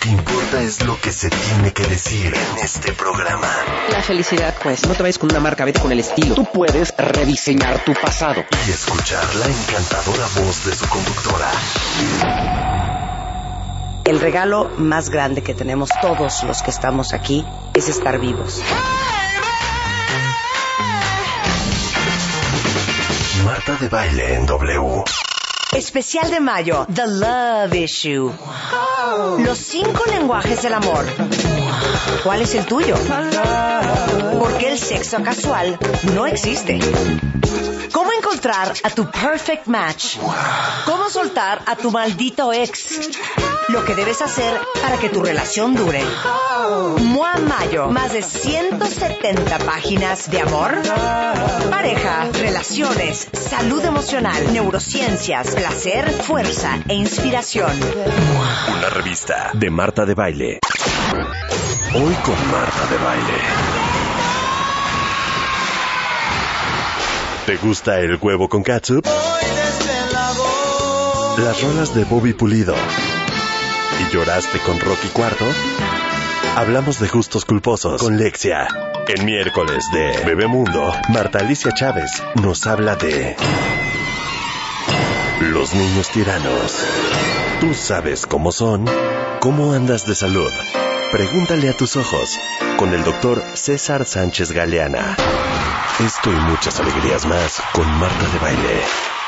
que importa es lo que se tiene que decir en este programa. La felicidad, pues, no te vayas con una marca, vete con el estilo. Tú puedes rediseñar tu pasado. Y escuchar la encantadora voz de su conductora. El regalo más grande que tenemos todos los que estamos aquí es estar vivos. Marta de Baile en W. Especial de mayo, The Love Issue. Los 5 lenguajes del amor. ¿Cuál es el tuyo? ¿Por qué el sexo casual no existe? ¿Cómo encontrar a tu perfect match? ¿Cómo soltar a tu maldito ex? Lo que debes hacer para que tu relación dure. Mua Mayo, más de 170 páginas de amor, pareja, relaciones, salud emocional, neurociencias, placer, fuerza e inspiración. Una revista de Marta de Baile. Hoy con Marta de Baile. ¿Te gusta el huevo con catsup? Las rolas de Bobby Pulido. ¿Y lloraste con Rocky Cuarto? Hablamos de gustos culposos con Lexia. El miércoles de Bebemundo, Marta Alicia Chávez nos habla de los niños tiranos. ¿Tú sabes cómo son? ¿Cómo andas de salud? Pregúntale a tus ojos con el doctor César Sánchez Galeana. Esto y muchas alegrías más con Marta de Baile.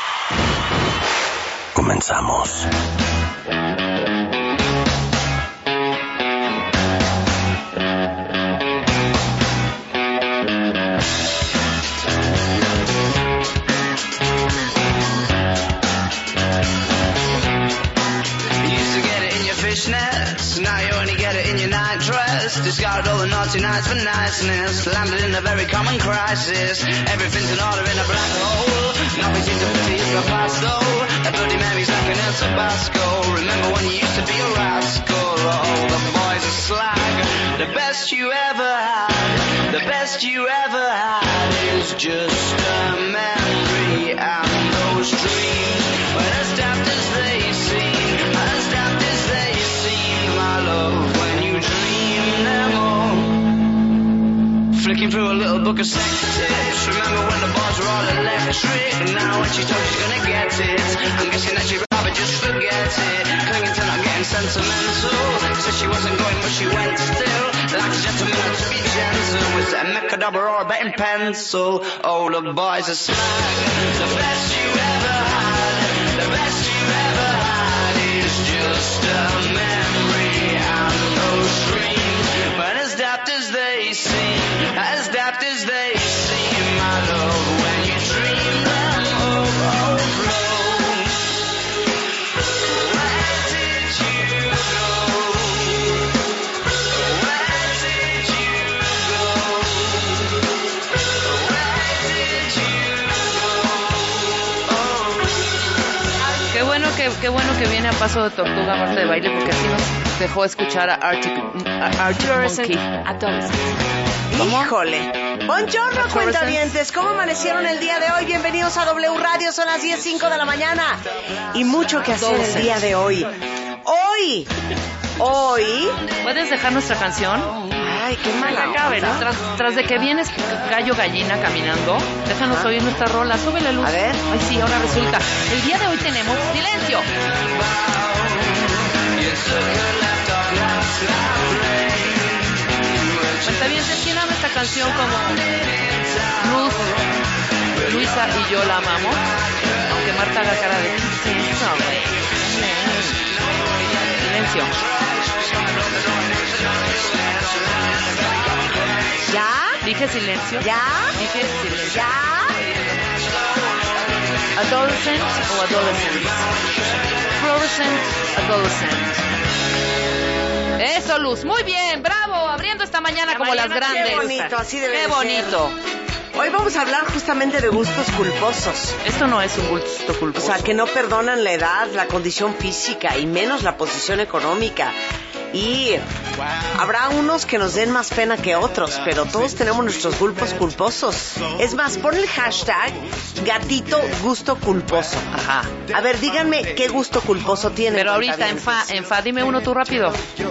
Comenzamos. Fishnets, now you only get it in your night dress. Discarded all the naughty nights for niceness. Landed in a very common crisis. Everything's in order in a black hole. Nothing seems to pity your past though. A bloody Mary's like an El Tabasco. Remember when you used to be a rascal? Oh, the boys are slag. The best you ever had. The best you ever had is just a memory. And those dreams, but as daft as they seem, as daft as they my love, when you dream them all. Flicking through a little book of sex tips. Remember when the bars were all electric? Now when she's told she's gonna get it, I'm guessing that she'd rather just forget it. Clinging to not getting sentimental. Said she wasn't going but she went still. Like a gentleman had to be gentle. With a mechadabra or a betting pencil. Oh, the boys are slag. The best you ever had. The best you ever had is just a memory. And those dreams, but as daft as they seem, as daft as they seem, my love, when you dream them overflow. Where did you go? Where did you go? Where did you go? Oh. Qué bueno que viene a paso de tortuga Marta de Baile, porque así nos dejó escuchar a Arctic Monkey. ¿Cómo? Híjole. Buongiorno, cuentavientes. ¿Cómo amanecieron el día de hoy? Bienvenidos a W Radio. Son las 10:05 de la mañana. Y mucho que hacer el día de hoy. Hoy. ¿Puedes dejar nuestra canción? Ay, qué mala onda. Tras de que vienes gallo gallina caminando, déjanos oír nuestra rola. Sube la luz. A ver. Ay, sí, ahora resulta. El día de hoy tenemos silencio. Cuentavientes, ¿quién ama esta canción como Ruth, Luisa y yo la amamos? Aunque Marta haga cara de silencio. ¿Ya? Dije silencio. ¿Ya? Dije silencio. ¿Ya? Adolescent o adolescent. Fluorescent adolescent. Eso, Luz. Muy bien, bravo. Abriendo esta mañana como las grandes. Qué bonito, así debe Qué de bonito. ser. Hoy vamos a hablar justamente de gustos culposos. Esto no es un gusto culposo. O sea, que no perdonan la edad, la condición física y menos la posición económica. Y habrá unos que nos den más pena que otros, pero todos tenemos nuestros gustos culposos. Es más, pon el hashtag gatito gusto culposo. Ajá. A ver, díganme qué gusto culposo tienen. Pero ahorita, en fa, dime uno tú rápido.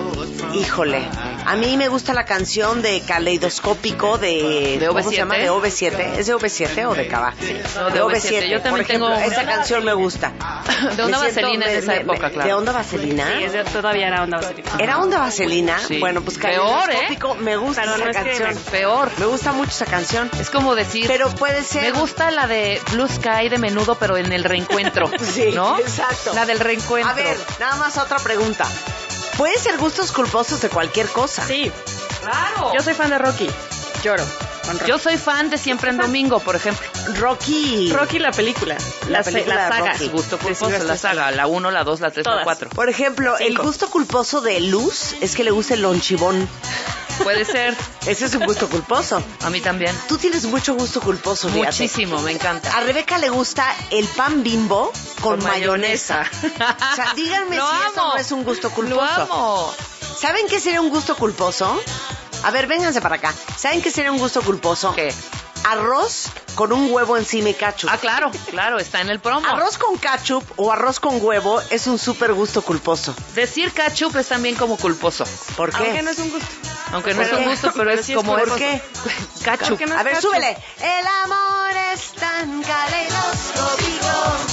Híjole, a mí me gusta la canción de Caleidoscópico de ¿De ¿cómo OV7? se llama? De OV7. ¿Es de OV7 o de Cava? No, de OV7. Yo también por ejemplo, tengo esa canción me gusta. De Onda Me siento- Vaselina en esa época, claro. ¿De Onda Vaselina? Sí, todavía era Onda Vaselina. ¿Era Onda Vaselina? Sí. Bueno, pues Peor, Caleidoscópico me gusta Pero esa no es que canción. peor. Me gusta mucho esa canción. Es como decir, Pero puede ser... me gusta la de Blue Sky de Menudo, pero en el reencuentro, Sí, ¿no? exacto. La del reencuentro. A ver, nada más otra pregunta. Puede ser gustos culposos de cualquier cosa. Sí, Claro. yo soy fan de Rocky. Lloro con Rocky. Yo soy fan de Siempre en Domingo, por ejemplo. Rocky. Rocky la película. La película la de saga. Rocky. Gusto De culposo, Sylvester la saga, la 1, la 2, la 3, la Todas. 4. Por ejemplo, el 5. gusto culposo de Luz es que le gusta el lonchibón. Puede ser, Ese es un gusto culposo. a mí también. Tú tienes mucho gusto culposo, fíjate. Muchísimo, me encanta. A Rebeca le gusta el pan Bimbo con, Con mayonesa. O sea, díganme Lo si eso amo. no es un gusto Lo culposo. amo. ¿Saben qué sería un gusto culposo? A ver, vénganse para acá. ¿Saben qué sería un gusto culposo? ¿Qué? Arroz con un huevo encima y ketchup. Ah, claro, claro, está en el promo. Arroz con ketchup o arroz con huevo es un súper gusto culposo. Decir ketchup es también como culposo. ¿Por qué? Aunque no es un gusto. Aunque no es ¿Por un qué? gusto, pero es sí es como ¿por eso. qué? Ketchup. Porque no A ver, ketchup. súbele. El amor es tan caleidoscópico,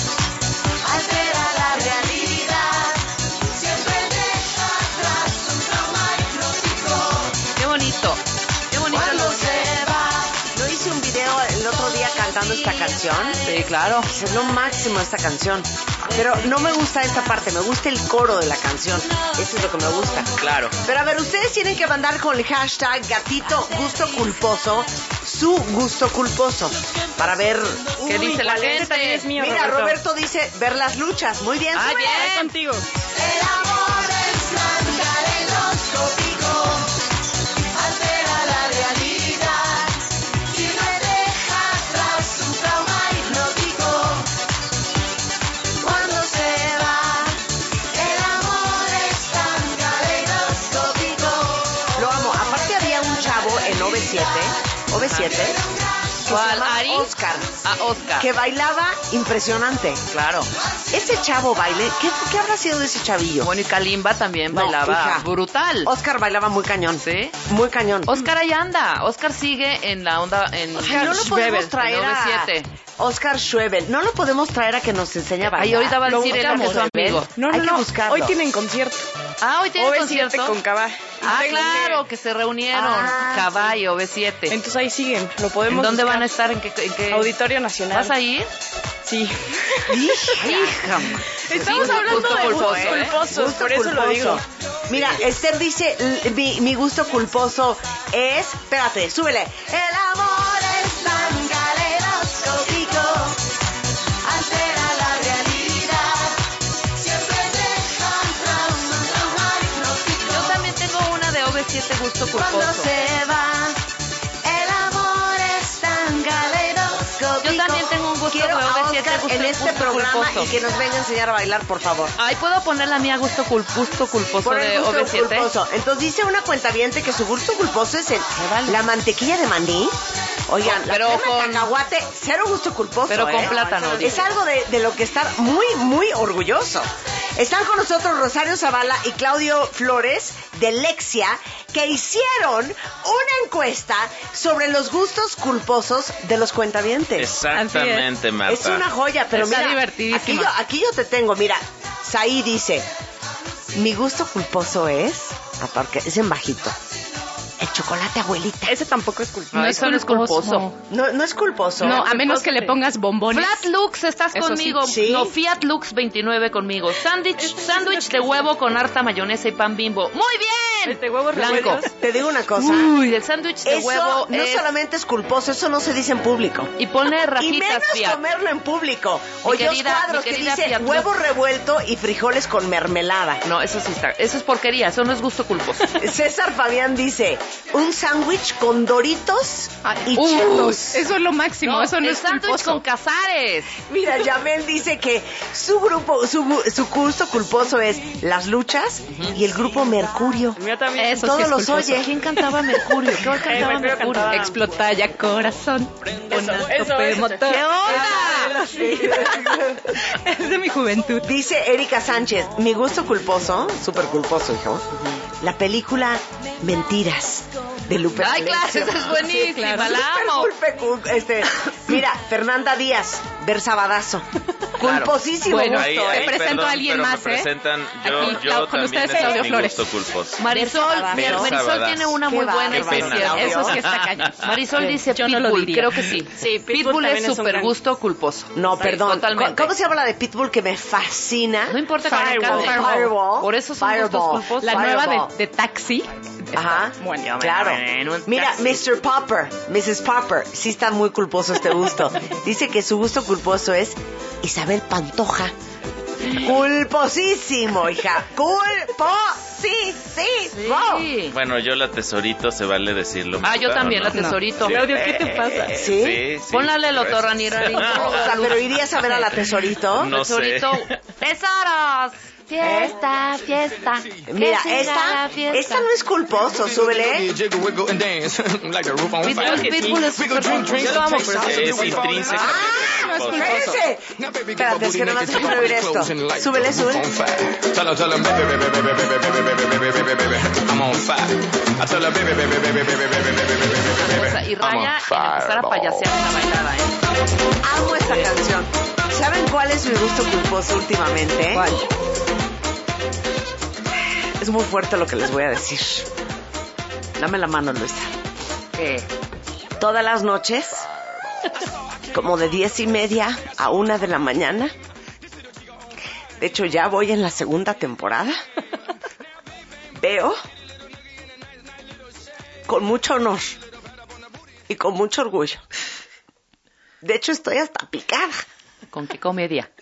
altera la realidad, siempre deja atrás un trauma hipnótico. Qué bonito. Qué bonito. Cuando se va. Yo hice un video el otro día cantando esta canción. Sí, claro. Es lo máximo esta canción. Pero no me gusta esta parte, me gusta el coro de la canción. Eso es lo que me gusta. Claro. Pero a ver, ustedes tienen que mandar con el hashtag gatito gusto culposo su gusto culposo para ver ¿Qué dice la Ese también gente? es mío, Mira, Roberto dice ver las luchas. Muy bien. Ah, súbele. bien. Estoy contigo. El amor es tan caleidoscópico, altera la realidad, siempre deja atrás un trauma hipnótico. Cuando se va, el amor es tan caleidoscópico. Lo amo. Aparte había un chavo en OV7, que se ¿Cuál? llama ¿Ari? Oscar, Ah, Oscar. que bailaba impresionante. Claro. Ese chavo baile, ¿qué habrá sido de ese chavillo? Bueno, y Kalimba también No, bailaba hija. brutal. Oscar bailaba muy cañón. ¿Sí? Muy cañón. Oscar ahí anda. Oscar sigue en la onda. En Ay, no lo podemos Schwebel, traer en a OV7. Oscar Schwebel. No lo podemos traer a que nos enseñe a bailar. Ahí ahorita va a Lo decir él que es su buscamos. amigo. No, Hay que buscarlo. Hoy tienen concierto. Ah, hoy tiene OV7 concierto. con Cabá. Ah, Tengo claro, que se reunieron. Ah, Caballo, B7. Entonces ahí siguen. Lo ¿En podemos dónde buscar. van a estar? ¿En qué? Auditorio Nacional. ¿Vas a ir? Sí. Hija. Estamos Sí, hablando gusto de culposo, gustos ¿eh? culposos, Gusto por eso lo culposo. digo. Mira, Esther dice, mi gusto culposo es... Espérate, súbele. El amor es tan caleidoscópico, altera la realidad, siempre deja atrás un trauma hipnótico. Yo también tengo una de OV7 gusto Cuando culposo. se va, el amor es tan caleidoscópico. Yo también tengo un gusto Quiero de a OV7 Oscar gusto- en este gusto programa culposo. y que nos venga a enseñar a bailar, por favor. Ay, ¿puedo poner la mía gusto culposo Por el de gusto OV7? culposo. Entonces dice una cuentaviente que su gusto culposo es vale. la mantequilla de maní. Oigan, Pero la crema de con- cacahuate, cero gusto culposo. Pero con ¿eh? plátano, Es dice. algo de lo que estar muy, muy orgulloso. Están con nosotros Rosario Zavala y Claudio Flores de Lexia, que hicieron una encuesta sobre los gustos culposos de los cuentavientes. Exactamente, Marta. Es una joya, pero Está mira, divertidísima. aquí yo te tengo, mira, Saí dice, mi gusto culposo es, porque es en bajito, el chocolate abuelita. Ese tampoco es culposo. No, eso no es culposo. No es culposo. No, a menos que le pongas bombones. Flat Lux, estás Eso conmigo. sí. Sí. No, Fiat Lux 29 conmigo. Sándwich de huevo con harta mayonesa y pan Bimbo. ¡Muy bien! ¿El de huevos Blanco. revueltos? Te digo una cosa. Uy, el sándwich de Eso huevo no es... solamente es culposo, eso no se dice en público. Y pone Y rajitas menos Fiat. comerlo en público. Mi O yo querida- cuadros mi que querida dice Fiat huevo Lux. revuelto y frijoles con mermelada. No, eso sí está. Eso es porquería, eso no es gusto culposo. César Fabián dice, un sándwich con Doritos y chetos. Eso es lo máximo, eso no el es sándwich culposo. con Casares. Mira, Yamel dice que su gusto culposo es las luchas y el grupo Mercurio. mío también. Eso Todo sí es los culposo. oye. ¿Quién cantaba Mercurio? ¿Qué cantaba Mercurio Mercurio? cantaba. Explota ya corazón. Eso. ¿Qué onda? Es de mi juventud. Dice Erika Sánchez, mi gusto culposo, súper culposo, hijo. La película Mentiras de Lupe. Ay, claro, esa es buenísima, la amo. Mira, Fernanda Díaz, ver Sabadazo. Culposísimo Bueno, gusto, Ahí ¿eh? te presento a alguien pero más, me presentan, Aquí, yo con también ustedes, ese Claudio es mi Flores. gusto culposo. Marisol, Ver Marisol Sabadazo. tiene una muy Qué buena, bárbaro. es cierto. Eso sí está cañón. Marisol dice Yo no Pitbull, lo diría. creo que sí. Sí, Pitbull Pitbull también es es un súper gran- gusto culposo. No, Sí, perdón. totalmente. ¿Cómo se llama la de Pitbull que me fascina? No importa que me Fireball. encante. Fireball. Por eso son gustos Fireball. culposos. La nueva Fireball. de Taxi. Ajá, Bueno, claro. Mira, Mr. Popper, Mrs. Popper, sí está muy culposo este gusto. Dice que su gusto culposo es Isabel Pantoja. Culposísimo, hija. Culposísimo. Sí. Bueno, yo la tesorito, se vale decirlo. Ah, yo también, la ¿no? tesorito. Claudio, ¿qué te pasa? ¿Sí? Sí, sí. Pónlale el otorranirari. O sea, pero irías a ver a la tesorito. No sé. Tesorito. ¡Tesoros! Fiesta, fiesta. Mira, Que siga la fiesta. esta no es culposo, súbele. Pitbull es súper culposo. Yo lo amo, pero Es intrínseco. ¡Ah! Espérate. Espérate, es que nomás déjame oír esto. Súbele, súbele. Y Raya empezar a payasear en la bailada, ¿eh? Amo esta canción. ¿Saben cuál es mi gusto culposo últimamente? ¿Cuál? Es muy fuerte lo que les voy a decir. Dame la mano, Luisa. Todas las noches, como de 10:30 a 1 de la mañana. De hecho, ya voy en la segunda temporada. Veo con mucho honor y con mucho orgullo. De hecho, estoy hasta picada. ¿Con qué comedia?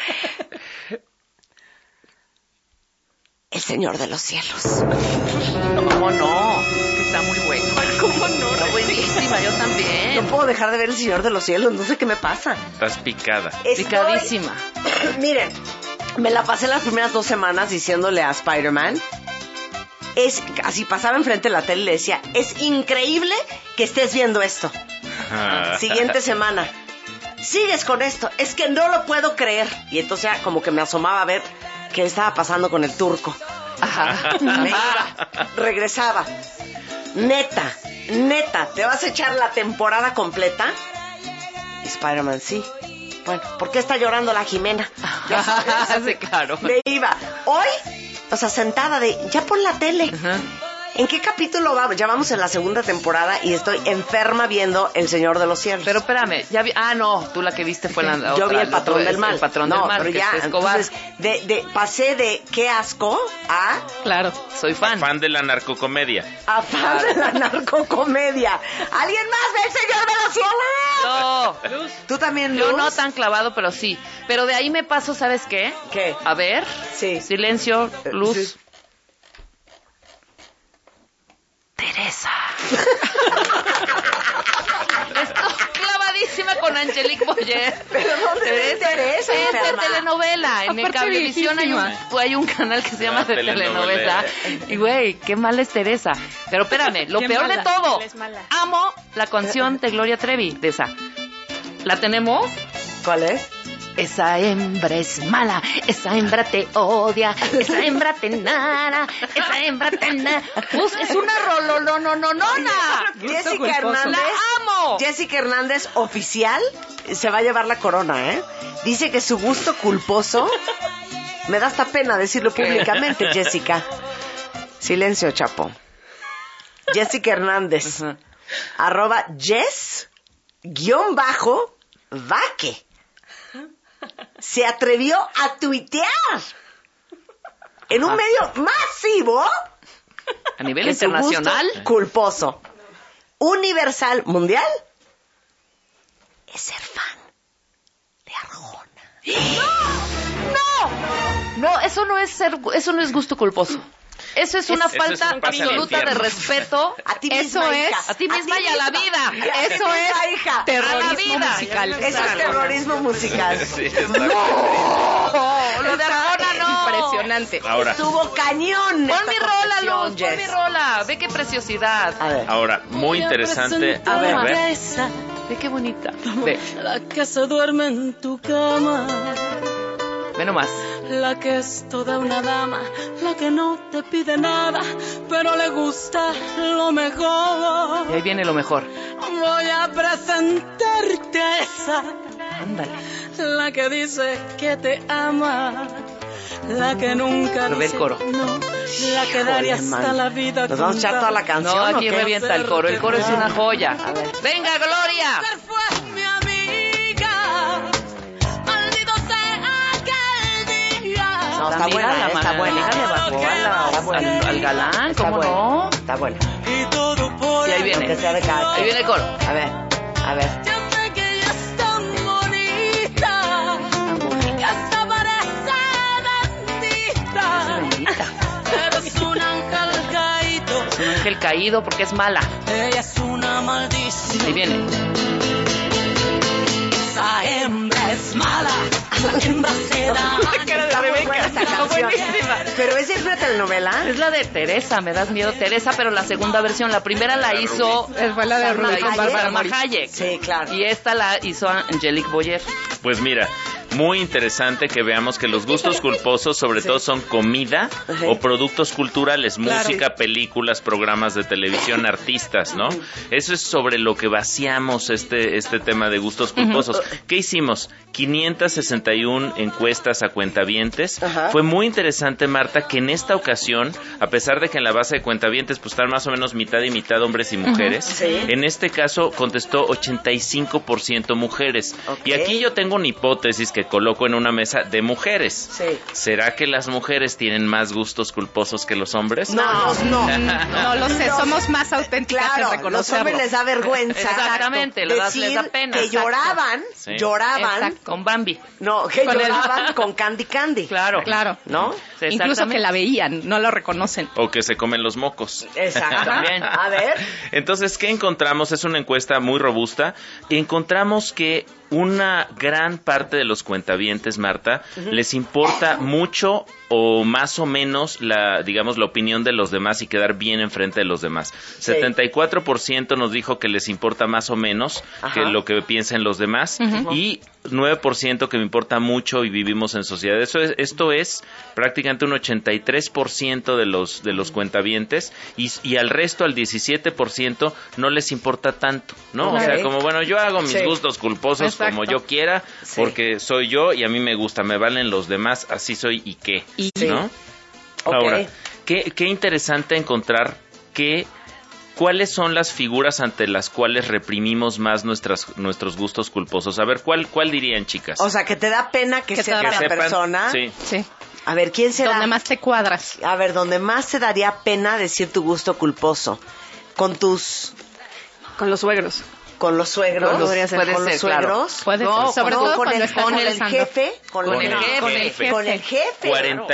El Señor de los Cielos. ¿Cómo no? Es que está muy bueno. ¿Cómo no? Está buenísima, yo No también. puedo dejar de ver El Señor de los Cielos, no sé qué me pasa. Estás picada. Picadísima. Miren, me la pasé las primeras 2 semanas diciéndole a Spider-Man, así pasaba enfrente de la tele y le decía, es increíble que estés viendo esto. Siguiente semana, sigues con esto, es que no lo puedo creer. Y entonces ya como que me asomaba a ver qué estaba pasando con el turco. Ajá. Me iba, regresaba. Neta, ¿te vas a echar la temporada completa? Spider-Man, sí. Bueno, ¿por qué está llorando la Jimena? Ya sabes. Sí, claro. Me iba. Hoy, o sea, sentada ya pon la tele. Ajá. ¿En qué capítulo vamos? Ya vamos en la segunda temporada y estoy enferma viendo El Señor de los Cielos. Pero espérame, ya vi... Ah, no, tú la que viste fue la otra. Yo vi El Patrón del Mal. El Patrón no, del Mal, pero que ya, es Escobar. entonces, pasé de qué asco a Claro. Soy fan. Fan de la narcocomedia. fan de la narcocomedia. ¿Alguien más ve El Señor de los Cielos? No, ¿Tú también, Luz? yo no tan clavado, pero sí. Pero de ahí me paso, ¿sabes qué? ¿Qué? A ver. Sí. Silencio, luz. Sí. Teresa. Estoy clavadísima con Angelique Boyer. ¿Pero dónde ves Teresa, Es de enferma? telenovela. En el Aparte Cablevisión hay un canal que se llama Ah, de telenovela. Y güey, qué mala es Teresa. Pero espérame, lo Qué peor mala. de todo. Es mala. Amo la canción de Gloria Trevi, de esa. ¿La tenemos? ¿Cuál es? Esa hembra es mala, esa hembra te odia, esa hembra te nana, esa hembra te nana. Pues es una rololonononona. Jessica Hernández. ¡La amo! Jessica Hernández, oficial, se va a llevar la corona, ¿eh? Dice que su gusto culposo... Me da hasta pena decirlo públicamente, Jessica. Silencio, Chapo. Jessica Hernández. @Jess_Vaque. Se atrevió a tuitear en un medio masivo A nivel que su internacional. gusto culposo, universal, mundial, es ser fan de Arjona. No, eso no es gusto culposo. Eso es una eso es falta un pase al absoluta de infierno. respeto. A ti Eso misma, es- hija. A ti misma y a la vida. Eso es, hija. Terrorismo A la vida. musical. Eso es terrorismo musical. Sí, está No, lo de Arjona no. impresionante. Ahora, Estuvo cañón. Pon esta mi rola, confesión, Luz, pon Jess. mi rola. Ve qué preciosidad. A ver. ahora, muy interesante. A ver. Esa, Ve qué bonita. Ve, la que se duerme en tu cama, ve nomás. la que es toda una dama, la que no te pide nada, pero le gusta lo mejor. Y ahí viene lo mejor. Voy a presentarte a esa, Ándale. la que dice que te ama, la que nunca Pero ve el dice coro. no, la que daría hasta man. la vida. ¿Nos vamos a echar toda la canción? No, ¿o aquí qué? revienta el coro. El coro es una joya. A ver. ¡Venga, Gloria! Fue mi amiga, maldito sea aquel día. No, está Mira, buena, la está mano, buena. le bajó Está buena. al galán, Está ¿cómo buena. no? Está buena. Y todo por Y ahí Lo viene. que sea de cada Ahí quien. viene el coro. A ver, a ver. Yo sé que ella es tan bonita, que hasta parece bendita, Bendita. pero es un ángel caído, Es un ángel caído porque es mala. ella es una maldición. Ahí viene. Esa hembra es mala, la hembra se da. Está muy buena esta Está canción. buenísima. Pero es de una telenovela. Es la de Teresa, me das miedo, Teresa, pero la segunda versión. La primera la hizo Fue la de Salma Rubí con Hayek. Bárbara Salma Mori. Hayek. Sí, claro. Y esta la hizo Angelique Boyer. Pues mira, muy interesante que veamos que los gustos culposos sobre todo son comida Ajá. o productos culturales, Claro. música, películas, programas de televisión, artistas, ¿no? Eso es sobre lo que vaciamos este tema de gustos culposos. ¿Qué hicimos? 561 encuestas a cuentavientes. Ajá. Fue muy interesante, Marta, que en esta ocasión, a pesar de que en la base de cuentavientes pues están más o menos mitad y mitad hombres y mujeres, Sí. en este caso contestó 85% mujeres. Ok. Y aquí yo tengo una hipótesis que coloco en una mesa de mujeres. Sí. ¿Será que las mujeres tienen más gustos culposos que los hombres? No, no. No lo sé, somos más auténticas Claro, en los reconocerlo. hombres les da vergüenza. Exactamente, Exacto. les da Decir pena. que Exacto. Sí. lloraban, Exacto. Con Bambi. no, que Con el- lloraban con Candy Candy. Claro. Claro. ¿No? Sí, Incluso exactamente. que la veían, no lo reconocen. O que se comen los mocos. Exacto. También. A ver. Entonces, ¿qué encontramos? Es una encuesta muy robusta. Encontramos que una gran parte de los cuentavientes, Marta, les importa mucho o más o menos la opinión de los demás y quedar bien enfrente de los demás. Sí. 74% nos dijo que les importa más o menos Ajá. que lo que piensen los demás y 9% que me importa mucho y vivimos en sociedad. Esto es prácticamente un 83% de los cuentavientes y al resto, al 17%, no les importa tanto, ¿no? Ok. O sea, como bueno, yo hago mis Sí. gustos culposos Exacto. como yo quiera, Sí. porque soy yo y a mí me gusta, me valen los demás, así soy y qué, Y- ¿no? Ok. Ahora, qué interesante encontrar cuáles son las figuras ante las cuales reprimimos más nuestros gustos culposos. A ver, ¿cuál dirían, chicas? O sea, que te da pena que Que te sepa da la pena. persona. Sí. Sí. A ver, ¿quién será? Donde más te cuadras. A ver, donde más te daría pena decir tu gusto culposo. Con tus... Con los suegros. Con los suegros. Podría ser, con puede los ser, claro. suegros. Puede No, ser, sobre No, todo con cuando el, estás con el empezando. jefe. Con el jefe. Con el jefe.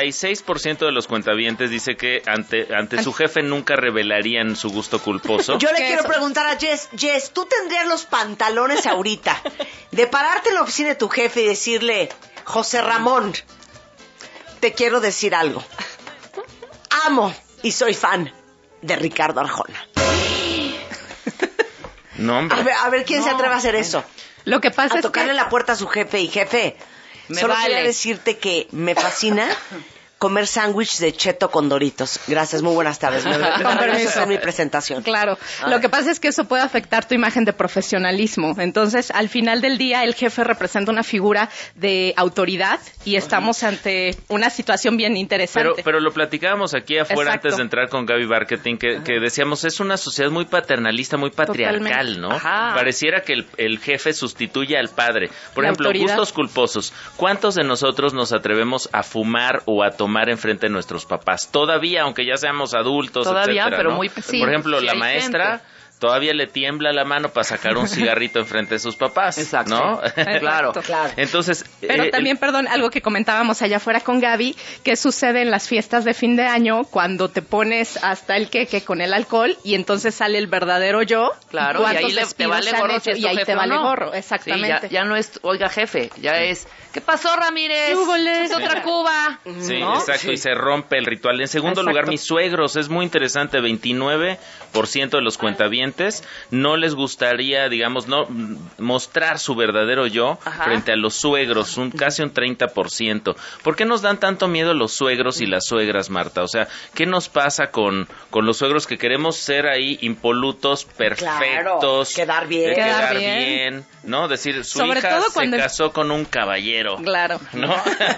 46% de los cuentavientes dice que ante su jefe nunca revelarían su gusto culposo. Yo le ¿Qué quiero es? preguntar a Jess, ¿tú tendrías los pantalones ahorita de pararte en la oficina de tu jefe y decirle, José Ramón, te quiero decir algo. Amo y soy fan de Ricardo Arjona. No, hombre. A ver, ¿quién se atreve a hacer eso? Lo que pasa A es tocarle que... la puerta a su jefe y jefe, Me solo vale. quería decirte que me fascina comer sándwich de cheto con Doritos. Gracias, muy buenas tardes. Me regreso permiso. a hacer mi presentación. Claro, lo que pasa es que eso puede afectar tu imagen de profesionalismo. Entonces, al final del día, el jefe representa una figura de autoridad y estamos ante una situación bien interesante. Pero lo platicábamos aquí afuera Exacto. antes de entrar con Gaby Marketing, que decíamos, es una sociedad muy paternalista, muy patriarcal, Totalmente. ¿no? Ajá. Pareciera que el jefe sustituye al padre. Por La ejemplo, autoridad. gustos culposos. ¿Cuántos de nosotros nos atrevemos a fumar o a tomar enfrente de nuestros papás? Todavía, aunque ya seamos adultos, Todavía, etcétera, pero ¿no? muy- sí, Por ejemplo, sí la hay maestra... gente. todavía le tiembla la mano para sacar un cigarrito enfrente de sus papás. Exacto. ¿No? Claro. Entonces... Pero también, perdón, algo que comentábamos allá afuera con Gaby, que sucede en las fiestas de fin de año cuando te pones hasta el queque con el alcohol y entonces sale el verdadero yo. Claro, y ahí te vale gorro si es tu y ahí jefe te o vale no. gorro, exactamente. Sí, ya no es, oiga, jefe, ya es, ¿qué pasó, Ramírez? Es otra Cuba. Sí, ¿no? exacto, Sí. y se rompe el ritual. En segundo lugar, mis suegros, es muy interesante, 29% de los cuentavientes no les gustaría, digamos, no mostrar su verdadero yo frente a los suegros, casi un 30%. ¿Por qué nos dan tanto miedo los suegros y las suegras, Marta? O sea, ¿qué nos pasa con los suegros que queremos ser ahí impolutos, perfectos? Quedar bien. Quedar bien, ¿no? Decir, su Sobre hija todo se cuando casó con un caballero. Claro. ¿No?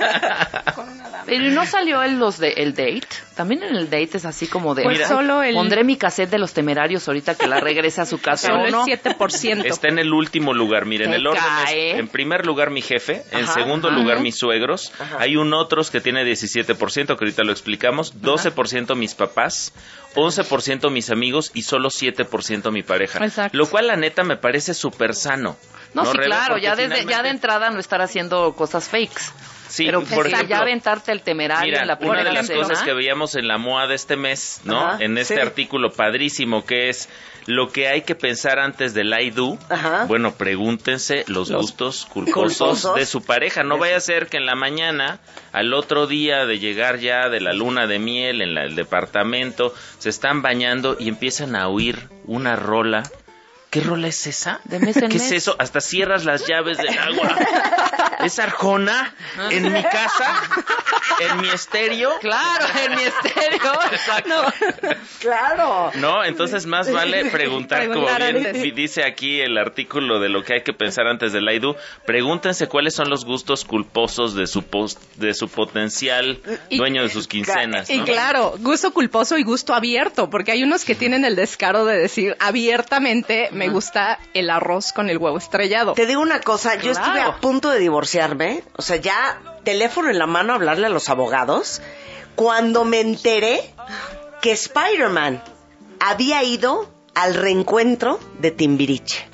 Pero ¿y no salió el date? También en el date es así como de... Pues mira, solo pondré mi cassette de Los Temerarios ahorita que la regrese a su casa. Solo ¿o no? el 7%. Está en el último lugar, miren, Te el orden cae. es, en primer lugar mi jefe, en segundo lugar mis suegros, hay un otros que tiene 17%, que ahorita lo explicamos, 12% mis papás, 11% mis amigos y solo 7% mi pareja. Exacto. Lo cual la neta me parece súper sano. No, sí, Rebe? claro, Porque ya finalmente- de entrada no estar haciendo cosas fakes. Sí, pero por ya ejemplo, aventarte el temerario mira, en la una primera de las cena. cosas que veíamos en la MOA de este mes, ¿no? Ajá, En este sí. artículo padrísimo que es lo que hay que pensar antes del I do. Ajá. Bueno, pregúntense los gustos culposos de su pareja. No vaya a ser que en la mañana, al otro día de llegar ya de la luna de miel en el departamento, se están bañando y empiezan a oír una rola. ¿Qué rola es esa? De mes en ¿Qué mes. es eso? Hasta cierras las llaves del agua. ¿Es Arjona? ¿En mi casa? ¿En mi estéreo? Claro, en mi estéreo. Exacto. Claro. No, entonces más vale preguntar, como Preguntar bien antes. dice aquí el artículo de lo que hay que pensar antes del IDU, pregúntense cuáles son los gustos culposos de su potencial dueño de sus quincenas, Y ¿no? claro, gusto culposo y gusto abierto, porque hay unos que tienen el descaro de decir abiertamente, me gusta el arroz con el huevo estrellado. Te digo una cosa, yo estuve a punto de divorciarme, o sea, ya teléfono en la mano a hablarle a los abogados, cuando me enteré que Spider-Man había ido al reencuentro de Timbiriche.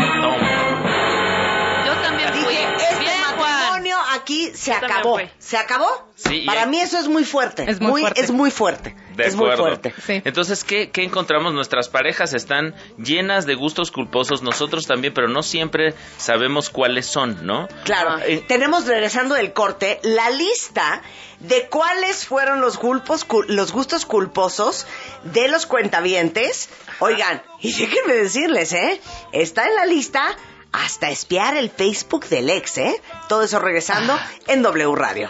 Yo también fui. Este Bien, Juan. matrimonio aquí se también acabó. fui. ¿Se acabó? Sí, y Para hay- mí eso es muy fuerte. Es muy fuerte. Es muy fuerte. De es muy acuerdo. fuerte. Sí. Entonces, ¿qué encontramos? Nuestras parejas están llenas de gustos culposos, nosotros también, pero no siempre sabemos cuáles son, ¿no? Claro, tenemos, regresando del corte, la lista de cuáles fueron los gustos culposos de los cuentavientes. Oigan, y déjenme decirles, está en la lista hasta espiar el Facebook del ex, Todo eso regresando en W Radio.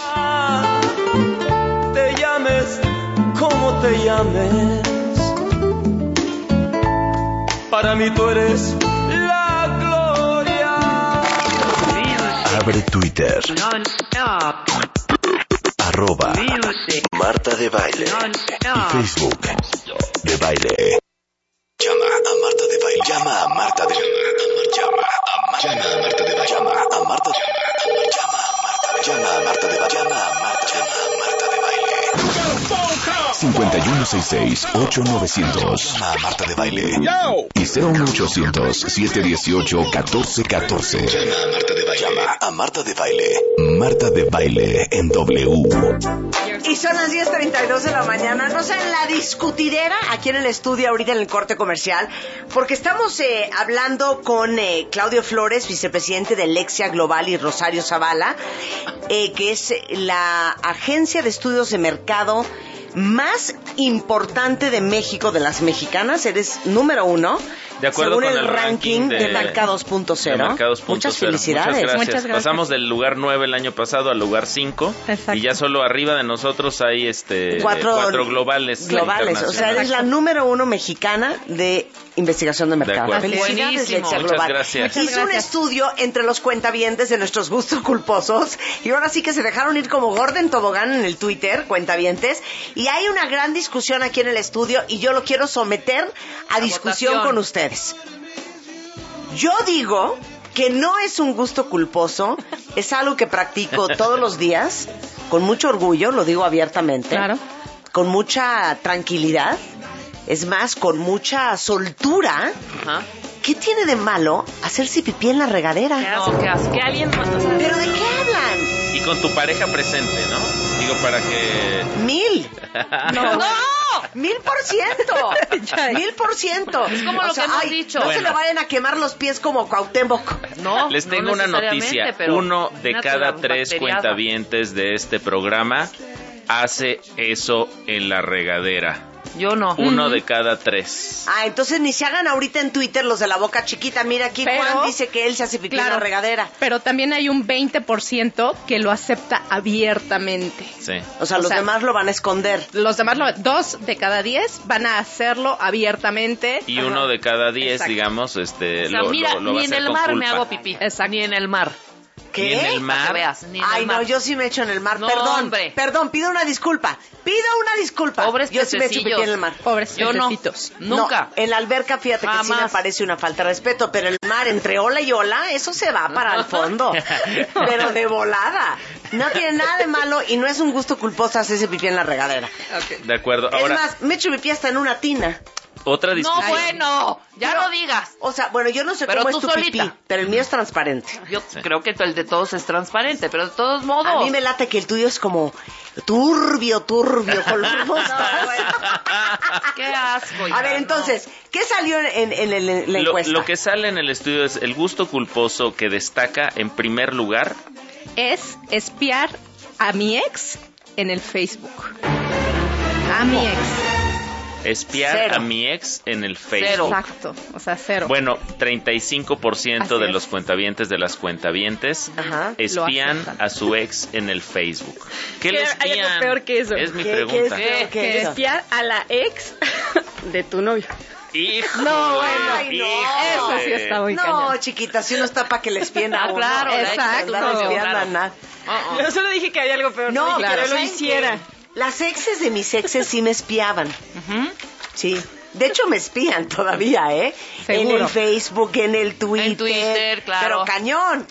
Te llames como te llames, para mí tú eres la gloria. Abre Twitter. Arroba Marta de Baile. Y Facebook de Baile. Llama a Marta de Baile. Llama a Marta de Baile. Llama a Marta de Baile. Llama a Marta de Baile. Llama a Marta de Baile. Llama a Marta de Baile. 5166-8900. Llama a Marta de Baile. Y 01800-718-1414. Llama a Marta de Baile. Llama a Marta de Baile. Marta de Baile en W. Y son las 10:32 de la mañana. No saben la discutidera aquí en el estudio ahorita en el corte comercial, porque estamos hablando con Claudio Flores, vicepresidente de Lexia Global, y Rosario Zavala, que es la agencia de estudios de mercado más importante de México, de las mexicanas. Eres número 1 De acuerdo según con el ranking de Merca 2.0. de Merca 2.0. Muchas felicidades. Muchas Muchas gracias. Pasamos del lugar 9 el año pasado al lugar 5. Exacto. Y ya solo arriba de nosotros hay cuatro globales. Globales, o sea, eres la número 1 mexicana de investigación de mercado. acuerdo. Felicidades, Buenísimo. Lexia Muchas Global. gracias. Hizo un estudio entre los cuentavientes de nuestros gustos culposos, y ahora sí que se dejaron ir como gorda en tobogán en el Twitter, cuentavientes, y hay una gran discusión aquí en el estudio, y yo lo quiero someter a discusión votación. con ustedes. Yo digo que no es un gusto culposo, es algo que practico todos los días, con mucho orgullo, lo digo abiertamente, Claro. con mucha tranquilidad, es más, con mucha soltura. ¿Qué tiene de malo hacerse pipí en la regadera? No, ¿qué hace? ¿Que alguien más? ¿Pero de qué hablan? Y con tu pareja presente, ¿no? Digo, para que... 1000. ¡No! 1000%. 1000%. Es como lo que hemos dicho. No se Bueno. le vayan a quemar los pies como Cuauhtémoc. No, Les tengo no una necesariamente, noticia. pero 1 de una cada 3 bacteriada. cuentavientes de este programa hace eso en la regadera. Yo no. 1 de cada 3. Ah, entonces ni se hagan ahorita en Twitter los de la boca chiquita. Mira, aquí Pero- Juan dice que él se hace pipí en la regadera. Pero también hay un 20% que lo acepta abiertamente. Sí. O sea, O los sea, demás lo van a esconder. Los demás, 2 de cada 10 van a hacerlo abiertamente. Y 1 de cada 10, Exacto. digamos, O sea, lo mira, va a ni en hacer el con mar culpa. me hago pipí. Exacto. Ni en el mar. ¿Qué? Ni en el Para que mar. veas, ni en Ay, el no, mar. yo sí me echo en el mar. No, Perdón, hombre. perdón, pido una disculpa. Pobres Yo sí me echo pipí pececillos. en el mar. Pobres Yo no. pececitos. Nunca. No, en la alberca, fíjate que sí me Jamás. parece una falta de respeto, pero el mar, entre ola y ola, eso se va para el fondo. Pero de volada. No tiene nada de malo y no es un gusto culposo hacerse pipí en la regadera. De acuerdo. Es Ahora, más, me echo pipí hasta en una tina. otra No, discusión. bueno, ya Pero- no digas. O sea, bueno, yo no sé Pero cómo es tú tu solita. pipí, pero el mío es transparente. Yo creo que el de todos es transparente, pero de todos modos. A mí me late que el tuyo es como turbio, color mostaza. Qué asco. hija, A ver, no. entonces, ¿qué salió en la encuesta? Lo que sale en el estudio es el gusto culposo que destaca en primer lugar. Es espiar a mi ex en el Facebook. A mi ex. Espiar Cero. a mi ex en el Facebook. Cero. Exacto. O sea, 0. Bueno, 35% Así de es. los cuentavientes de las cuentavientes Ajá. espían Lo aceptan. a su ex en el Facebook. ¿Qué le Hay espían? algo peor que eso. Es mi ¿Qué pregunta. es peor que Que eso? espiar a la ex de tu novio. ¡Híjole! No, bueno, ay, no. ¡Híjole! Eso sí está muy No, cañón. chiquita, si uno está para que le espien a Ah, uno. claro, la ex de tu Exacto. novio, claro. Nada. Yo solo dije que había algo peor. No, dije claro, que yo lo ¿saben hiciera. qué? Las exes de mis exes sí me espiaban. Sí. De hecho, me espían todavía, ¿eh? Seguro. En el Facebook, en el Twitter. En Twitter, claro. Pero cañón.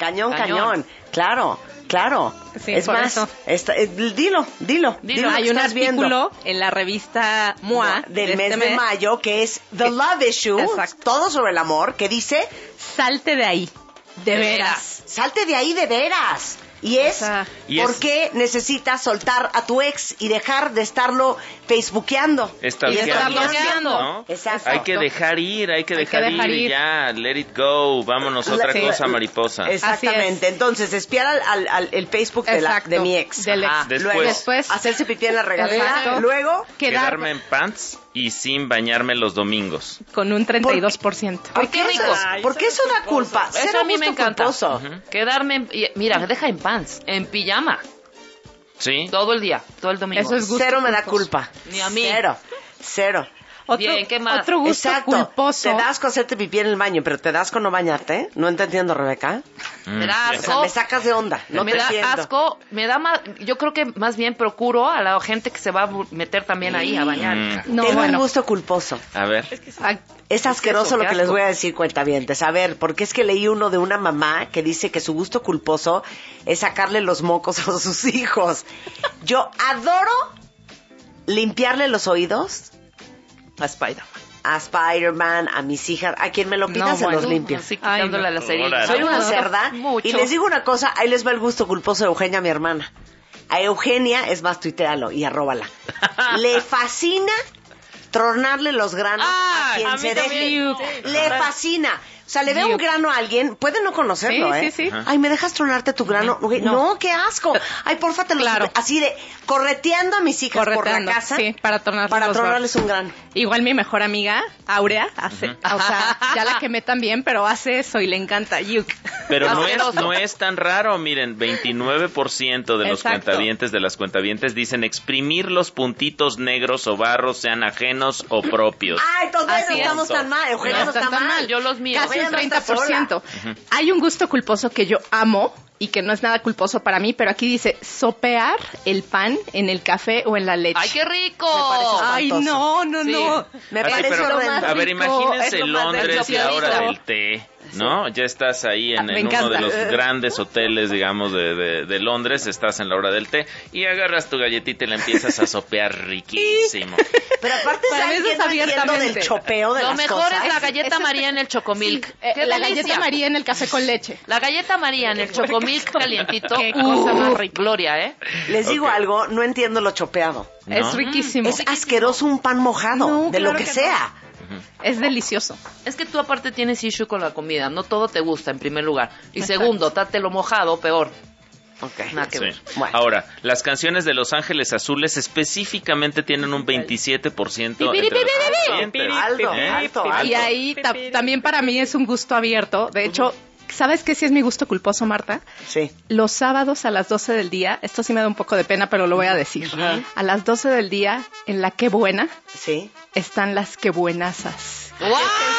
Claro. Sí, es por más, eso. Dilo Dilo. lo Hay que un estás viendo. artículo en la revista MOA Del de mes este de mayo, que es The Love Issue, Exacto. todo sobre el amor, que dice, Salte de ahí. De veras. salte de ahí de veras. Y es, sea, ¿por qué necesitas soltar a tu ex y dejar de estarlo facebookeando? Stalkeando, ¿no? Exacto. Hay que dejar ir, hay que Hay que dejar dejar ir, ir. ya, let it go, vámonos a otra Sí. cosa, mariposa. Exactamente. Entonces, espiar al el Facebook Exacto. de mi ex. Del ex. Ajá. Después, Después, Hacerse pipí en la regadera. Exacto. Luego, quedarme en pants y sin bañarme los domingos. con un 32%. ¿por qué rico. eso? ¿Por qué eso da culpa? Eso Cero a mí me gusto encanta. culposo. Quedarme mira, deja en pants, en pijama, ¿Sí? todo el día, todo el domingo. Eso es gusto Cero me da culposo. culpa. Ni a mí. Cero. Bien, ¿qué más? Otro gusto Exacto. culposo. Te da asco hacerte pipí en el baño, pero te da asco no bañarte. No te entiendo, Rebeca. Me da O sea, asco. me sacas de onda. No me te da entiendo. asco, me da más, yo creo que más bien procuro a la gente que se va a meter también ahí a bañar. No, Tengo bueno. un gusto culposo. A ver. Ah, Es asqueroso eso? lo Qué que les asco. voy a decir, cuentavientes. A ver, porque es que leí uno de una mamá que dice que su gusto culposo es sacarle los mocos a sus hijos. Yo adoro limpiarle los oídos A Spider-Man. a Spider-Man, a mis hijas, a quien me lo pida No, se bueno. los limpio. Así Ay, quitándole no. la cerilla. Órale. Soy una No, cerda. mucho. Y les digo una cosa, ahí les va el gusto culposo de Eugenia, mi hermana. A Eugenia, es más, tuitealo y arróbala. Le fascina tronarle los granos a Ay, quien a mí se también. deje. Le fascina. O sea, le ve un grano a alguien, puede no conocerlo, Sí, ¿eh? sí, sí. Ay, ¿me dejas tronarte tu grano? Güey, no, qué asco. Ay, porfa, te lo Claro. así de correteando a mis hijas Correteando, por la casa sí, para tronarles para los tronarles un grano. Igual mi mejor amiga, Aurea, hace, o sea, ya la quemé también, pero hace eso y le encanta. Yuk. Pero Asqueroso. no es tan raro, miren, 29% de los Exacto. cuentavientes, de las cuentavientes dicen exprimir los puntitos negros o barros, sean ajenos o propios. Ay, todavía no Así es. estamos tan mal. Eugenia no está mal. Yo los míos. Casi un Ella no está 30%. Hay un gusto culposo que yo amo y que no es nada culposo para mí, pero aquí dice sopear el pan en el café o en la leche. ¡Ay, qué rico! Me parece Ay, espantoso. no. Sí. No. Me Así, parece pero, horrendo. a ver, rico, imagínense es lo más Londres y la hora delicioso. del té. ¿no? Ya estás ahí en Me uno encanta. de los grandes hoteles, digamos, de Londres, estás en la hora del té y agarras tu galletita y la empiezas a sopear riquísimo. Pero aparte Para mí ¿sabes eso es no entiendo del abiertamente. chopeo de Lo las mejor cosas? es la galleta Eso es- María en el Chocomilk. ¡Qué la delicia! galleta María en el café con leche. La galleta María en el Chocomilk calientito. Qué cosa más rica. Gloria, ¿eh? Les digo Ok. algo, no entiendo lo chopeado. ¿No? Es riquísimo. Es asqueroso un pan mojado, No, de lo claro que que sea. Es delicioso. Es que tú aparte tienes issue con la comida. No todo te gusta, en primer lugar. Y segundo, tátelo mojado, peor. Ok. Nada que Sí. ver. Bueno. Ahora, las canciones de Los Ángeles Azules específicamente tienen un 27% Pipiri, entre los pipiri, pacientes. Alto, ¿Eh? alto, Y alto. ahí también para mí es un gusto abierto. De hecho, ¿sabes qué sí es mi gusto culposo, Marta? Sí. Los sábados a las 12 del día, esto sí me da un poco de pena, pero lo voy a decir. Ajá. A las 12 del día, en la Qué Buena, Sí. están las Qué Buenasas. ¡Wow!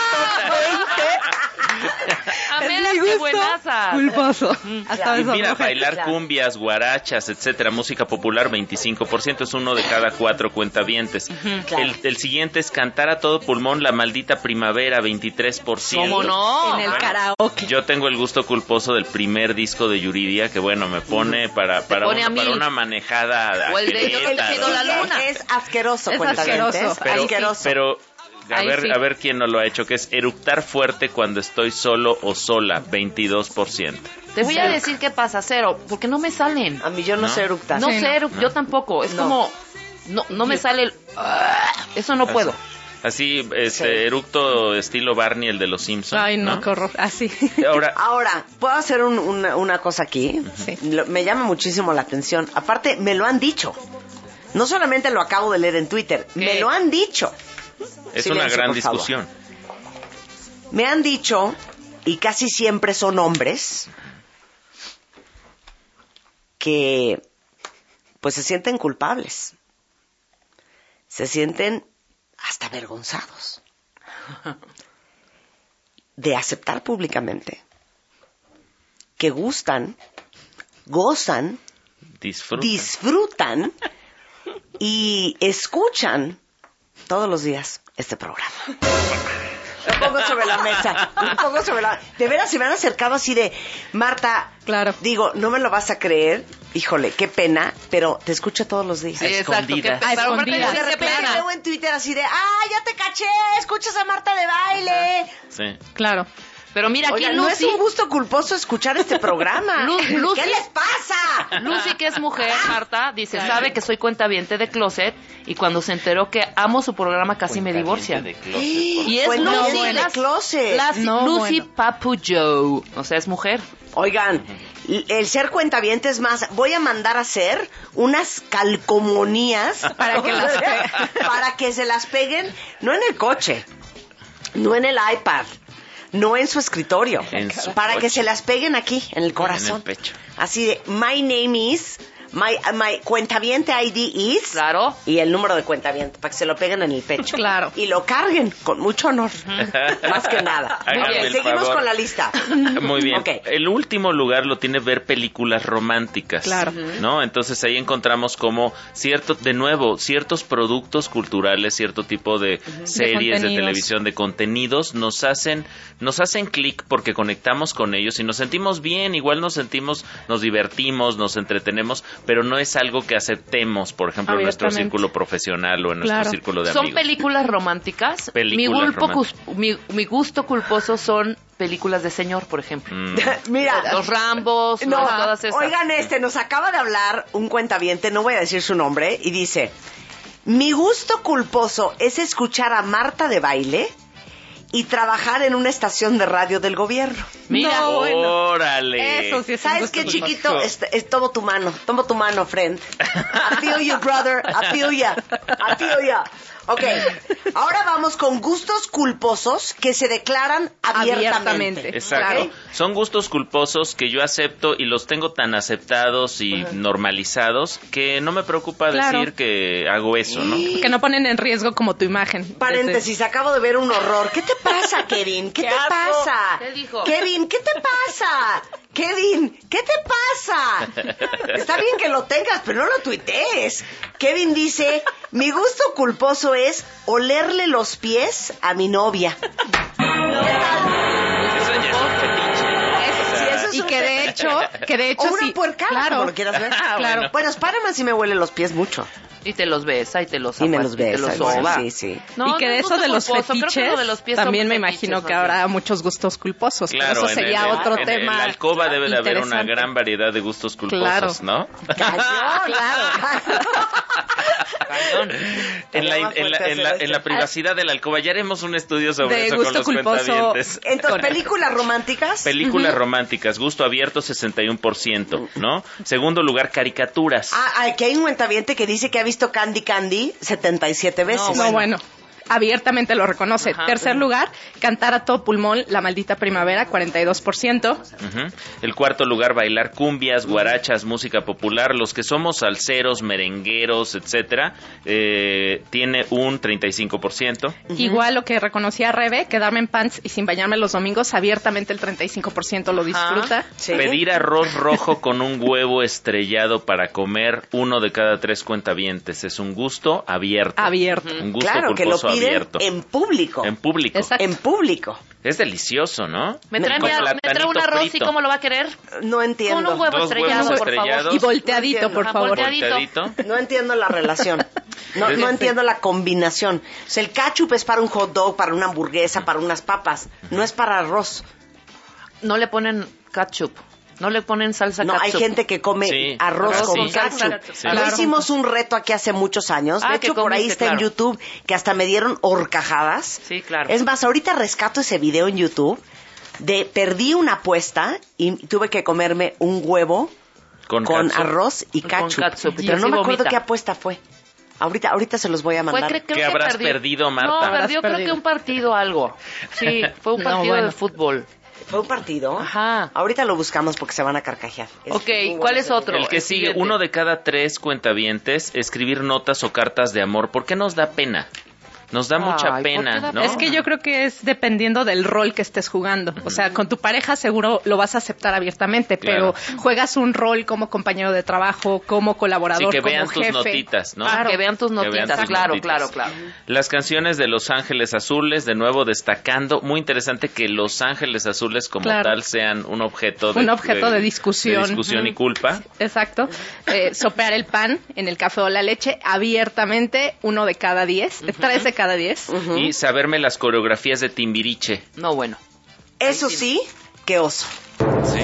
Amé las que buenazas. Culposo. Hasta Y eso. mira, ¿no? bailar Claro. cumbias, guarachas, etcétera, música popular, 25%, es uno de cada 4 cuentavientes. Claro. El siguiente es cantar a todo pulmón La Maldita Primavera, 23%. ¿Cómo no? En el karaoke. Yo tengo el gusto culposo del primer disco de Yuridia, que bueno, me pone para pone a mil. una manejada. O el de Yo te Querétaro. pido la luna. Es asqueroso, Es cuentavientes. asqueroso. Pero, Asqueroso. pero Ahí sí. a ver quién no lo ha hecho, que es eructar fuerte cuando estoy solo o sola, 22%. Te voy a decir qué pasa, Cero, porque no me salen. A mí yo no, ¿No? sé eructar. No Sí, sé, no. yo tampoco. Es No. como... No me sale el... Eso no puedo. Así, Sí. eructo estilo Barney, el de los Simpsons. Ay, no, qué horror. Así. Ahora, Ahora, ¿puedo hacer una cosa aquí? Sí. Me llama muchísimo la atención. Aparte, me lo han dicho. No solamente lo acabo de leer en Twitter, me lo han dicho. es Silencio, una gran por favor. discusión. Me han dicho, y casi siempre son hombres, que pues se sienten culpables. Se sienten hasta avergonzados de aceptar públicamente que gustan, gozan, disfrutan y escuchan todos los días este programa. Lo pongo sobre la mesa. Lo pongo sobre la... De veras se me han acercado así de... Marta, Claro. digo, no me lo vas a creer. Híjole, qué pena, pero te escucho todos los días. Sí, exacto. escondidas. Pero aparte escondidas. no De se repente pena. veo en Twitter así de... ya te caché! Escuchas a Marta de baile. Sí. Claro. Pero mira, aquí Oigan, no es Lucy... un gusto culposo escuchar este programa. Lucy- ¿Qué les pasa? Lucy, que es mujer, Marta, dice, sabe que soy cuentaviente de closet y cuando se enteró que amo su programa casi me divorcia. De closet, Y es Cuentaviente Lucy, de closet. No, Lucy bueno. Papu Joe. O sea, es mujer. Oigan, el ser cuentaviente es más, voy a mandar a hacer unas calcomanías Para que las para que se las peguen, no en el coche, no en el iPad, no en su escritorio, En su para coche. que se las peguen aquí, en el corazón. En el pecho. Así de, my name is, my cuentaviente ID is, Claro. y el número de cuentaviente, para que se lo peguen en el pecho. Claro. Y lo carguen con mucho honor, más que nada. Háganme Ok, el seguimos favor. con la lista. Muy bien. Ok. El último lugar lo tiene ver películas románticas. Claro. ¿No? Entonces ahí encontramos como ciertos productos culturales, cierto tipo de series de contenidos. televisión, de contenidos, nos hacen clic porque conectamos con ellos y nos sentimos bien, igual nos divertimos, nos entretenemos, pero no es algo que aceptemos, por ejemplo, en nuestro Abiertamente. círculo profesional o en nuestro Claro. círculo de ¿Son amigos. películas románticas? Películas Mi gusto culposo son películas de señor, por ejemplo. Mira, Los Rambos, no, todas esas. oigan, nos acaba de hablar un cuentaviente, no voy a decir su nombre, y dice, mi gusto culposo es escuchar a Marta de baile y trabajar en una estación de radio del gobierno. Mira, No, bueno. ¡Órale! Eso sí es un ¿Sabes gusto qué, culposo. chiquito? Tomo tu mano, friend. I feel you, brother. I feel ya. Ok, ahora vamos con gustos culposos que se declaran abiertamente. Exacto. ¿Ok? Son gustos culposos que yo acepto y los tengo tan aceptados y normalizados que no me preocupa Claro. decir que hago eso, ¿no? Que no ponen en riesgo como tu imagen. Paréntesis, acabo de ver un horror. ¿Qué te pasa, Kevin? ¿Qué te pasa? ¿Qué dijo? Kevin, ¿qué te pasa? Kevin, ¿qué te pasa? Está bien que lo tengas, pero no lo tuitees. Kevin dice, mi gusto culposo es olerle los pies a mi novia. Eso ya es Y que de hecho o una sí, puercada, claro, como lo quieras ver. claro. Bueno, Spider-Man sí me huele los pies mucho. Y te los besa y te los Y me zapas, los y te besa. los soba. Sí. No, y que no de es eso de gusto los culposo. Creo que fetiches, lo de los pies son también me fetiches, imagino que más bien. habrá muchos gustos culposos. Claro, pero eso sería otro tema. En la alcoba debe de haber una interesante. gran variedad de gustos culposos, Claro. ¿no? Cañón. En la privacidad de la alcoba. Ya haremos un estudio sobre De eso gusto con los culposo. cuentavientes. Entonces, películas románticas. Películas románticas, gusto abierto 61%, ¿no? Segundo lugar, caricaturas. Aquí hay un cuentaviente que dice que ha visto Candy Candy 77 veces. No, bueno. Abiertamente lo reconoce. Ajá. Tercer lugar, cantar a todo pulmón La Maldita Primavera, 42%. Ujú. El cuarto lugar, bailar cumbias, guarachas, música popular. Los que somos salseros, merengueros, etcétera, tiene un 35%. Igual lo que reconocía Rebe, quedarme en pants y sin bañarme los domingos, abiertamente el 35% lo disfruta. Sí. Pedir arroz rojo con un huevo estrellado para comer, 1 de cada 3 cuentavientes. Es un gusto abierto. Abierto. Un gusto Claro, que lo culposo piden abierto. en público. En público. Exacto. En público. Es delicioso, ¿no? Me trae Con un platanito arroz y frito. ¿cómo lo va a querer? No entiendo. Con un huevo 2 estrellado, huevos por estrellados. favor. Y volteadito, No entiendo. por favor. Volteadito. No entiendo la relación. No entiendo la combinación. O sea, el ketchup es para un hot dog, para una hamburguesa, para unas papas. No es para arroz. No le ponen ketchup. No le ponen salsa No, hay ketchup. gente que come Sí. arroz Ah, con sí. ketchup. Sí. Lo Claro. hicimos un reto aquí hace muchos años. Ah, De que hecho, por ahí comiste, está en claro. YouTube, que hasta me dieron horcajadas. Sí, claro. Es más, ahorita rescato ese video en YouTube de perdí una apuesta y tuve que comerme un huevo con catsup. arroz y Con ketchup. catsup, y Pero no así me acuerdo vomita. qué apuesta fue. Ahorita se los voy a mandar. Creo ¿Qué que habrás perdido, Marta? No, Habrás perdió creo perdido. que un partido algo. Sí, fue un No, partido bueno. de fútbol. ¿Fue un partido? Ajá. Ahorita lo buscamos porque se van a carcajear. Ok, muy bueno ¿cuál es ese otro? El que sigue, siguiente. 1 de cada 3 cuentavientes, escribir notas o cartas de amor. ¿Por qué nos da pena? Nos da mucha Ay, ¿por qué pena, da ¿no? pena? Es que yo creo que es dependiendo del rol que estés jugando. O sea, con tu pareja seguro lo vas a aceptar abiertamente, Claro. pero juegas un rol como compañero de trabajo, como colaborador, Sí, que como vean tus jefe. notitas, ¿no? Ah, que vean tus Que vean notitas, tus claro, notitas. claro. Las canciones de Los Ángeles Azules, de nuevo destacando, muy interesante que Los Ángeles Azules como Claro. tal sean un objeto de discusión. de discusión y culpa. Exacto. Sopear el pan en el café o la leche abiertamente, 1 de cada 10, 3 de cada 10. Y saberme las coreografías de Timbiriche. No, bueno. Eso sí, qué oso. Sí.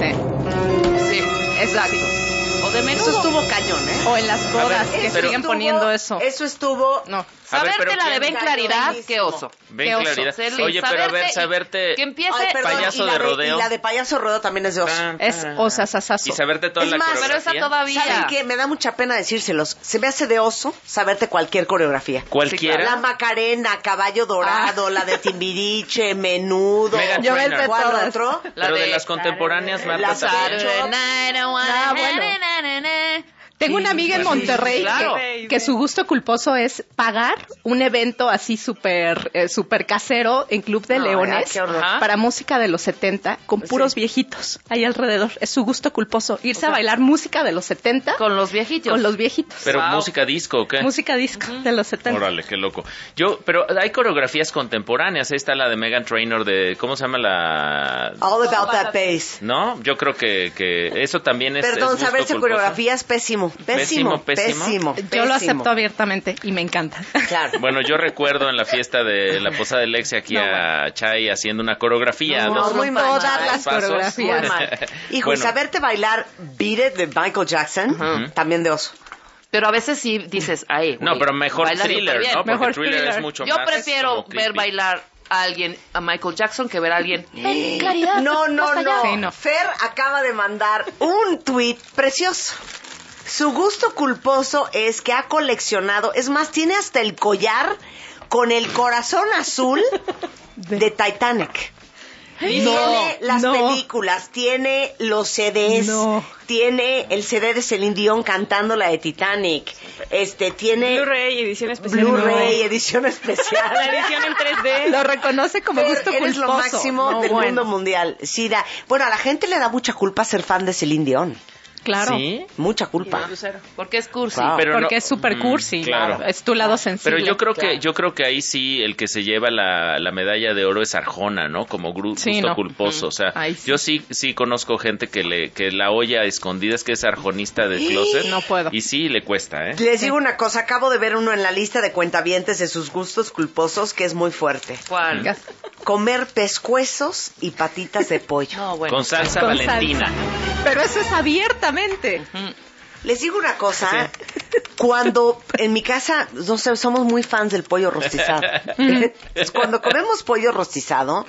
Sí, exacto. O de menudo. Eso estuvo cañón, ¿eh? O en las bodas ver, que pero- siguen poniendo eso. Eso estuvo... No. A ver, Saberte pero la de ¿quién? Ben Claridad, qué oso. Ven Qué oso. claridad. Sí, Oye, pero a ver, saberte... Que empiece... Ay, perdón, payaso y la de rodeo. Y la de payaso de rodeo también es de oso. Es osasasazo. Y saberte toda Es la más, Pero coreografía. esa todavía. ¿Saben qué? Me da mucha pena decírselos. Se me hace de oso saberte cualquier coreografía. Cualquiera. La Macarena, Caballo Dorado, la de Timbiriche, Menudo. Meghan Yo Trainor. vete ¿Cuál todas. otro? Pero de las contemporáneas, Marta, La también. Saturday Night, I wanna- Ah, bueno. Tengo una amiga en Monterrey claro. que su gusto culposo es pagar un evento así súper casero en Club de No, Leones qué horror. para música de los 70 con puros viejitos ahí alrededor. Es su gusto culposo. Irse a bailar música de los 70 Con los viejitos. con los viejitos. Pero Wow. música disco, ¿o qué? Música disco de los 70. Órale, qué loco. Pero hay coreografías contemporáneas. Ahí está la de Meghan Trainor de... ¿Cómo se llama la...? All About That Bass. ¿No? Yo creo que eso también es... Perdón, es gusto saberse culposo. coreografía es pésimo. Pésimo. Yo lo acepto abiertamente y me encanta. Claro. Bueno, yo recuerdo en la fiesta de la posada de Lexi aquí a Chay haciendo una coreografía. No, dos- muy mal. Todas Todas las pasos. coreografías. Muy mal. Hijo, Bueno. y saberte bailar Beat It de Michael Jackson, también de oso. Pero a veces sí dices, ay, No, güey, pero mejor baila Thriller, superbién. ¿no? Porque Mejor Thriller Thriller. es mucho Yo más prefiero como creepy. ver bailar a alguien, a Michael Jackson, que ver a alguien. Ven, Claridad. No, basta ya. Sí, no. Fer acaba de mandar un tuit precioso. Su gusto culposo es que ha coleccionado, es más, tiene hasta el collar con el corazón azul de Titanic. Tiene las películas, tiene los CDs, tiene el CD de Celine Dion cantando la de Titanic, tiene Blu-ray, edición especial. Blu-ray, edición especial. La edición en 3D. Lo reconoce como gusto Eres culposo. lo máximo No, del bueno. mundo mundial. Sí, bueno, a la gente le da mucha culpa ser fan de Celine Dion. Claro. ¿Sí? Mucha culpa. Porque es cursi. Wow. Pero Porque no- es super cursi. claro. Es tu lado sensible. Pero yo creo que ahí sí el que se lleva la medalla de oro es Arjona, ¿no? Como gusto Sí, no. culposo. O sea, Ay, sí. yo sí conozco gente que la olla a escondidas, que es arjonista de closet. No puedo. Y sí le cuesta, ¿eh? Les digo una cosa, acabo de ver uno en la lista de cuentavientes de sus gustos culposos que es muy fuerte. ¿Cuál? Comer pescuezos y patitas de pollo. No, bueno. Con salsa Con Valentina. salsa. Pero eso es abiertamente. Les digo una cosa, cuando en mi casa, no sé, somos muy fans del pollo rostizado. Entonces, cuando comemos pollo rostizado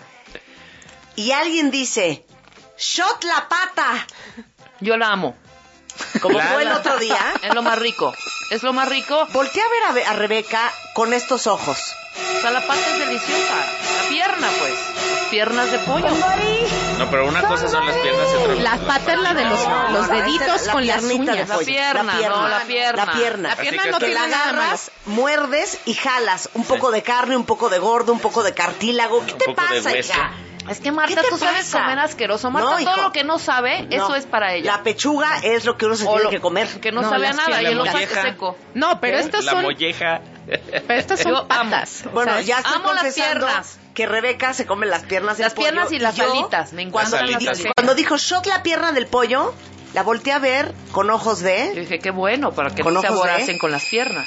y alguien dice, ¡shot la pata! Yo la amo. Como fue el otro día, Es lo más rico. Es lo más rico. volteé a ver a Rebeca con estos ojos. O sea, la pata es deliciosa. La pierna, pues. Las piernas de pollo. No, pero una cosa son las piernas y otra La pata es la de los deditos la con las piernita de uñas. La pollo. pierna, no, la pierna. La pierna. La pierna Así no que Que tiene la nada malo. agarras, muerdes y jalas. Un poco de carne, un poco de gordo, un poco de cartílago. ¿Qué te poco de pasa, hueso. hija? Es que Marta, ¿Qué te tú sabes pasa? comer asqueroso. Marta, No, todo hijo. lo que no sabe, eso No. es para ella. La pechuga es lo que uno se O tiene lo que comer. Que no, No, sabe a las nada y piernas. él lo La sabe molleja. seco. No, pero estas La son, molleja. pero estas son Yo amo. patas. Bueno, O sea, ya estoy amo las confesando piernas. que Rebeca se come las piernas del Las pollo. piernas y las yo, alitas, me cuando, encantan las alitas. cuando dijo shot la pierna del pollo, la volteé a ver con ojos Yo de... dije, qué bueno, para que Con no se ojos de- aboracen con las piernas.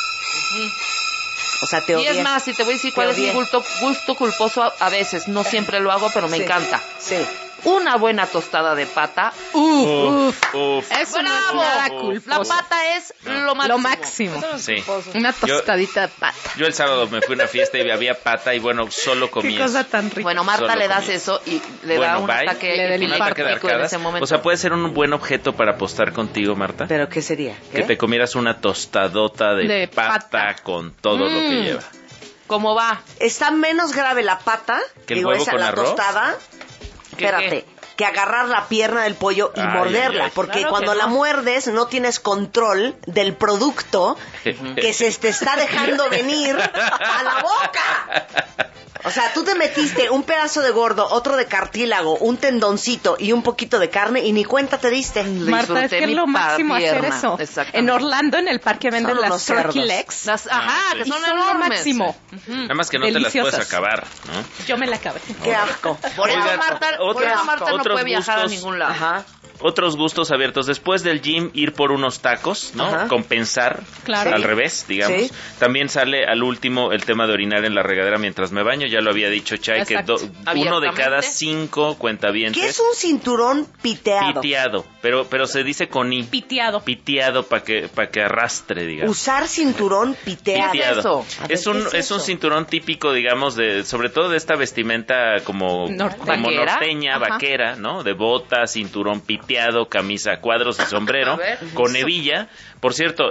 O sea, te Y odié. es más, si te voy a decir cuál es mi odié. gusto culposo a veces, no siempre lo hago, pero me Sí. encanta. Sí. Una buena tostada de pata. Uf. eso no es ¡Bravo! nada La culposo. pata es lo máximo. Lo máximo. Sí. Una tostadita de pata. Yo el sábado me fui a una fiesta y había pata y bueno, solo comí Qué cosa eso. tan rica. Bueno, Marta Solo le das comida. eso y le da Bueno, un bye. ataque Le da el Un ataque de epiléptico en arcadas. ese momento. O sea, puede ser un buen objeto para apostar contigo, Marta. ¿Pero qué sería? Que te comieras una tostadota de, De pata, pata. con todo lo que lleva. ¿Cómo va? Está menos grave la pata, ¿Que el digo, huevo esa, con la arroz? tostada, espérate, que agarrar la pierna del pollo y Ay, morderla, ay, ay. porque Claro cuando que la no. muerdes no tienes control del producto que se te está dejando venir a la boca. O sea, tú te metiste un pedazo de gordo, otro de cartílago, un tendoncito y un poquito de carne y ni cuenta te diste. Marta, es que es lo máximo hacer pierna. eso. Exactamente. En Orlando, en el parque, venden Son las unos turkey cerdos. legs. Ajá, sí. que Y son son lo enormes. máximo. Nada más que no te las Deliciosas. puedes acabar, ¿no? Yo me la acabé. Qué asco. Por eso Oigan, Marta, por otros- eso Marta no otros puede viajar a gustos. ningún lado. Ajá. Otros gustos abiertos. Después del gym, ir por unos tacos, ¿no? Ajá. Compensar. Claro. Al Sí. revés, digamos. Sí. También sale al último el tema de orinar en la regadera mientras me baño. Ya lo había dicho Chay, que Exacto. uno de cada Abiertamente. 5 cuentavientes. ¿Qué es un cinturón piteado? Piteado, pero se dice con I. Piteado. Piteado para que arrastre, digamos. Usar cinturón piteado. Piteado. eso? A ver, Es un ¿qué es es un eso? cinturón típico, digamos, sobre todo de esta vestimenta como Norteña. norteña, Ajá. vaquera, ¿no? De bota, cinturón piteado, camisa a cuadros y sombrero A ver. con hebilla. Por cierto,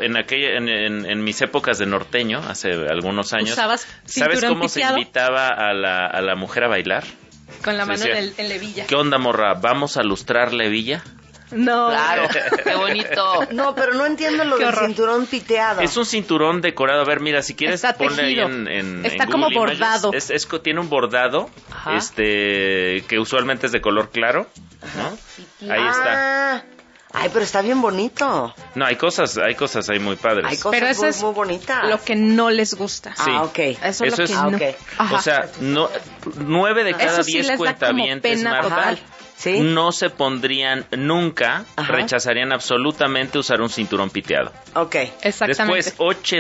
en mis épocas de norteño, hace algunos años, ¿Usabas ¿sabes cinturón cómo piteado? se invitaba a la mujer a bailar? Con la mano Decía, en la hebilla. ¿Qué onda, morra? ¿Vamos a lustrar la hebilla? No. Claro, qué bonito. No, pero no entiendo lo Qué del horror. cinturón piteado. Es un cinturón decorado. A ver, mira, si quieres Está ponle ahí tejido. en Está en como Google Images. bordado. Tiene un bordado, Ajá. que usualmente es de color claro, ¿no? Ahí está. Ah, ay, pero está bien bonito. No, hay cosas ahí muy padres. Hay cosas Pero eso muy, es muy bonitas. lo que no les gusta. Sí. Ah, ok. Eso es lo que Ah, no. ok. Ajá. O sea, 9 de cada Eso sí 10 les da como cuentavientes, pena Marta, total. ¿Sí? no se pondrían nunca, Ajá. rechazarían absolutamente usar un cinturón piteado. Ok. Exactamente. Después,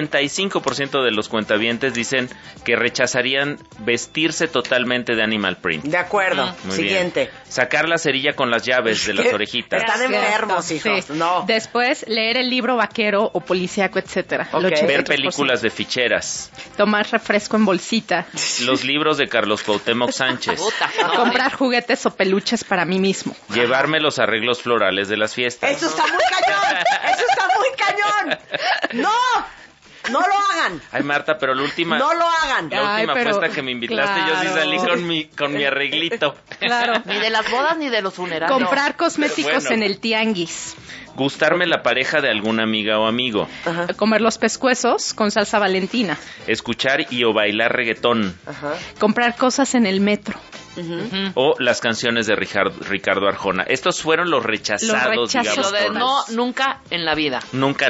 85% de los cuentavientes dicen que rechazarían vestirse totalmente de animal print. De acuerdo. Muy Siguiente. bien. Sacar la cerilla con las llaves de las orejitas. Están enfermos, hijos. Sí. No. Después, leer el libro vaquero o policíaco, etcétera. Ok. El 83%. Ver películas de ficheras. Tomar refresco en bolsita. Los libros de Carlos Cuauhtémoc Sánchez. Puta, no, Comprar juguetes o peluches para mí mismo. Llevarme los arreglos florales de las fiestas. Eso está muy cañón. Eso está muy cañón. No. No lo hagan. Ay, Marta, pero la última... No lo hagan. La Ay, última pero- fiesta que me invitaste, yo sí claro. salí con mi arreglito. Claro. Ni de las bodas ni de los funerales. Comprar cosméticos Bueno. en el tianguis. Gustarme la pareja de alguna amiga o amigo. Ajá. Comer los pescuezos con salsa valentina. Escuchar y o bailar reggaetón. Ajá. Comprar cosas en el metro. o las canciones de Ricardo Arjona. Estos fueron los rechazados, digamos. Lo de no, nunca en la vida. Nunca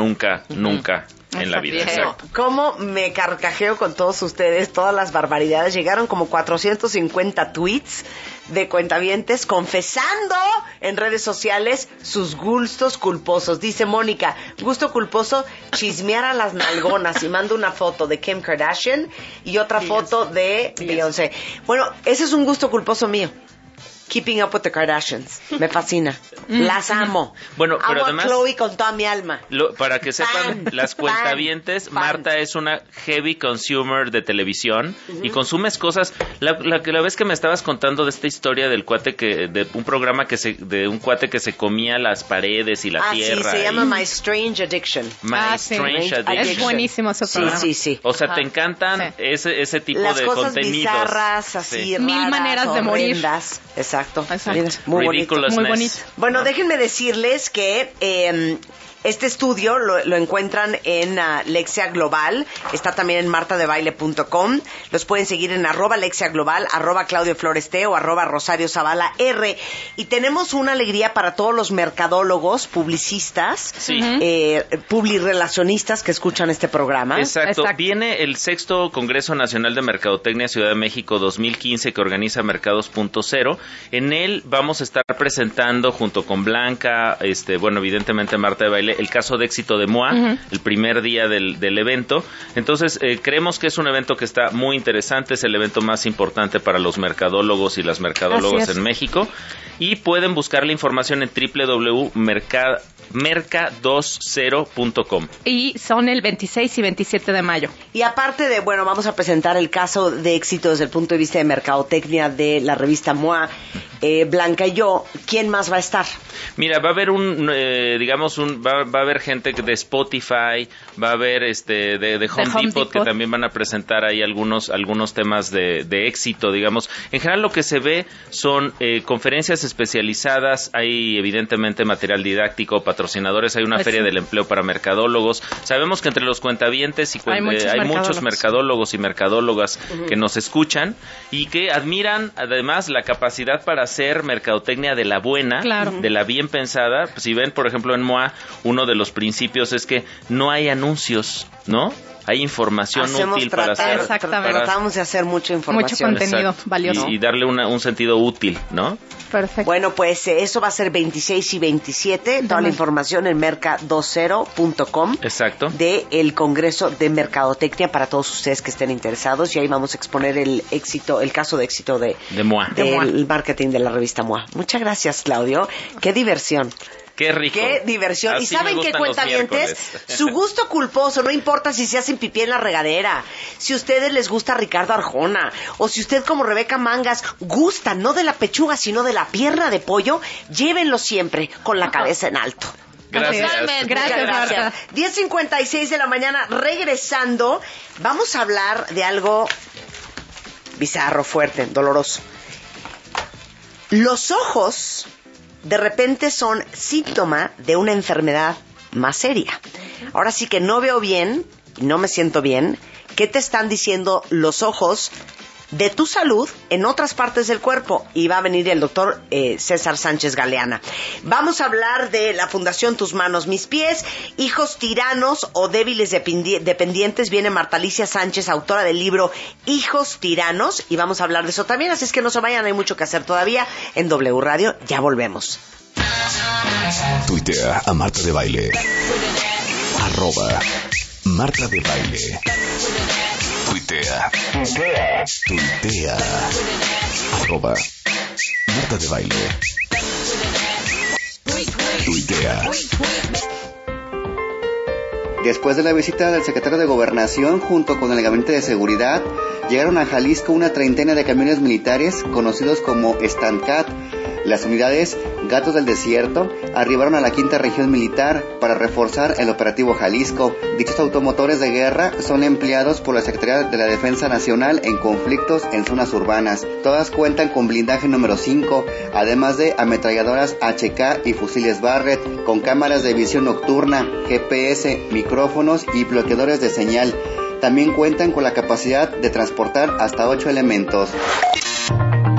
en la vida. Exacto. ¿Cómo me carcajeo con todos ustedes? Todas las barbaridades. Llegaron como 450 tweets de cuentavientes confesando en redes sociales sus gustos culposos. Dice Mónica, gusto culposo, chismear a las nalgonas, y mando una foto de Kim Kardashian y otra foto de Beyoncé. Bueno, ese es un gusto culposo mío. Keeping Up with the Kardashians. Me fascina. Las amo. Bueno, pero amo además, a Khloe con toda mi alma. Para que sepan, las cuentavientes, Marta es una heavy consumer de televisión y consumes cosas. La vez que me estabas contando de esta historia del cuate de un programa de un cuate que se comía las paredes y la tierra. Sí, se llama My Strange Addiction. Strange Addiction. Es buenísimo ese programa. Sí. O sea, te encantan ese tipo las de cosas contenidos. Bizarras, así, raras, 1000 maneras de morir. Exacto. Muy bonito. Muy bonito. Bueno, déjenme decirles que este estudio lo encuentran en Lexia Global. Está también en martadebaile.com. Los pueden seguir en @Lexia Global, @Claudio Flores T o @Rosario Zavala R. Y tenemos una alegría para todos los mercadólogos, publicistas, publirelacionistas que escuchan este programa. Exacto. Viene el 6º Congreso Nacional de Mercadotecnia Ciudad de México 2015 que organiza Mercados.0. En él vamos a estar presentando junto con Blanca, evidentemente Marta de Baile, el caso de éxito de MOA, el primer día del evento. Entonces, creemos que es un evento que está muy interesante, es el evento más importante para los mercadólogos y las mercadólogas en México. Y pueden buscar la información en www.merca20.com. Y son el 26 y 27 de mayo. Y aparte de, vamos a presentar el caso de éxito desde el punto de vista de mercadotecnia de la revista MOA, Blanca y yo, ¿quién más va a estar? Mira, va a haber va a haber gente de Spotify, va a haber de Home Depot que también van a presentar ahí algunos temas de éxito, digamos. En general lo que se ve son conferencias especializadas, hay evidentemente material didáctico, patrocinadores, hay una feria del empleo para mercadólogos. Sabemos que entre los cuentavientes hay muchos mercadólogos y mercadólogas que nos escuchan y que admiran además la capacidad para hacer mercadotecnia de la buena, de la bien pensada. Pues, si ven, por ejemplo, en MOA, uno de los principios es que no hay anuncios, ¿no? Hay información útil para hacer. Exactamente. Tratamos de hacer mucha información. Mucho contenido valioso. Y darle un sentido útil, ¿no? Perfecto. Bueno, pues eso va a ser 26 y 27. Toda la información en merca20.com. Exacto. De el Congreso de Mercadotecnia para todos ustedes que estén interesados. Y ahí vamos a exponer el caso de éxito de MOA. Del marketing de la revista MOA. Muchas gracias, Claudio. Qué diversión. Qué rico. Qué diversión. Así ¿Y saben qué, cuentavientes? Su gusto culposo, no importa si se hacen pipí en la regadera, si a ustedes les gusta Ricardo Arjona, o si usted como Rebeca Mangas gusta no de la pechuga, sino de la pierna de pollo, llévenlo siempre con la cabeza en alto. Gracias. Gracias. 10:56 de la mañana, regresando, vamos a hablar de algo bizarro, fuerte, doloroso. Los ojos de repente son síntoma de una enfermedad más seria. Ahora sí que no veo bien, no me siento bien. ¿Qué te están diciendo los ojos de tu salud en otras partes del cuerpo? Y va a venir el doctor César Sánchez Galeana. Vamos a hablar de la Fundación Tus Manos, Mis Pies, hijos tiranos o débiles dependientes. Viene Marta Alicia Sánchez, autora del libro Hijos Tiranos, y vamos a hablar de eso también, así es que no se vayan, hay mucho que hacer todavía en W Radio. Ya volvemos. Tuitea a Marta de Baile. @Marta de Baile. Tuitea. @Marta de Baile. Tuitea. Después de la visita del secretario de Gobernación junto con el Gabinete de Seguridad, llegaron a Jalisco una treintena de camiones militares conocidos como Standcat. Las unidades Gatos del Desierto arribaron a la 5ª Región Militar para reforzar el operativo Jalisco. Dichos automotores de guerra son empleados por la Secretaría de la Defensa Nacional en conflictos en zonas urbanas. Todas cuentan con blindaje número 5, además de ametralladoras HK y fusiles Barrett, con cámaras de visión nocturna, GPS, micrófonos y bloqueadores de señal. También cuentan con la capacidad de transportar hasta 8 elementos.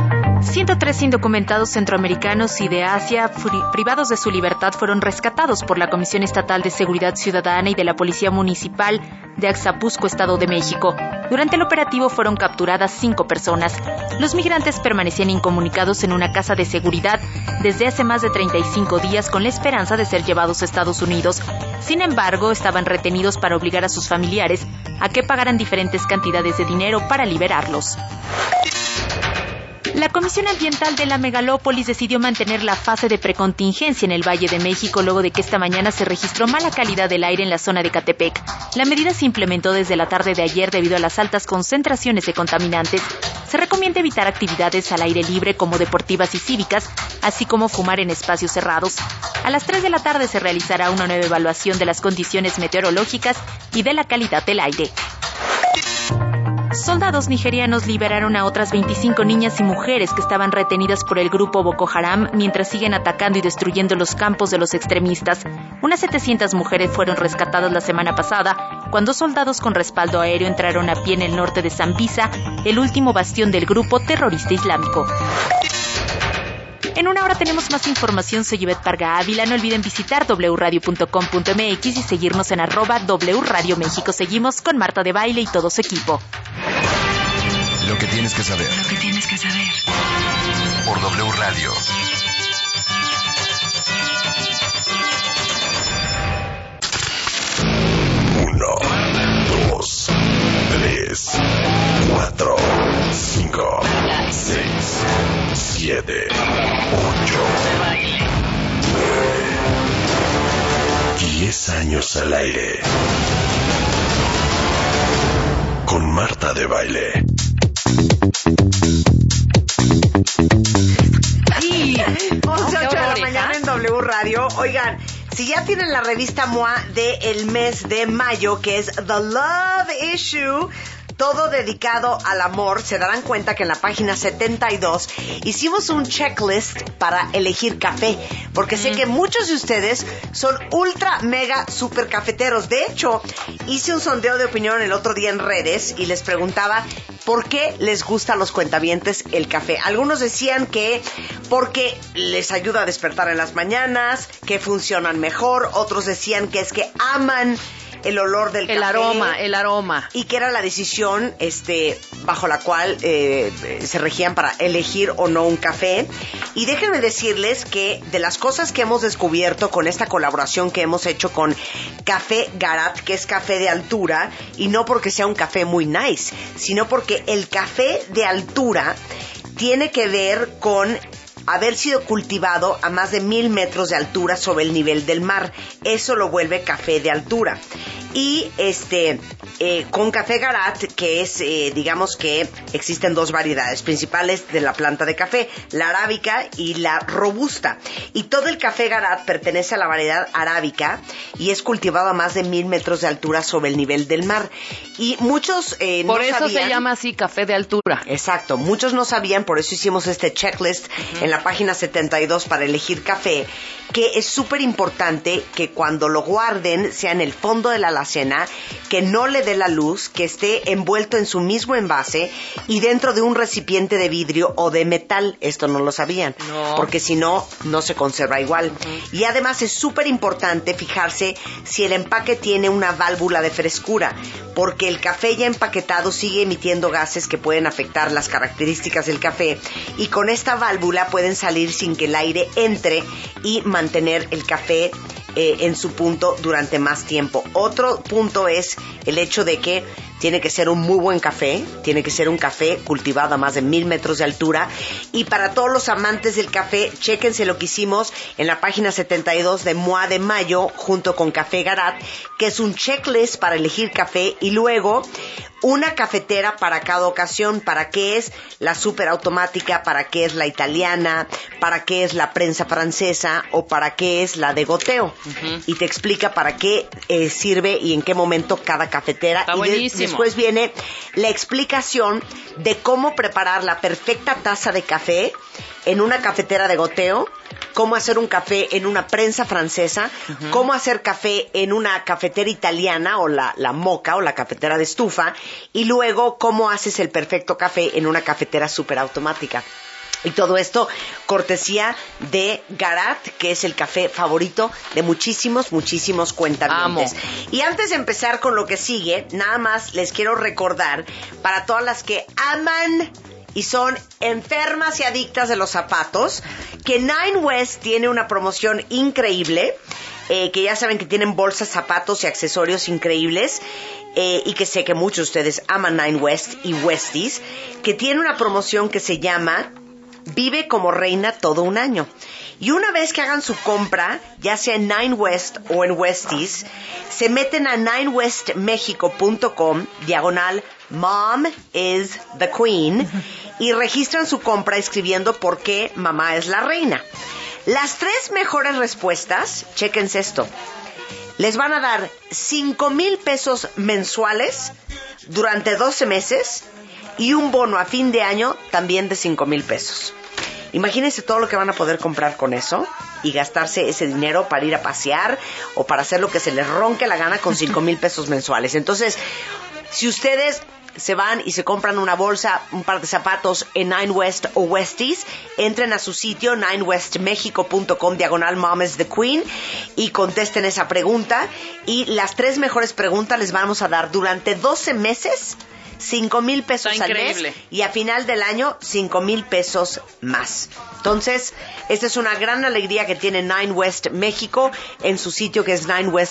103 indocumentados centroamericanos y de Asia privados de su libertad fueron rescatados por la Comisión Estatal de Seguridad Ciudadana y de la Policía Municipal de Axapusco, Estado de México. Durante el operativo fueron capturadas 5 personas. Los migrantes permanecían incomunicados en una casa de seguridad desde hace más de 35 días con la esperanza de ser llevados a Estados Unidos. Sin embargo, estaban retenidos para obligar a sus familiares a que pagaran diferentes cantidades de dinero para liberarlos. La Comisión Ambiental de la Megalópolis decidió mantener la fase de precontingencia en el Valle de México luego de que esta mañana se registró mala calidad del aire en la zona de Catepec. La medida se implementó desde la tarde de ayer debido a las altas concentraciones de contaminantes. Se recomienda evitar actividades al aire libre como deportivas y cívicas, así como fumar en espacios cerrados. A las 3 de la tarde se realizará una nueva evaluación de las condiciones meteorológicas y de la calidad del aire. Soldados nigerianos liberaron a otras 25 niñas y mujeres que estaban retenidas por el grupo Boko Haram mientras siguen atacando y destruyendo los campos de los extremistas. Unas 700 mujeres fueron rescatadas la semana pasada cuando soldados con respaldo aéreo entraron a pie en el norte de Sambisa, el último bastión del grupo terrorista islámico. En una hora tenemos más información. Soy Ivette Parga Ávila. No olviden visitar wradio.com.mx y seguirnos en @wradio México. Seguimos con Marta de Baile y todo su equipo. Lo que tienes que saber. Lo que tienes que saber. Por W Radio. Uno, 2, 3, 4, 5, 6, 7, 8, 9, 10 años al aire. Con Marta de Baile. Sí, 11:08 de la mañana en W Radio. Oigan, si ya tienen la revista MOA del mes de mayo, que es The Love Issue, todo dedicado al amor, se darán cuenta que en la página 72 hicimos un checklist para elegir café, porque sé que muchos de ustedes son ultra, mega, super cafeteros. De hecho, hice un sondeo de opinión el otro día en redes y les preguntaba por qué les gusta a los cuentavientes el café. Algunos decían que porque les ayuda a despertar en las mañanas, que funcionan mejor. Otros decían que es que aman el olor del café. El aroma. Y que era la decisión bajo la cual se regían para elegir o no un café. Y déjenme decirles que de las cosas que hemos descubierto con esta colaboración que hemos hecho con Café Garat, que es café de altura, y no porque sea un café muy nice, sino porque el café de altura tiene que ver con haber sido cultivado a más de 1000 metros de altura sobre el nivel del mar. Eso lo vuelve café de altura. Y con Café Garat, que es, digamos que existen dos variedades principales de la planta de café, la arábica y la robusta. Y todo el Café Garat pertenece a la variedad arábica y es cultivado a más de 1000 metros de altura sobre el nivel del mar. Y muchos por no eso sabían, se llama así café de altura. Exacto, muchos no sabían, por eso hicimos este checklist en la página 72 para elegir café, que es súper importante que cuando lo guarden sea en el fondo de la alacena, que no le dé la luz, que esté envuelto en su mismo envase y dentro de un recipiente de vidrio o de metal. Esto no lo sabían, porque si no, no se conserva igual. Y además es súper importante fijarse si el empaque tiene una válvula de frescura, porque el café ya empaquetado sigue emitiendo gases que pueden afectar las características del café, y con esta válvula pueden salir sin que el aire entre y mantener el café en su punto durante más tiempo. Otro punto es el hecho de que tiene que ser un muy buen café, tiene que ser un café cultivado a más de 1000 metros de altura. Y para todos los amantes del café, chéquense lo que hicimos en la página 72 de MOA de Mayo junto con Café Garat, que es un checklist para elegir café y luego una cafetera para cada ocasión, para qué es la superautomática, para qué es la italiana, para qué es la prensa francesa o para qué es la de goteo. Y te explica para qué sirve y en qué momento cada cafetera. Está buenísimo. Después viene la explicación de cómo preparar la perfecta taza de café en una cafetera de goteo, cómo hacer un café en una prensa francesa, cómo hacer café en una cafetera italiana o la moca o la cafetera de estufa, y luego cómo haces el perfecto café en una cafetera superautomática. Y todo esto cortesía de Garat, que es el café favorito de muchísimos cuentavientes. Y antes de empezar con lo que sigue, nada más les quiero recordar para todas las que aman y son enfermas y adictas de los zapatos, que Nine West tiene una promoción increíble, que ya saben que tienen bolsas, zapatos y accesorios increíbles, y que sé que muchos de ustedes aman Nine West y Westies, que tiene una promoción que se llama Vive como reina todo un año. Y una vez que hagan su compra, ya sea en Nine West o en Westies, se meten a ninewestmexico.com/Mom is the Queen y registran su compra escribiendo por qué mamá es la reina. Las 3 mejores respuestas, chéquense esto, les van a dar 5,000 pesos mensuales durante 12 meses y un bono a fin de año también de 5,000 pesos. Imagínense todo lo que van a poder comprar con eso y gastarse ese dinero para ir a pasear o para hacer lo que se les ronque la gana con 5,000 pesos mensuales. Entonces, si ustedes se van y se compran una bolsa, un par de zapatos en Nine West o Westies, entren a su sitio ninewestmexico.com/Mom is the Queen y contesten esa pregunta. Y las 3 mejores preguntas les vamos a dar durante 12 meses 5,000 pesos al mes y a final del año 5,000 pesos más. Entonces, esta es una gran alegría que tiene Nine West México en su sitio, que es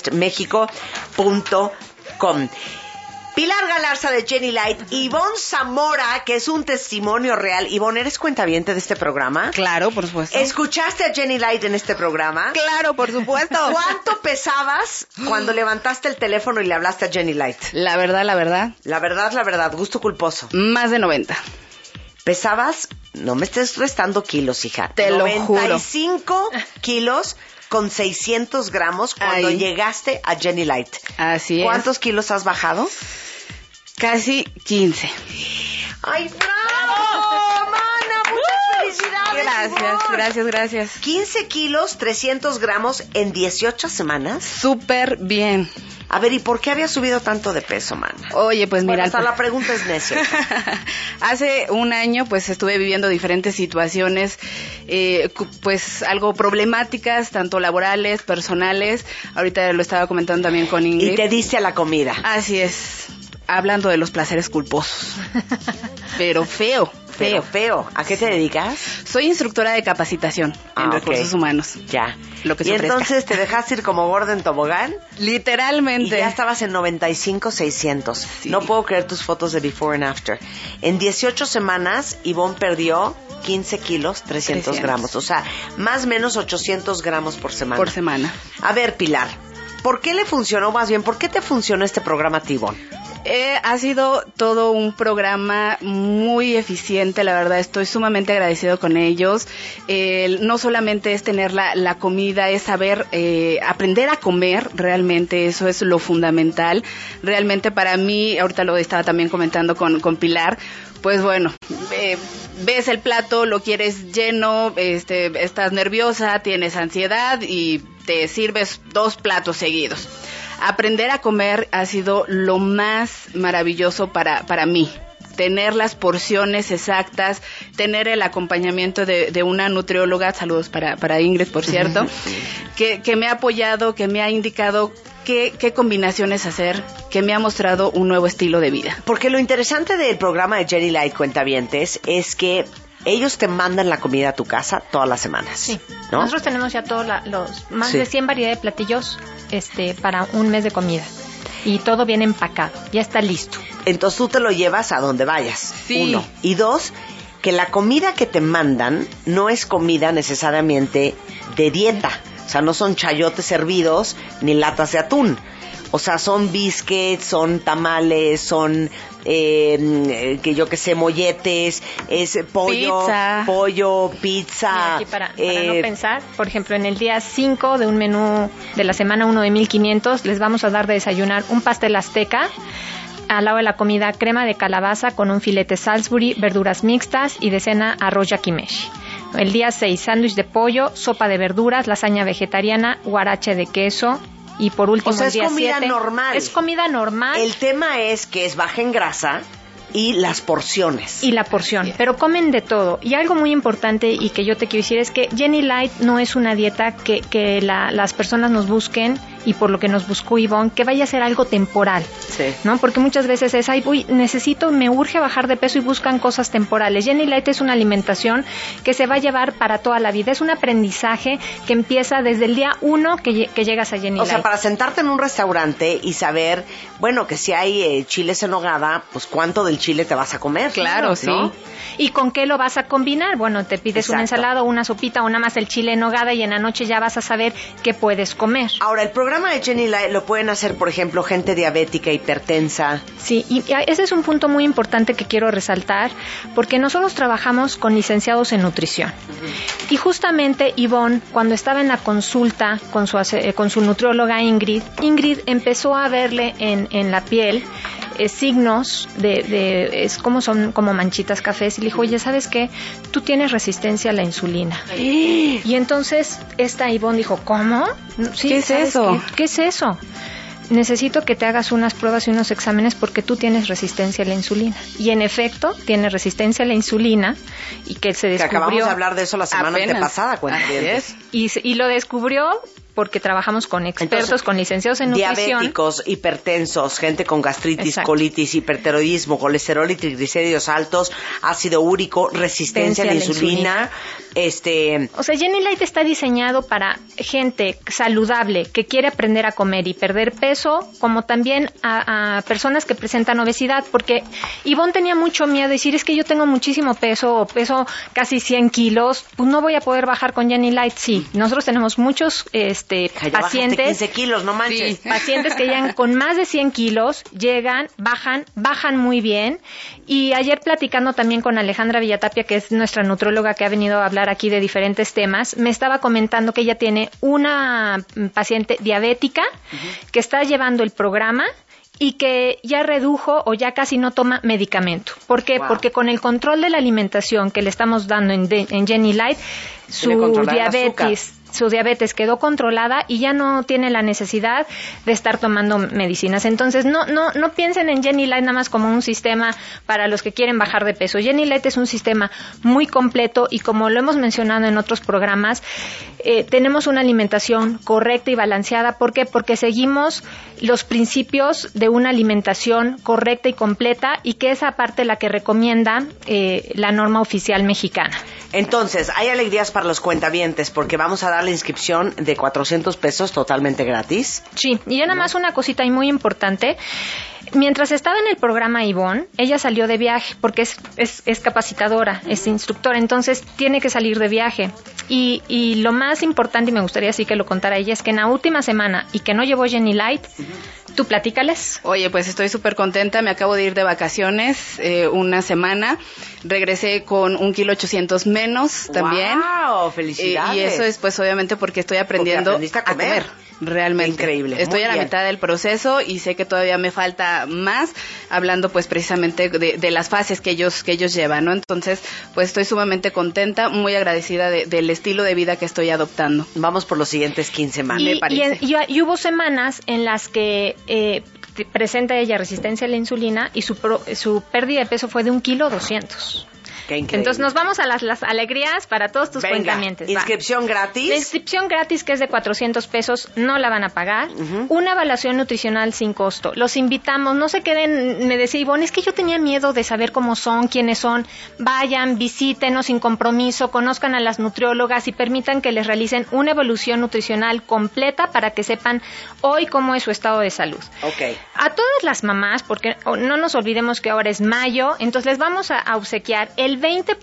ninewestmexico.com. Pilar Galarza de Jenny Light, Ivonne Zamora, que es un testimonio real. Ivonne, ¿eres cuentaviente de este programa? Claro, por supuesto. ¿Escuchaste a Jenny Light en este programa? Claro, por supuesto. ¿Cuánto pesabas cuando levantaste el teléfono y le hablaste a Jenny Light? La verdad. La verdad, gusto culposo. Más de 90. ¿Pesabas? No me estés restando kilos, hija. Te lo juro. 95 kilos con 600 gramos cuando llegaste a Jenny Light. Así es. ¿Cuántos kilos has bajado? Casi 15. ¡Ay, bravo! ¡Mana! ¡Muchas felicidades! Gracias. 15 kilos, 300 gramos en 18 semanas. Súper bien. A ver, ¿y por qué había subido tanto de peso, mana? Oye, pues mira... Hasta la pregunta es necia. Hace un año, pues, estuve viviendo diferentes situaciones, pues, algo problemáticas, tanto laborales, personales. Ahorita lo estaba comentando también con Ingrid. Y te diste a la comida. Así es. Hablando de los placeres culposos. Pero feo. ¿A qué te dedicas? Soy instructora de capacitación en recursos humanos. Ya. Lo que se ¿Y ofrezca. entonces te dejaste ir como gorda en tobogán? Literalmente. Y ya estabas en 95, 600. Sí. No puedo creer tus fotos de before and after. En 18 semanas, Ivonne perdió 15 kilos, 300 gramos. O sea, más o menos 800 gramos por semana. A ver, Pilar, ¿por qué le funcionó? Más bien, ¿por qué te funcionó este programa a ti, Ivonne? Ha sido todo un programa muy eficiente, la verdad, estoy sumamente agradecido con ellos. No solamente es tener la comida, es saber aprender a comer, realmente eso es lo fundamental. Realmente para mí, ahorita lo estaba también comentando con Pilar, pues bueno, ves el plato, lo quieres lleno, estás nerviosa, tienes ansiedad y te sirves 2 platos seguidos. Aprender a comer ha sido lo más maravilloso para mí. Tener las porciones exactas, tener el acompañamiento de una nutrióloga, saludos para Ingrid, por cierto, que me ha apoyado, que me ha indicado qué combinaciones hacer, que me ha mostrado un nuevo estilo de vida. Porque lo interesante del programa de Jenny Light Cuentavientes es que ellos te mandan la comida a tu casa todas las semanas. Sí. ¿No? Nosotros tenemos ya todos los más de 100 variedades de platillos para un mes de comida. Y todo viene empacado. Ya está listo. Entonces tú te lo llevas a donde vayas. Sí. 1. Y 2, que la comida que te mandan no es comida necesariamente de dieta. O sea, no son chayotes hervidos ni latas de atún. O sea, son biscuits, son tamales, son, molletes, es pollo, pizza. Aquí para no pensar, por ejemplo, en el día 5 de un menú de la semana 1 de 1,500, les vamos a dar de desayunar un pastel azteca, al lado de la comida crema de calabaza con un filete Salisbury, verduras mixtas y de cena arroz yakimeshi. El día 6, sándwich de pollo, sopa de verduras, lasaña vegetariana, guarache de queso. Y por último, o sea, el día es comida 7, normal. Es comida normal. El tema es que es baja en grasa, y las porciones. Y la porción, pero comen de todo. Y algo muy importante y que yo te quiero decir es que Jenny Light no es una dieta que las personas nos busquen, y por lo que nos buscó Ivonne, que vaya a ser algo temporal, Sí. ¿no? Porque muchas veces es, me urge bajar de peso y buscan cosas temporales. Jenny Light es una alimentación que se va a llevar para toda la vida. Es un aprendizaje que empieza desde el día 1 que llegas a Jenny Light. O sea, para sentarte en un restaurante y saber, bueno, que si hay chiles en nogada, pues cuánto del chile te vas a comer. Claro, sí. ¿no? ¿Y con qué lo vas a combinar? Bueno, te pides una ensalada o una sopita o nada más el chile en nogada y en la noche ya vas a saber qué puedes comer. Ahora, el programa de Jenny Light lo pueden hacer, por ejemplo, gente diabética, hipertensa. Sí, y ese es un punto muy importante que quiero resaltar, porque nosotros trabajamos con licenciados en nutrición. Y justamente Ivonne, cuando estaba en la consulta con su nutrióloga Ingrid empezó a verle en la piel signos es como son como manchitas cafés, y le dijo, oye, ¿sabes qué? Tú tienes resistencia a la insulina. Y entonces esta Ivonne dijo, ¿cómo? Sí, ¿qué es eso? ¿Qué es eso? Necesito que te hagas unas pruebas y unos exámenes porque tú tienes resistencia a la insulina. Y en efecto, tiene resistencia a la insulina, y que se descubrió... Que acabamos de hablar de eso la semana antepasada, cuentavientes. Y lo descubrió porque trabajamos con expertos, entonces, con licenciados en nutrición. Diabéticos, hipertensos, gente con gastritis, exacto, colitis, hipertiroidismo, colesterol y triglicéridos altos, ácido úrico, resistencia a la insulina. O sea, Jenny Light está diseñado para gente saludable que quiere aprender a comer y perder peso, como también a personas que presentan obesidad, porque Ivonne tenía mucho miedo de decir, es que yo tengo muchísimo peso, o peso casi 100 kilos, pues no voy a poder bajar con Jenny Light. Sí, nosotros tenemos muchos pacientes, 15 kilos, no manches. Sí, pacientes que llegan con más de 100 kilos, llegan, bajan muy bien. Y ayer platicando también con Alejandra Villatapia, que es nuestra nutróloga que ha venido a hablar aquí de diferentes temas, me estaba comentando que ella tiene una paciente diabética que está llevando el programa y que ya redujo o ya casi no toma medicamento. ¿Por qué? Wow. Porque con el control de la alimentación que le estamos dando en Jenny Light, su diabetes quedó controlada y ya no tiene la necesidad de estar tomando medicinas. Entonces, no piensen en Jenny Light nada más como un sistema para los que quieren bajar de peso. Jenny Light es un sistema muy completo y, como lo hemos mencionado en otros programas, tenemos una alimentación correcta y balanceada. ¿Por qué? Porque seguimos los principios de una alimentación correcta y completa, y que es aparte la que recomienda la norma oficial mexicana. Entonces, hay alegrías para los cuentavientes porque vamos a dar la inscripción de 400 pesos totalmente gratis. Sí, y ya nada más una cosita y muy importante. Mientras estaba en el programa Ivonne, ella salió de viaje porque es capacitadora, es instructora, entonces tiene que salir de viaje. Y lo más importante, y me gustaría así que lo contara ella, es que en la última semana, y que no llevó Jenny Light, tú platícales. Oye, pues estoy súper contenta, me acabo de ir de vacaciones una semana, regresé con 1.800 kilos menos también. ¡Wow! ¡Felicidades! Y eso es pues obviamente porque estoy aprendiendo a comer. Realmente. Increíble. Estoy a la mitad del proceso y sé que todavía me falta más, hablando pues precisamente de las fases que ellos llevan, ¿no? Entonces, pues estoy sumamente contenta, muy agradecida del estilo de vida que estoy adoptando. Vamos por los siguientes 15 semanas, me parece. Y hubo semanas en las que presenta ella resistencia a la insulina y su pérdida de peso fue de 1.200 kilos. Entonces nos vamos a las alegrías para todos tus cuentamientos. Inscripción gratis. La inscripción gratis, que es de 400 pesos, no la van a pagar. Una evaluación nutricional sin costo. Los invitamos, no se queden, me decía Ivonne, es que yo tenía miedo de saber cómo son, quiénes son. Vayan, visítenos sin compromiso, conozcan a las nutriólogas y permitan que les realicen una evaluación nutricional completa para que sepan hoy cómo es su estado de salud. Okay. A todas las mamás, porque no nos olvidemos que ahora es mayo, entonces les vamos a obsequiar el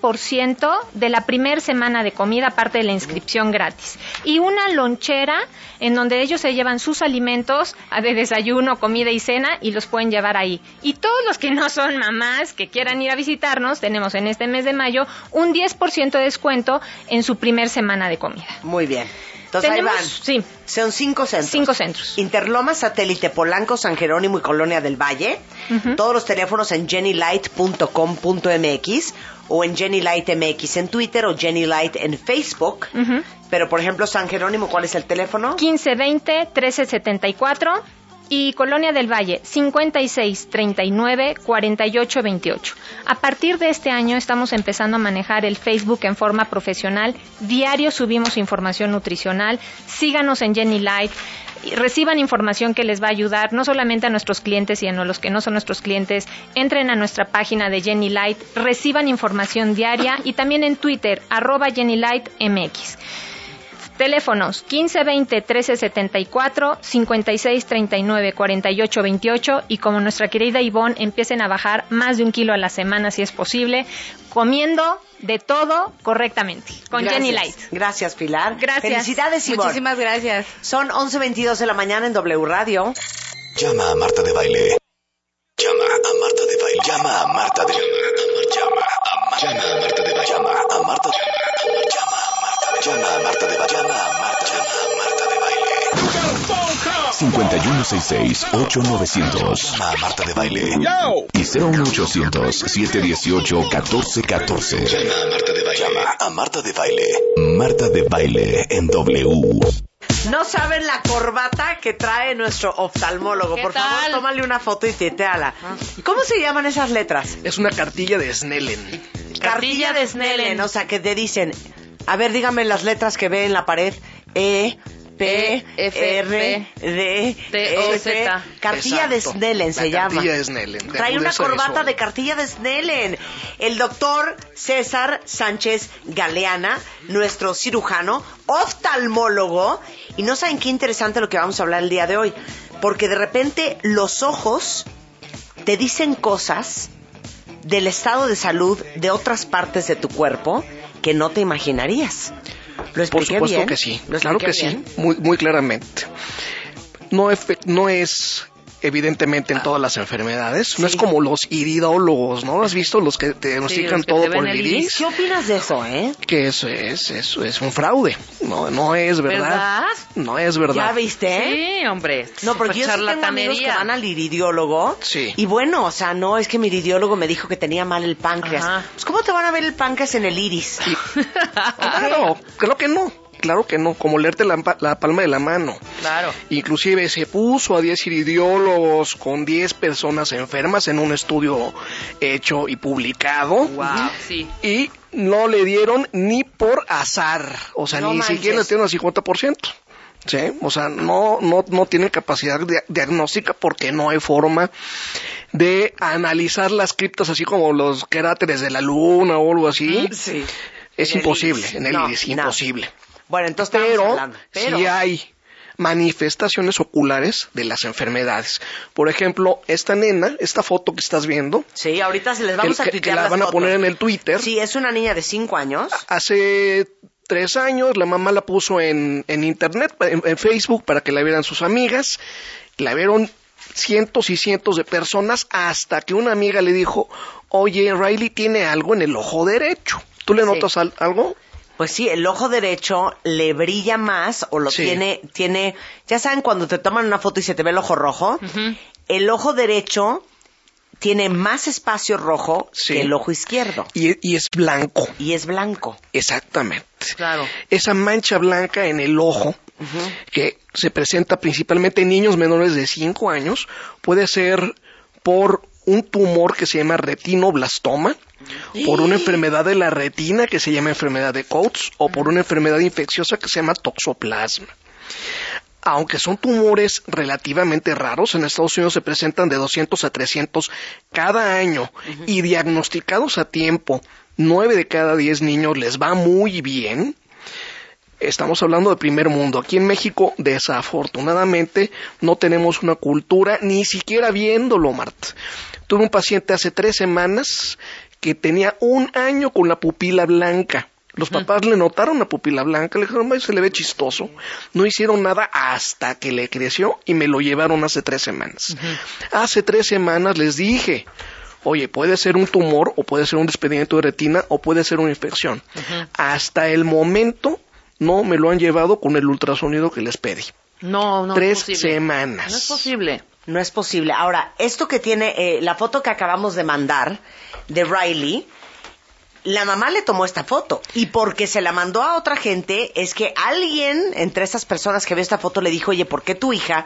20% de la primera semana de comida, aparte de la inscripción gratis. Y una lonchera en donde ellos se llevan sus alimentos de desayuno, comida y cena, y los pueden llevar ahí. Y todos los que no son mamás, que quieran ir a visitarnos, tenemos en este mes de mayo un 10% de descuento en su primer semana de comida. Muy bien. Entonces ahí van. Sí. Son 5 centros. 5 centros. Interlomas, Satélite, Polanco, San Jerónimo y Colonia del Valle. Todos los teléfonos en jennylight.com.mx o en Jenny Light MX en Twitter o Jenny Light en Facebook. Pero, por ejemplo, San Jerónimo, ¿cuál es el teléfono? 1520-1374. Y Colonia del Valle, 5639-4828. A partir de este año estamos empezando a manejar el Facebook en forma profesional. Diario subimos información nutricional. Síganos en Jenny Light. Reciban información que les va a ayudar no solamente a nuestros clientes y a los que no son nuestros clientes. Entren a nuestra página de Jenny Light, reciban información diaria y también en Twitter, @JennyLightMX. Teléfonos 1520-1374, 5639-4828 y como nuestra querida Ivonne, empiecen a bajar más de 1 kilo a la semana si es posible, comiendo de todo correctamente, con Gracias. Jenny Light. Gracias, Pilar. Gracias. Felicidades, Ivonne. Muchísimas gracias. Son 11:22 de la mañana en W Radio. Llama a Marta de Baile. Llama a Marta de Baile. Llama a Marta de Baile. Llama a Marta de Baile. Llama a Marta de Baile. Llama a Marta de Baile. Llama a Marta de Baile. 5166-8900. Llama a Marta de Baile. Y 01800-718-1414. Llama a Marta de Baile. Llama a Marta de Baile. Marta de Baile en W. No saben la corbata que trae nuestro oftalmólogo. Por favor, tómale una foto y tuiteala. ¿Cómo se llaman esas letras? Es una cartilla de Snellen. Cartilla de Snellen. O sea, que te dicen, a ver, dígame las letras que ve en la pared. E, P, R, D, T, O, Z. Cartilla de Snellen se llama. Cartilla de Snellen. Trae una corbata de cartilla de Snellen. El doctor César Sánchez Galeana, nuestro cirujano, oftalmólogo. Y no saben qué interesante lo que vamos a hablar el día de hoy. Porque de repente los ojos te dicen cosas del estado de salud de otras partes de tu cuerpo que no te imaginarías. ¿Lo expliqué Por supuesto bien? que sí, ¿Lo claro que expliqué bien? sí, muy claramente. No es evidentemente en todas las enfermedades, no es como los iridólogos, ¿no? ¿Has visto los que te diagnostican los que todo te por ven el el iris? iris. ¿Qué opinas de eso, Que eso es un fraude, no es verdad. ¿Verdad? No es verdad. ¿Ya viste? Sí, hombre. No, porque yo sí tengo amigos que van al iridiólogo. Sí. Y bueno, o sea, no, es que mi iridiólogo me dijo que tenía mal el páncreas. Ajá. Pues, ¿cómo te van a ver el páncreas en el iris? Claro, claro que no, como leerte la palma de la mano. Claro. Inclusive se puso a 10 iridiólogos con 10 personas enfermas en un estudio hecho y publicado. Wow, sí. Y no le dieron ni por azar, o sea, No ni manches. siquiera le dieron al 50%. ¿Sí? O sea, no tienen capacidad diagnóstica porque no hay forma de analizar las criptas así como los cráteres de la luna o algo así. Sí. Es En el imposible, iris. en el No, iris, no. imposible. Bueno, entonces estamos hablando. Pero sí hay manifestaciones oculares de las enfermedades. Por ejemplo, esta foto que estás viendo. Sí, ahorita se les vamos a que tuitear la las van a fotos. poner en el Twitter. Sí, es una niña de 5 años. Hace 3 años la mamá la puso en internet, en Facebook, para que la vieran sus amigas. La vieron cientos y cientos de personas hasta que una amiga le dijo, oye, Riley tiene algo en el ojo derecho. ¿Tú le notas algo? Pues sí, el ojo derecho le brilla más o lo Sí. tiene, ya saben cuando te toman una foto y se te ve el ojo rojo, el ojo derecho tiene más espacio rojo que el ojo izquierdo. Y es blanco. Y es blanco. Exactamente. Claro. Esa mancha blanca en el ojo, que se presenta principalmente en niños menores de 5 años, puede ser por un tumor que se llama retinoblastoma, por una enfermedad de la retina que se llama enfermedad de Coates, o por una enfermedad infecciosa que se llama toxoplasma. Aunque son tumores relativamente raros, en Estados Unidos se presentan de 200 a 300 cada año y diagnosticados a tiempo, 9 de cada 10 niños les va muy bien. Estamos hablando de primer mundo. Aquí en México, desafortunadamente, no tenemos una cultura ni siquiera viéndolo, Marta. Tuve un paciente hace 3 semanas que tenía 1 año con la pupila blanca. Los papás le notaron la pupila blanca, le dijeron, se le ve chistoso. No hicieron nada hasta que le creció y me lo llevaron hace 3 semanas. Hace 3 semanas les dije, oye, puede ser un tumor o puede ser un desprendimiento de retina o puede ser una infección. Hasta el momento no me lo han llevado con el ultrasonido que les pedí. No 3 es posible. semanas. No es posible. No es posible. Ahora, esto que tiene, la foto que acabamos de mandar de Riley, la mamá le tomó esta foto y porque se la mandó a otra gente es que alguien entre esas personas que vio esta foto le dijo, oye, ¿por qué tu hija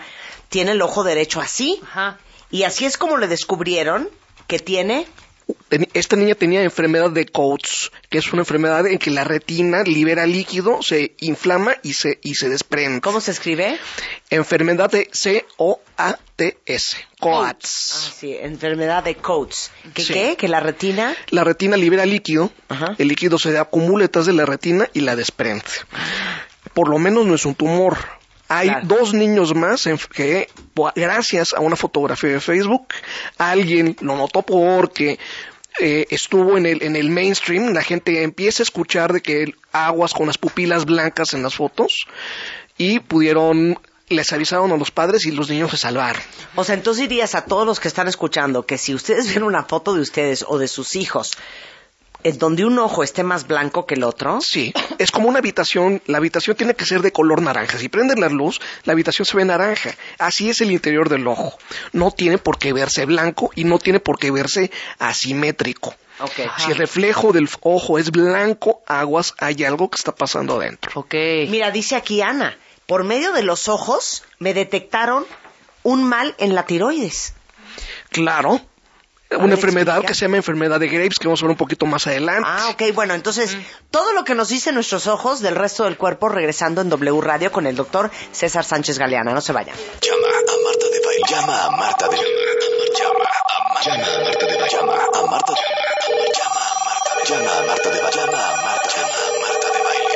tiene el ojo derecho así. Ajá. Y así es como le descubrieron que tiene... Esta niña tenía enfermedad de Coates, que es una enfermedad en que la retina libera líquido, se inflama y se desprende. ¿Cómo se escribe? Enfermedad de C-O-A-T-S. Coates. Ah, sí, enfermedad de Coates. ¿Qué Sí. qué? ¿Que la retina? La retina libera líquido, Ajá. el líquido se acumula detrás de la retina y la desprende. Por lo menos no es un tumor. Hay Claro. 2 niños más que, gracias a una fotografía de Facebook, alguien lo notó porque estuvo en el mainstream, la gente empieza a escuchar de que aguas con las pupilas blancas en las fotos y les avisaron a los padres y los niños se salvaron. O sea, entonces dirías a todos los que están escuchando que si ustedes ven una foto de ustedes o de sus hijos en donde un ojo esté más blanco que el otro... Sí, es como una habitación, la habitación tiene que ser de color naranja. Si prenden la luz, la habitación se ve naranja. Así es el interior del ojo. No tiene por qué verse blanco y no tiene por qué verse asimétrico. Okay. Si el reflejo del ojo es blanco, aguas, hay algo que está pasando adentro. Ok. Mira, dice aquí Ana, por medio de los ojos me detectaron un mal en la tiroides. Claro. Una ver, enfermedad explica. que se llama enfermedad de Graves, que vamos a ver un poquito más adelante. Ah, ok, bueno, entonces, todo lo que nos dicen nuestros ojos del resto del cuerpo, regresando en W Radio con el doctor César Sánchez Galeana. No se vayan. Llama a Marta de Baile. Llama a Marta de Baile. Llama a Marta de Baile. Llama a Marta de Baile. Llama a Marta de Baile. Llama a Marta de Baile.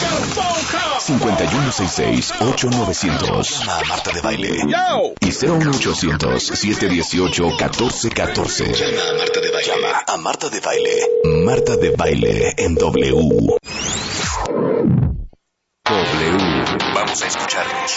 5166-8900. Llama a Marta de Baile. Y 01800-718-1414. Llama a Marta de Baile. Llama a Marta de Baile. Marta de Baile en W. Vamos a escucharnos.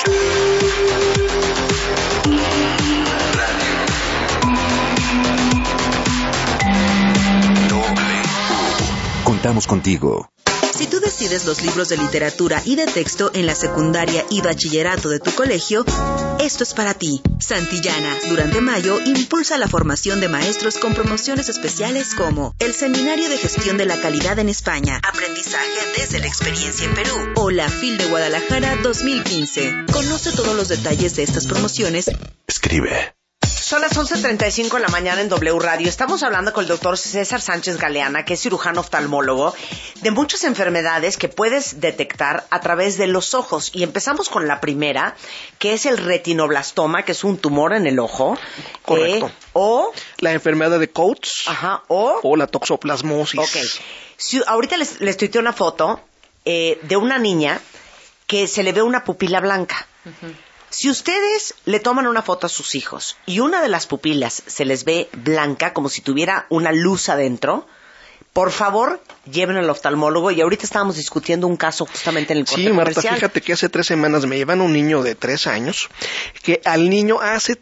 Contamos contigo. Si tú decides los libros de literatura y de texto en la secundaria y bachillerato de tu colegio, esto es para ti. Santillana, durante mayo, impulsa la formación de maestros con promociones especiales como el Seminario de Gestión de la Calidad en España, Aprendizaje desde la Experiencia en Perú o la FIL de Guadalajara 2015. Conoce todos los detalles de estas promociones. Escribe. Son las 11:35 de la mañana en W Radio. Estamos hablando con el doctor César Sánchez Galeana, que es cirujano oftalmólogo, de muchas enfermedades que puedes detectar a través de los ojos. Y empezamos con la primera, que es el retinoblastoma, que es un tumor en el ojo. Correcto. O la enfermedad de Coates. Ajá. O la toxoplasmosis. Ok. Ahorita les tuiteé una foto de una niña que se le ve una pupila blanca. Si ustedes le toman una foto a sus hijos y una de las pupilas se les ve blanca, como si tuviera una luz adentro, por favor, llévenlo al oftalmólogo. Y ahorita estábamos discutiendo un caso justamente en el corte comercial. Sí, Marta, fíjate que hace 3 semanas me llevan un niño de 3 años, que al niño hace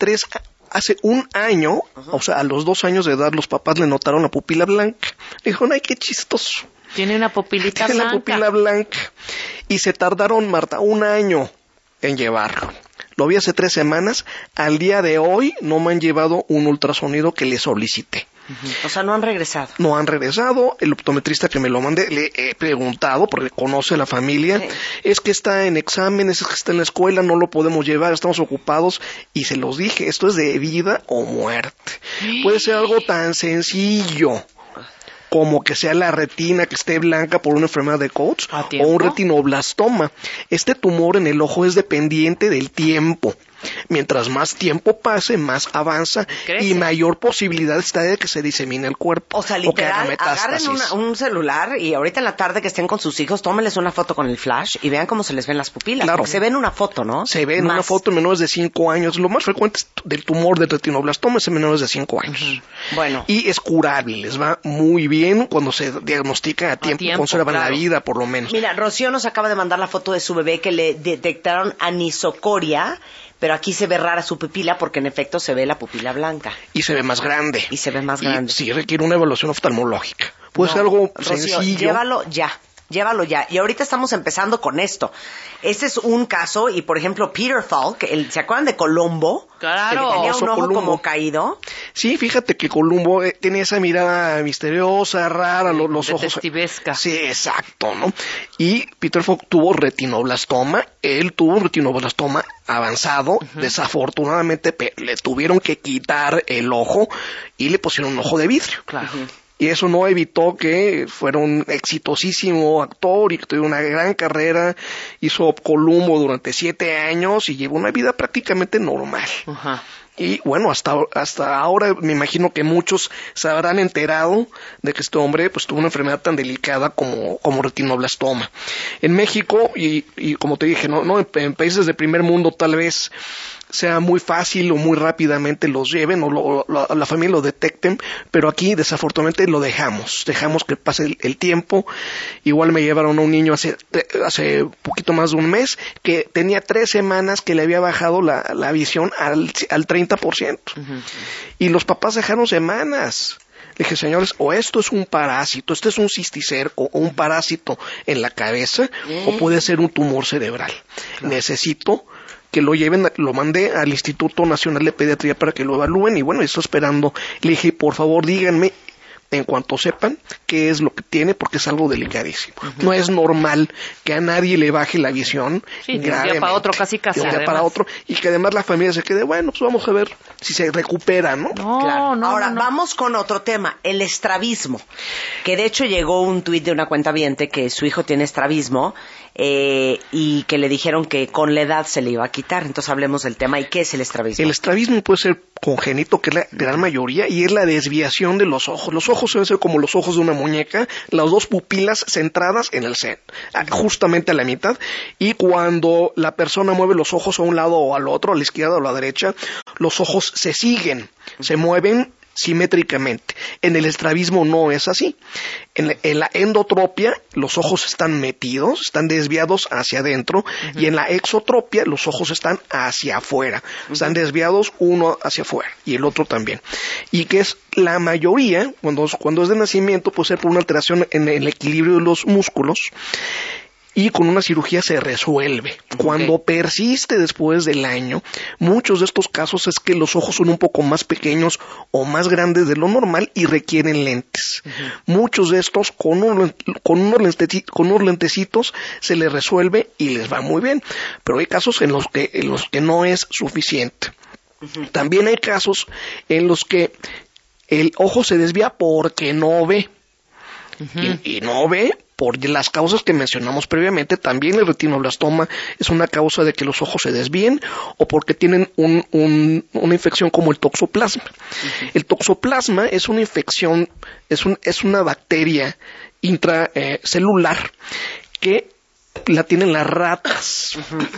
1 año, o sea, a los 2 años de edad, los papás le notaron la pupila blanca. Dijeron, ay, qué chistoso. Tiene una pupilita Tiene blanca. la pupila blanca. Y se tardaron, Marta, 1 año en llevarlo. Lo vi hace 3 semanas. Al día de hoy no me han llevado un ultrasonido que le solicité. O sea, no han regresado. No han regresado. El optometrista que me lo mande, le he preguntado, porque conoce a la familia, sí. Es que está en exámenes, es que está en la escuela, no lo podemos llevar, estamos ocupados. Y se los dije, esto es de vida o muerte. Puede ser algo tan sencillo como que sea la retina que esté blanca por una enfermedad de Coates o un retinoblastoma. Este tumor en el ojo es dependiente del tiempo. Mientras más tiempo pase, más avanza y mayor posibilidad está de que se disemine el cuerpo. O sea, literal, agarren un celular y ahorita en la tarde que estén con sus hijos, tómenles una foto con el flash y vean cómo se les ven las pupilas. Claro. Porque se ven en una foto, ¿no? Se ven en una foto en menores de 5 años. Lo más frecuente del tumor del retinoblastoma es en menores de 5 años. Bueno. Y es curable, les va muy bien cuando se diagnostica a tiempo conservan la vida, por lo menos. Mira, Rocío nos acaba de mandar la foto de su bebé que le detectaron anisocoria, pero aquí se ve rara su pupila porque en efecto se ve la pupila blanca. Y se ve más grande. Y se ve más grande. Sí, requiere una evaluación oftalmológica. Puede ser algo Rocío, sencillo. llévalo ya. llévalo ya. Y ahorita estamos empezando con esto. Este es un caso, y por ejemplo, Peter Falk, ¿se acuerdan de Columbo? Claro. Que tenía un ojo Columbo. como caído. Sí, fíjate que Columbo tenía esa mirada misteriosa, rara, los ojos. Detectivesca. Sí, exacto, ¿no? Y Peter Falk tuvo retinoblastoma. Él tuvo retinoblastoma avanzado. Desafortunadamente le tuvieron que quitar el ojo y le pusieron un ojo de vidrio. Claro. Y eso no evitó que fuera un exitosísimo actor y que tuviera una gran carrera. Hizo Columbo durante 7 años y llevó una vida prácticamente normal. Ajá. Y bueno, hasta ahora me imagino que muchos se habrán enterado de que este hombre pues tuvo una enfermedad tan delicada como retinoblastoma. En México, y como te dije, no en países de primer mundo tal vez sea muy fácil o muy rápidamente los lleven o la familia lo detecten, pero aquí desafortunadamente lo dejamos que pase el tiempo. Igual me llevaron a un niño hace poquito más de un mes que tenía 3 semanas que le había bajado la visión al 30%. Y los papás dejaron semanas. Le dije, señores, o esto es un parásito, este es un cisticerco o un parásito en la cabeza, o puede ser un tumor cerebral. Necesito que lo lleven, lo mandé al Instituto Nacional de Pediatría para que lo evalúen y bueno, estoy esperando. Le dije, por favor, díganme en cuanto sepan qué es lo que tiene, porque es algo delicadísimo. No es normal que a nadie le baje la visión. Sí, de un día para otro, casi. De un día para otro, y que además la familia se quede, bueno, pues vamos a ver si se recupera, ¿no? Claro. Ahora, vamos con otro tema, el estrabismo. Que de hecho llegó un tuit de una cuentaviente que su hijo tiene estrabismo y que le dijeron que con la edad se le iba a quitar. Entonces hablemos del tema. ¿Y qué es el estrabismo? El estrabismo puede ser congénito, que es la gran mayoría, y es la desviación de los ojos. Los ojos suelen ser como los ojos de una muñeca, las dos pupilas centradas en el centro, justamente a la mitad, y cuando la persona mueve los ojos a un lado o al otro, a la izquierda o a la derecha, los ojos se siguen, se mueven simétricamente. En el estrabismo no es así. En la endotropia los ojos están metidos, están desviados hacia adentro, y en la exotropia los ojos están hacia afuera, están desviados uno hacia afuera y el otro también. Y que es la mayoría, cuando es de nacimiento, puede ser por una alteración en el equilibrio de los músculos, y con una cirugía se resuelve. Cuando persiste después del año, muchos de estos casos es que los ojos son un poco más pequeños o más grandes de lo normal y requieren lentes. Muchos de estos con unos lentecitos se les resuelve y les va muy bien, pero hay casos en los que no es suficiente. También hay casos en los que el ojo se desvía porque no ve. Y no ve por las causas que mencionamos previamente. También el retinoblastoma es una causa de que los ojos se desvíen, o porque tienen una infección como el toxoplasma. El toxoplasma es una infección, es una bacteria intracelular que la tienen las ratas.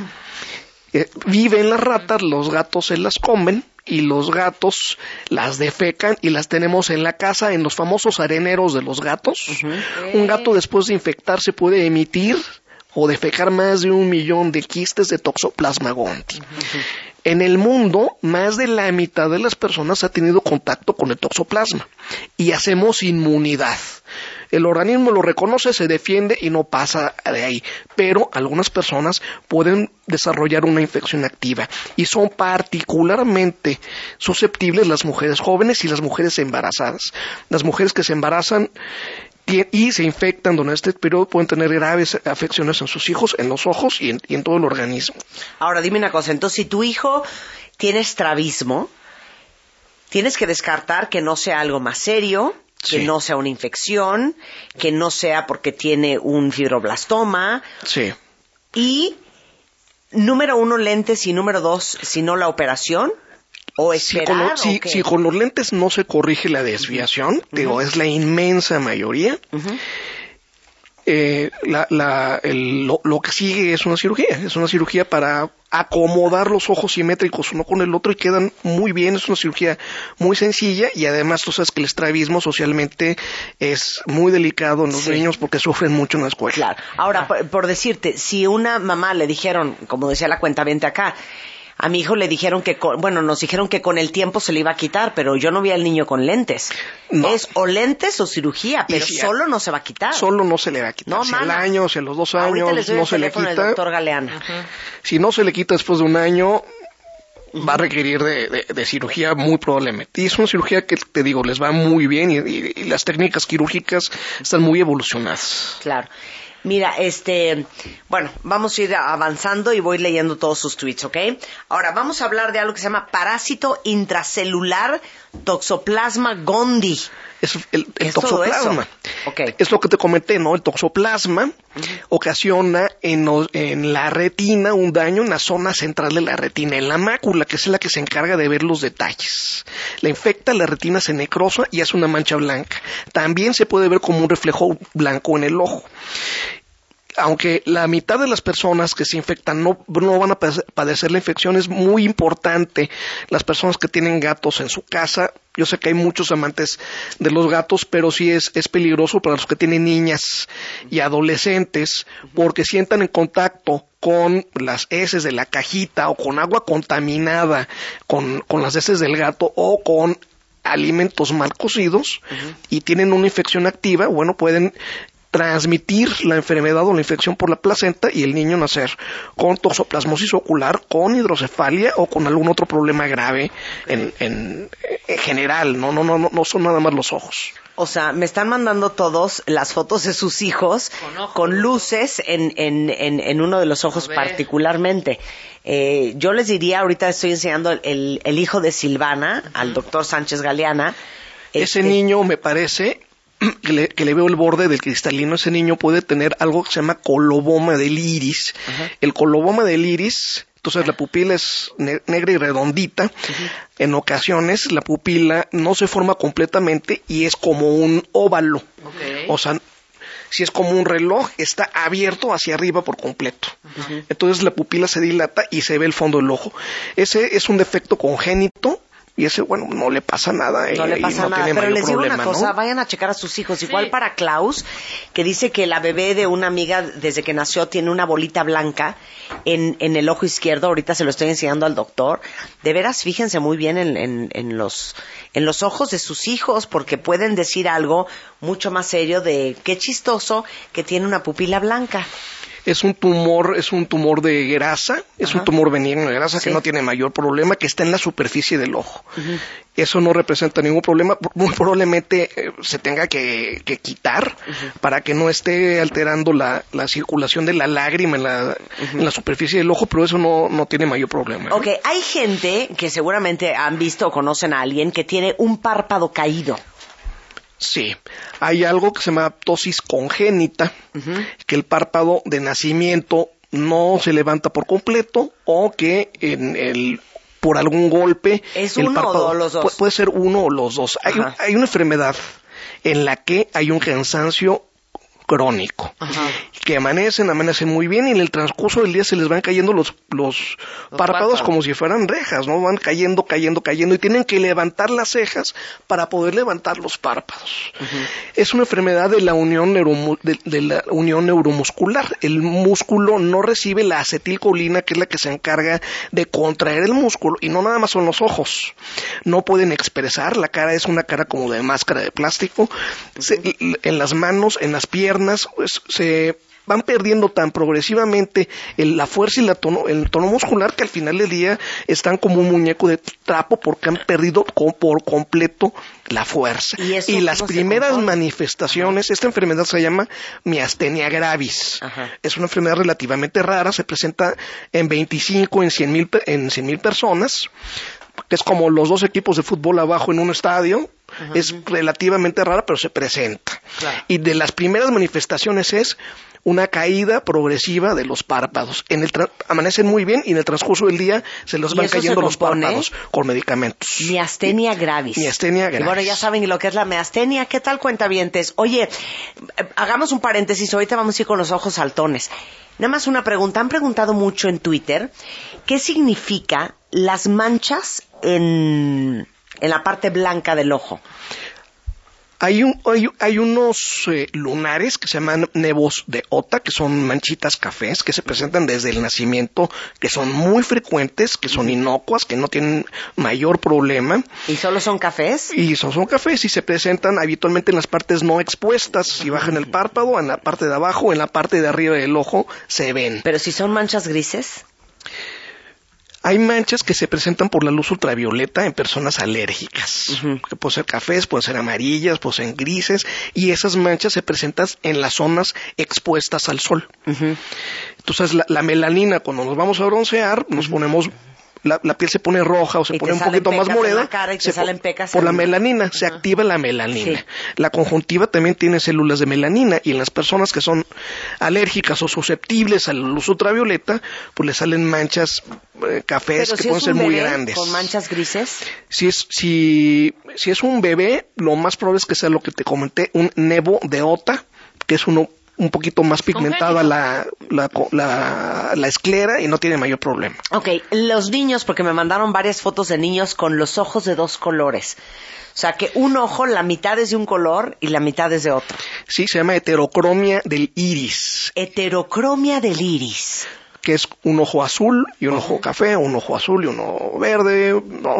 Vive en las ratas, los gatos se las comen y los gatos las defecan y las tenemos en la casa, en los famosos areneros de los gatos. Un gato después de infectarse puede emitir o defecar más de 1 millón de quistes de Toxoplasma gondii. En el mundo, más de la mitad de las personas ha tenido contacto con el toxoplasma y hacemos inmunidad. El organismo lo reconoce, se defiende y no pasa de ahí. Pero algunas personas pueden desarrollar una infección activa y son particularmente susceptibles las mujeres jóvenes y las mujeres embarazadas. Las mujeres que se embarazan y se infectan durante este periodo pueden tener graves afecciones en sus hijos, en los ojos y en todo el organismo. Ahora, dime una cosa. Entonces, si tu hijo tiene estrabismo, tienes que descartar que no sea algo más serio, que no sea una infección, que no sea porque tiene un fibroblastoma. Sí. Y, número 1, lentes, y número 2, si no la operación. ¿O esperar? Si con los lentes no se corrige la desviación, digo, es la inmensa mayoría, lo que sigue es una cirugía para acomodar los ojos simétricos uno con el otro y quedan muy bien. Es una cirugía muy sencilla y además tú sabes que el estrabismo socialmente es muy delicado en los niños porque sufren mucho en la escuela. Claro. Ahora, por decirte, si una mamá le dijeron, como decía la cuentaviente acá, A mi hijo le dijeron que, nos dijeron que con el tiempo se le iba a quitar, pero yo no vi al niño con lentes. No. Es o lentes o cirugía, pero solo no se va a quitar. Solo no se le va a quitar. No, si al año, si a los 2 años no se le quita. Doctor Galeana. Si no se le quita después de 1 año, va a requerir de cirugía muy probablemente. Y es una cirugía que, te digo, les va muy bien y las técnicas quirúrgicas están muy evolucionadas. Claro. Mira, vamos a ir avanzando y voy leyendo todos sus tweets, ¿ok? Ahora, vamos a hablar de algo que se llama parásito intracelular Toxoplasma gondii. Es el toxoplasma. Okay. Es lo que te comenté, ¿no? El toxoplasma ocasiona en la retina un daño en la zona central de la retina, en la mácula, que es la que se encarga de ver los detalles. La infecta, la retina se necrosa y hace una mancha blanca. También se puede ver como un reflejo blanco en el ojo. Aunque la mitad de las personas que se infectan no van a padecer la infección, es muy importante las personas que tienen gatos en su casa. Yo sé que hay muchos amantes de los gatos, pero sí es peligroso para los que tienen niñas y adolescentes, porque si entran en contacto con las heces de la cajita o con agua contaminada con las heces del gato o con alimentos mal cocidos y tienen una infección activa, pueden transmitir la enfermedad o la infección por la placenta y el niño nacer con toxoplasmosis ocular, con hidrocefalia o con algún otro problema grave en general. No son nada más los ojos. O sea, me están mandando todos las fotos de sus hijos con luces en uno de los ojos particularmente. Yo les diría, ahorita estoy enseñando el hijo de Silvana, al doctor Sánchez Galeana. Ese niño me parece que le veo el borde del cristalino. Ese niño puede tener algo que se llama coloboma del iris. El coloboma del iris, entonces la pupila es negra y redondita. En ocasiones la pupila no se forma completamente y es como un óvalo. O sea, si es como un reloj, está abierto hacia arriba por completo. Entonces la pupila se dilata y se ve el fondo del ojo. Ese es un defecto congénito. Y ese, no le pasa nada. No le pasa nada, pero les digo una cosa, vayan a checar a sus hijos. Igual para Klaus, que dice que la bebé de una amiga desde que nació tiene una bolita blanca en el ojo izquierdo. Ahorita se lo estoy enseñando al doctor. De veras, fíjense muy bien en los ojos de sus hijos, porque pueden decir algo mucho más serio de qué chistoso que tiene una pupila blanca. Es un tumor de grasa, es un tumor benigno de grasa que no tiene mayor problema, que está en la superficie del ojo. Eso no representa ningún problema, muy probablemente se tenga que quitar para que no esté alterando la circulación de la lágrima en la superficie del ojo, pero eso no tiene mayor problema. Ok, hay gente que seguramente han visto o conocen a alguien que tiene un párpado caído. Sí, hay algo que se llama ptosis congénita, que el párpado de nacimiento no se levanta por completo o que por algún golpe ¿Es el uno párpado o los dos? Puede ser uno o los dos. Hay una enfermedad en la que hay un cansancio crónico, que amanecen muy bien y en el transcurso del día se les van cayendo los párpados como si fueran rejas, ¿no? Van cayendo y tienen que levantar las cejas para poder levantar los párpados. Es una enfermedad de la unión neuromuscular. El músculo no recibe la acetilcolina, que es la que se encarga de contraer el músculo, y no nada más son los ojos. No pueden expresar, la cara es una cara como de máscara de plástico. En las manos, en las piernas, pues, se van perdiendo tan progresivamente la fuerza y el tono muscular que al final del día están como un muñeco de trapo porque han perdido por completo la fuerza. Y las primeras manifestaciones, esta enfermedad se llama miastenia gravis. Es una enfermedad relativamente rara, se presenta en 25 en 100,000 personas. Es como los 2 equipos de fútbol abajo en un estadio. Es relativamente rara, pero se presenta. Y de las primeras manifestaciones es una caída progresiva de los párpados. Amanecen muy bien y en el transcurso del día se los van cayendo los párpados con medicamentos. Miastenia gravis. Miastenia gravis. Y bueno, ya saben lo que es la miastenia. ¿Qué tal, cuentavientes? Oye, hagamos un paréntesis. Ahorita vamos a ir con los ojos saltones. Nada más una pregunta. Han preguntado mucho en Twitter qué significa las manchas en la parte blanca del ojo. Hay unos lunares que se llaman nevos de Ota, que son manchitas cafés, que se presentan desde el nacimiento, que son muy frecuentes, que son inocuas, que no tienen mayor problema. ¿Y solo son cafés? Y son cafés y se presentan habitualmente en las partes no expuestas. Si bajan el párpado, en la parte de abajo, en la parte de arriba del ojo, se ven. ¿Pero si son manchas grises? Hay manchas que se presentan por la luz ultravioleta en personas alérgicas, que pueden ser cafés, pueden ser amarillas, pueden ser grises, y esas manchas se presentan en las zonas expuestas al sol. Entonces la melanina, cuando nos vamos a broncear, nos ponemos... La piel se pone roja o se pone un poquito más morena por la melanina, se activa la melanina. Sí. La conjuntiva también tiene células de melanina y en las personas que son alérgicas o susceptibles a la luz ultravioleta, pues le salen manchas cafés que pueden ser muy grandes. ¿Con manchas grises? Si es un bebé, lo más probable es que sea lo que te comenté, un nevo de Ota, que es un poquito más pigmentada la esclera y no tiene mayor problema. Ok, los niños, porque me mandaron varias fotos de niños con los ojos de dos colores. O sea, que un ojo, la mitad es de un color y la mitad es de otro. Sí, se llama heterocromia del iris. Heterocromia del iris. Que es un ojo azul y un ojo café, un ojo azul y uno verde. No,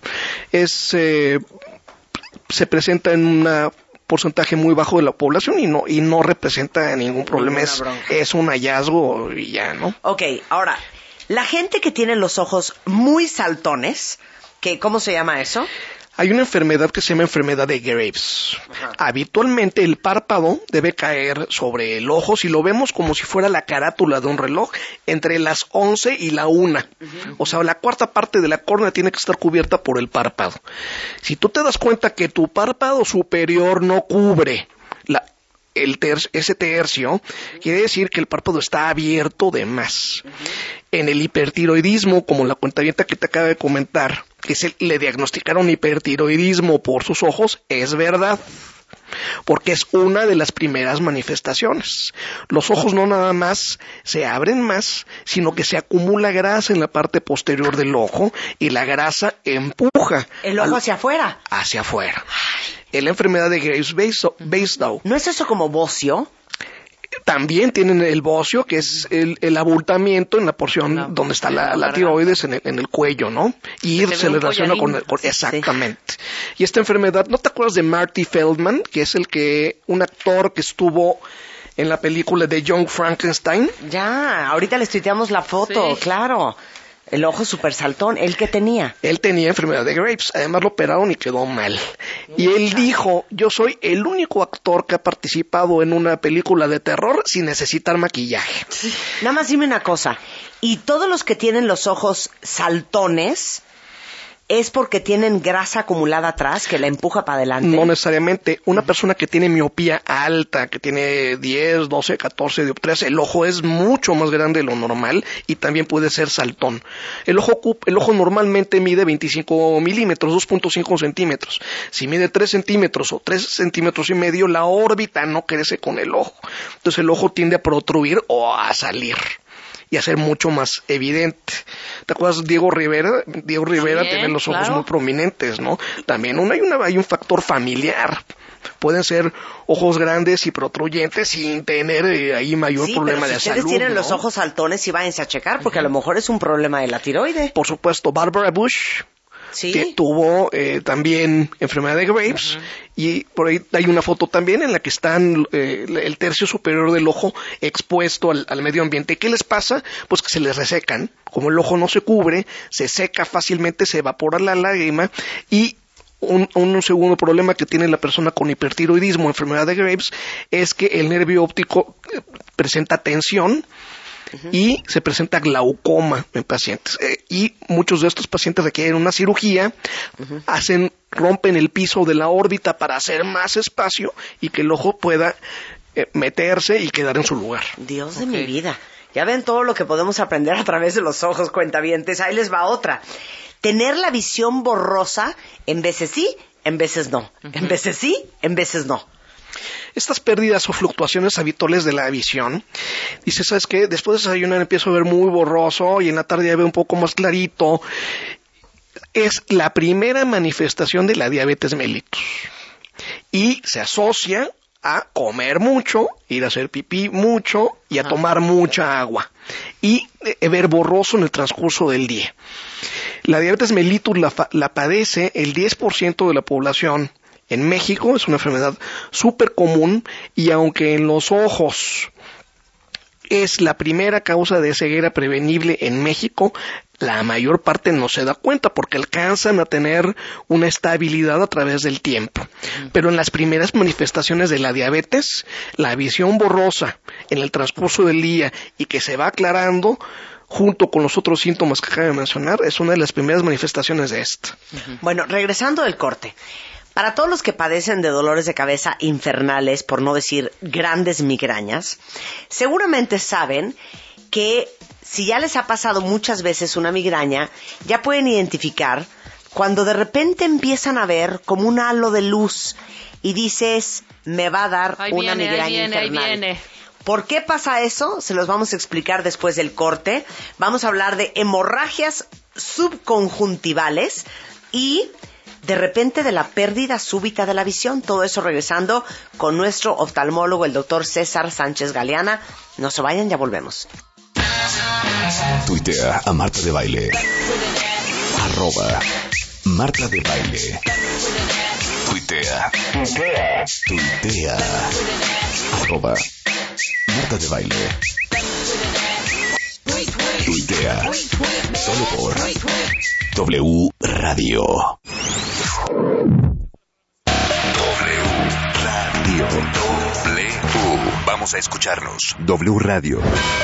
se presenta en una porcentaje muy bajo de la población y no representa ningún problema, es un hallazgo y ya, ¿no? Ok, ahora, la gente que tiene los ojos muy saltones, ¿cómo se llama eso? Hay una enfermedad que se llama enfermedad de Graves. Habitualmente el párpado debe caer sobre el ojo, si lo vemos como si fuera la carátula de un reloj, entre las 11 y la 1. O sea, la cuarta parte de la córnea tiene que estar cubierta por el párpado. Si tú te das cuenta que tu párpado superior no cubre ese tercio, quiere decir que el párpado está abierto de más. En el hipertiroidismo, como la cuentavienta que te acaba de comentar, que le diagnosticaron hipertiroidismo por sus ojos, es verdad, porque es una de las primeras manifestaciones. Los ojos no nada más se abren más, sino que se acumula grasa en la parte posterior del ojo y la grasa empuja el ojo hacia afuera. Hacia afuera. Es la enfermedad de Graves-Basedow. ¿No es eso como bocio? También tienen el bocio, que es el abultamiento en la porción donde está la tiroides en el cuello, ¿no? Y se le relaciona con exactamente. Sí. Y esta enfermedad, ¿no te acuerdas de Marty Feldman, que es un actor que estuvo en la película de Young Frankenstein? Ya, ahorita les tuiteamos la foto, sí. Claro. El ojo súper saltón, ¿él qué tenía? Él tenía enfermedad de Graves, además lo operaron y quedó mal. Y él dijo, yo soy el único actor que ha participado en una película de terror sin necesitar maquillaje. Sí. Nada más dime una cosa, ¿y todos los que tienen los ojos saltones es porque tienen grasa acumulada atrás que la empuja para adelante? No necesariamente. Una persona que tiene miopía alta, que tiene 10, 12, 14 dioptrías, el ojo es mucho más grande de lo normal y también puede ser saltón. El ojo normalmente mide 25 milímetros, 2.5 centímetros. Si mide 3 centímetros o 3 centímetros y medio, la órbita no crece con el ojo. Entonces el ojo tiende a protruir o a salir y a ser mucho más evidente. ¿Te acuerdas de Diego Rivera? Diego Rivera tiene los ojos muy prominentes, ¿no? También hay un factor familiar. Pueden ser ojos grandes y protruyentes sin tener ahí mayor problema de salud. Si ustedes tienen los ojos saltones, sí váyanse a checar, porque a lo mejor es un problema de la tiroide. Por supuesto, Barbara Bush, que tuvo también enfermedad de Graves, y por ahí hay una foto también en la que están el tercio superior del ojo expuesto al medio ambiente. ¿Qué les pasa? Pues que se les resecan. Como el ojo no se cubre, se seca fácilmente, se evapora la lágrima y un segundo problema que tiene la persona con hipertiroidismo, enfermedad de Graves, es que el nervio óptico presenta tensión y se presenta glaucoma en pacientes. Y muchos de estos pacientes requieren una cirugía, rompen el piso de la órbita para hacer más espacio y que el ojo pueda meterse y quedar en su lugar. Dios de mi vida. Ya ven todo lo que podemos aprender a través de los ojos, cuentavientes. Ahí les va otra. Tener la visión borrosa, en veces sí, en veces no. En veces sí, en veces no. Estas pérdidas o fluctuaciones habituales de la visión, dice, ¿sabes qué? Después de desayunar empiezo a ver muy borroso y en la tarde ya veo un poco más clarito. Es la primera manifestación de la diabetes mellitus. y se asocia a comer mucho, ir a hacer pipí mucho y a tomar mucha agua y ver borroso en el transcurso del día. La diabetes mellitus la padece el 10% de la población en México, es una enfermedad súper común y aunque en los ojos es la primera causa de ceguera prevenible en México, la mayor parte no se da cuenta porque alcanzan a tener una estabilidad a través del tiempo. Pero en las primeras manifestaciones de la diabetes, la visión borrosa en el transcurso del día y que se va aclarando junto con los otros síntomas que acabo de mencionar, es una de las primeras manifestaciones de esta. Bueno, regresando del corte. Para todos los que padecen de dolores de cabeza infernales, por no decir grandes migrañas, seguramente saben que si ya les ha pasado muchas veces una migraña, ya pueden identificar cuando de repente empiezan a ver como un halo de luz y dices, me va a dar una migraña infernal. Ahí viene. ¿Por qué pasa eso? Se los vamos a explicar después del corte. Vamos a hablar de hemorragias subconjuntivales y de repente de la pérdida súbita de la visión. Todo eso regresando con nuestro oftalmólogo, el doctor César Sánchez Galeana. No se vayan, ya volvemos. Tuitea a Marta de Baile. @Marta de Baile. Tuitea. @Marta de Baile. Tuitea. Solo por W Radio. W. Vamos a escucharnos. W Radio.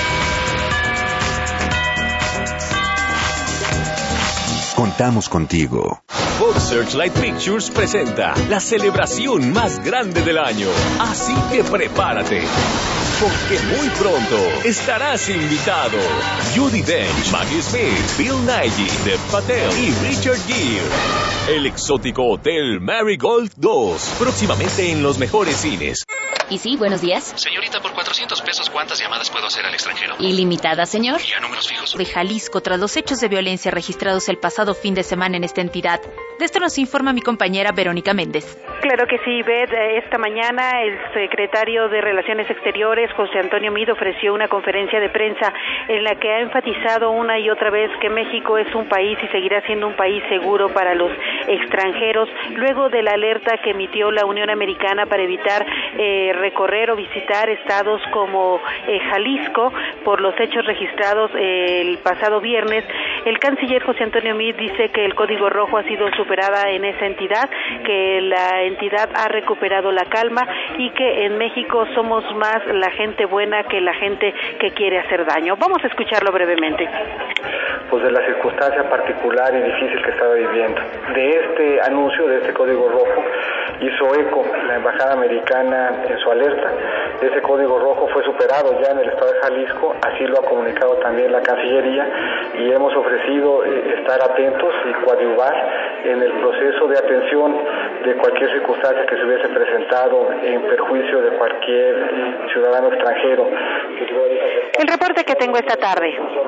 Contamos contigo. Fox Searchlight Pictures presenta la celebración más grande del año. Así que prepárate, porque muy pronto estarás invitado. Judi Dench, Maggie Smith, Bill Nighy, Dev Patel y Richard Gere. El exótico Hotel Marigold 2, próximamente en los mejores cines. Y sí, buenos días. Señorita, por $400, ¿cuántas llamadas puedo hacer al extranjero? Ilimitada, señor. ¿Y a números fijos? De Jalisco, tras los hechos de violencia registrados el pasado fin de semana en esta entidad. De esto nos informa mi compañera Verónica Méndez. Claro que sí, Beth. Esta mañana el secretario de Relaciones Exteriores, José Antonio Meade, ofreció una conferencia de prensa en la que ha enfatizado una y otra vez que México es un país y seguirá siendo un país seguro para los extranjeros, luego de la alerta que emitió la Unión Americana para evitar recorrer o visitar estados como Jalisco por los hechos registrados el pasado viernes. El canciller José Antonio Meade dice que el código rojo ha sido superada en esa entidad, que la entidad ha recuperado la calma y que en México somos más la gente buena que la gente que quiere hacer daño. Vamos a escucharlo brevemente. Pues de la circunstancia particular y difícil que estaba viviendo. De este anuncio, de este código rojo, hizo eco la embajada americana en su alerta. Ese código rojo fue superado ya en el estado de Jalisco, así lo ha comunicado también la Cancillería, y hemos ofrecido estar atentos y coadyuvar en el proceso de atención de cualquier circunstancia que se hubiese presentado en perjuicio de cualquier ciudadano extranjero. El reporte que tengo esta tarde.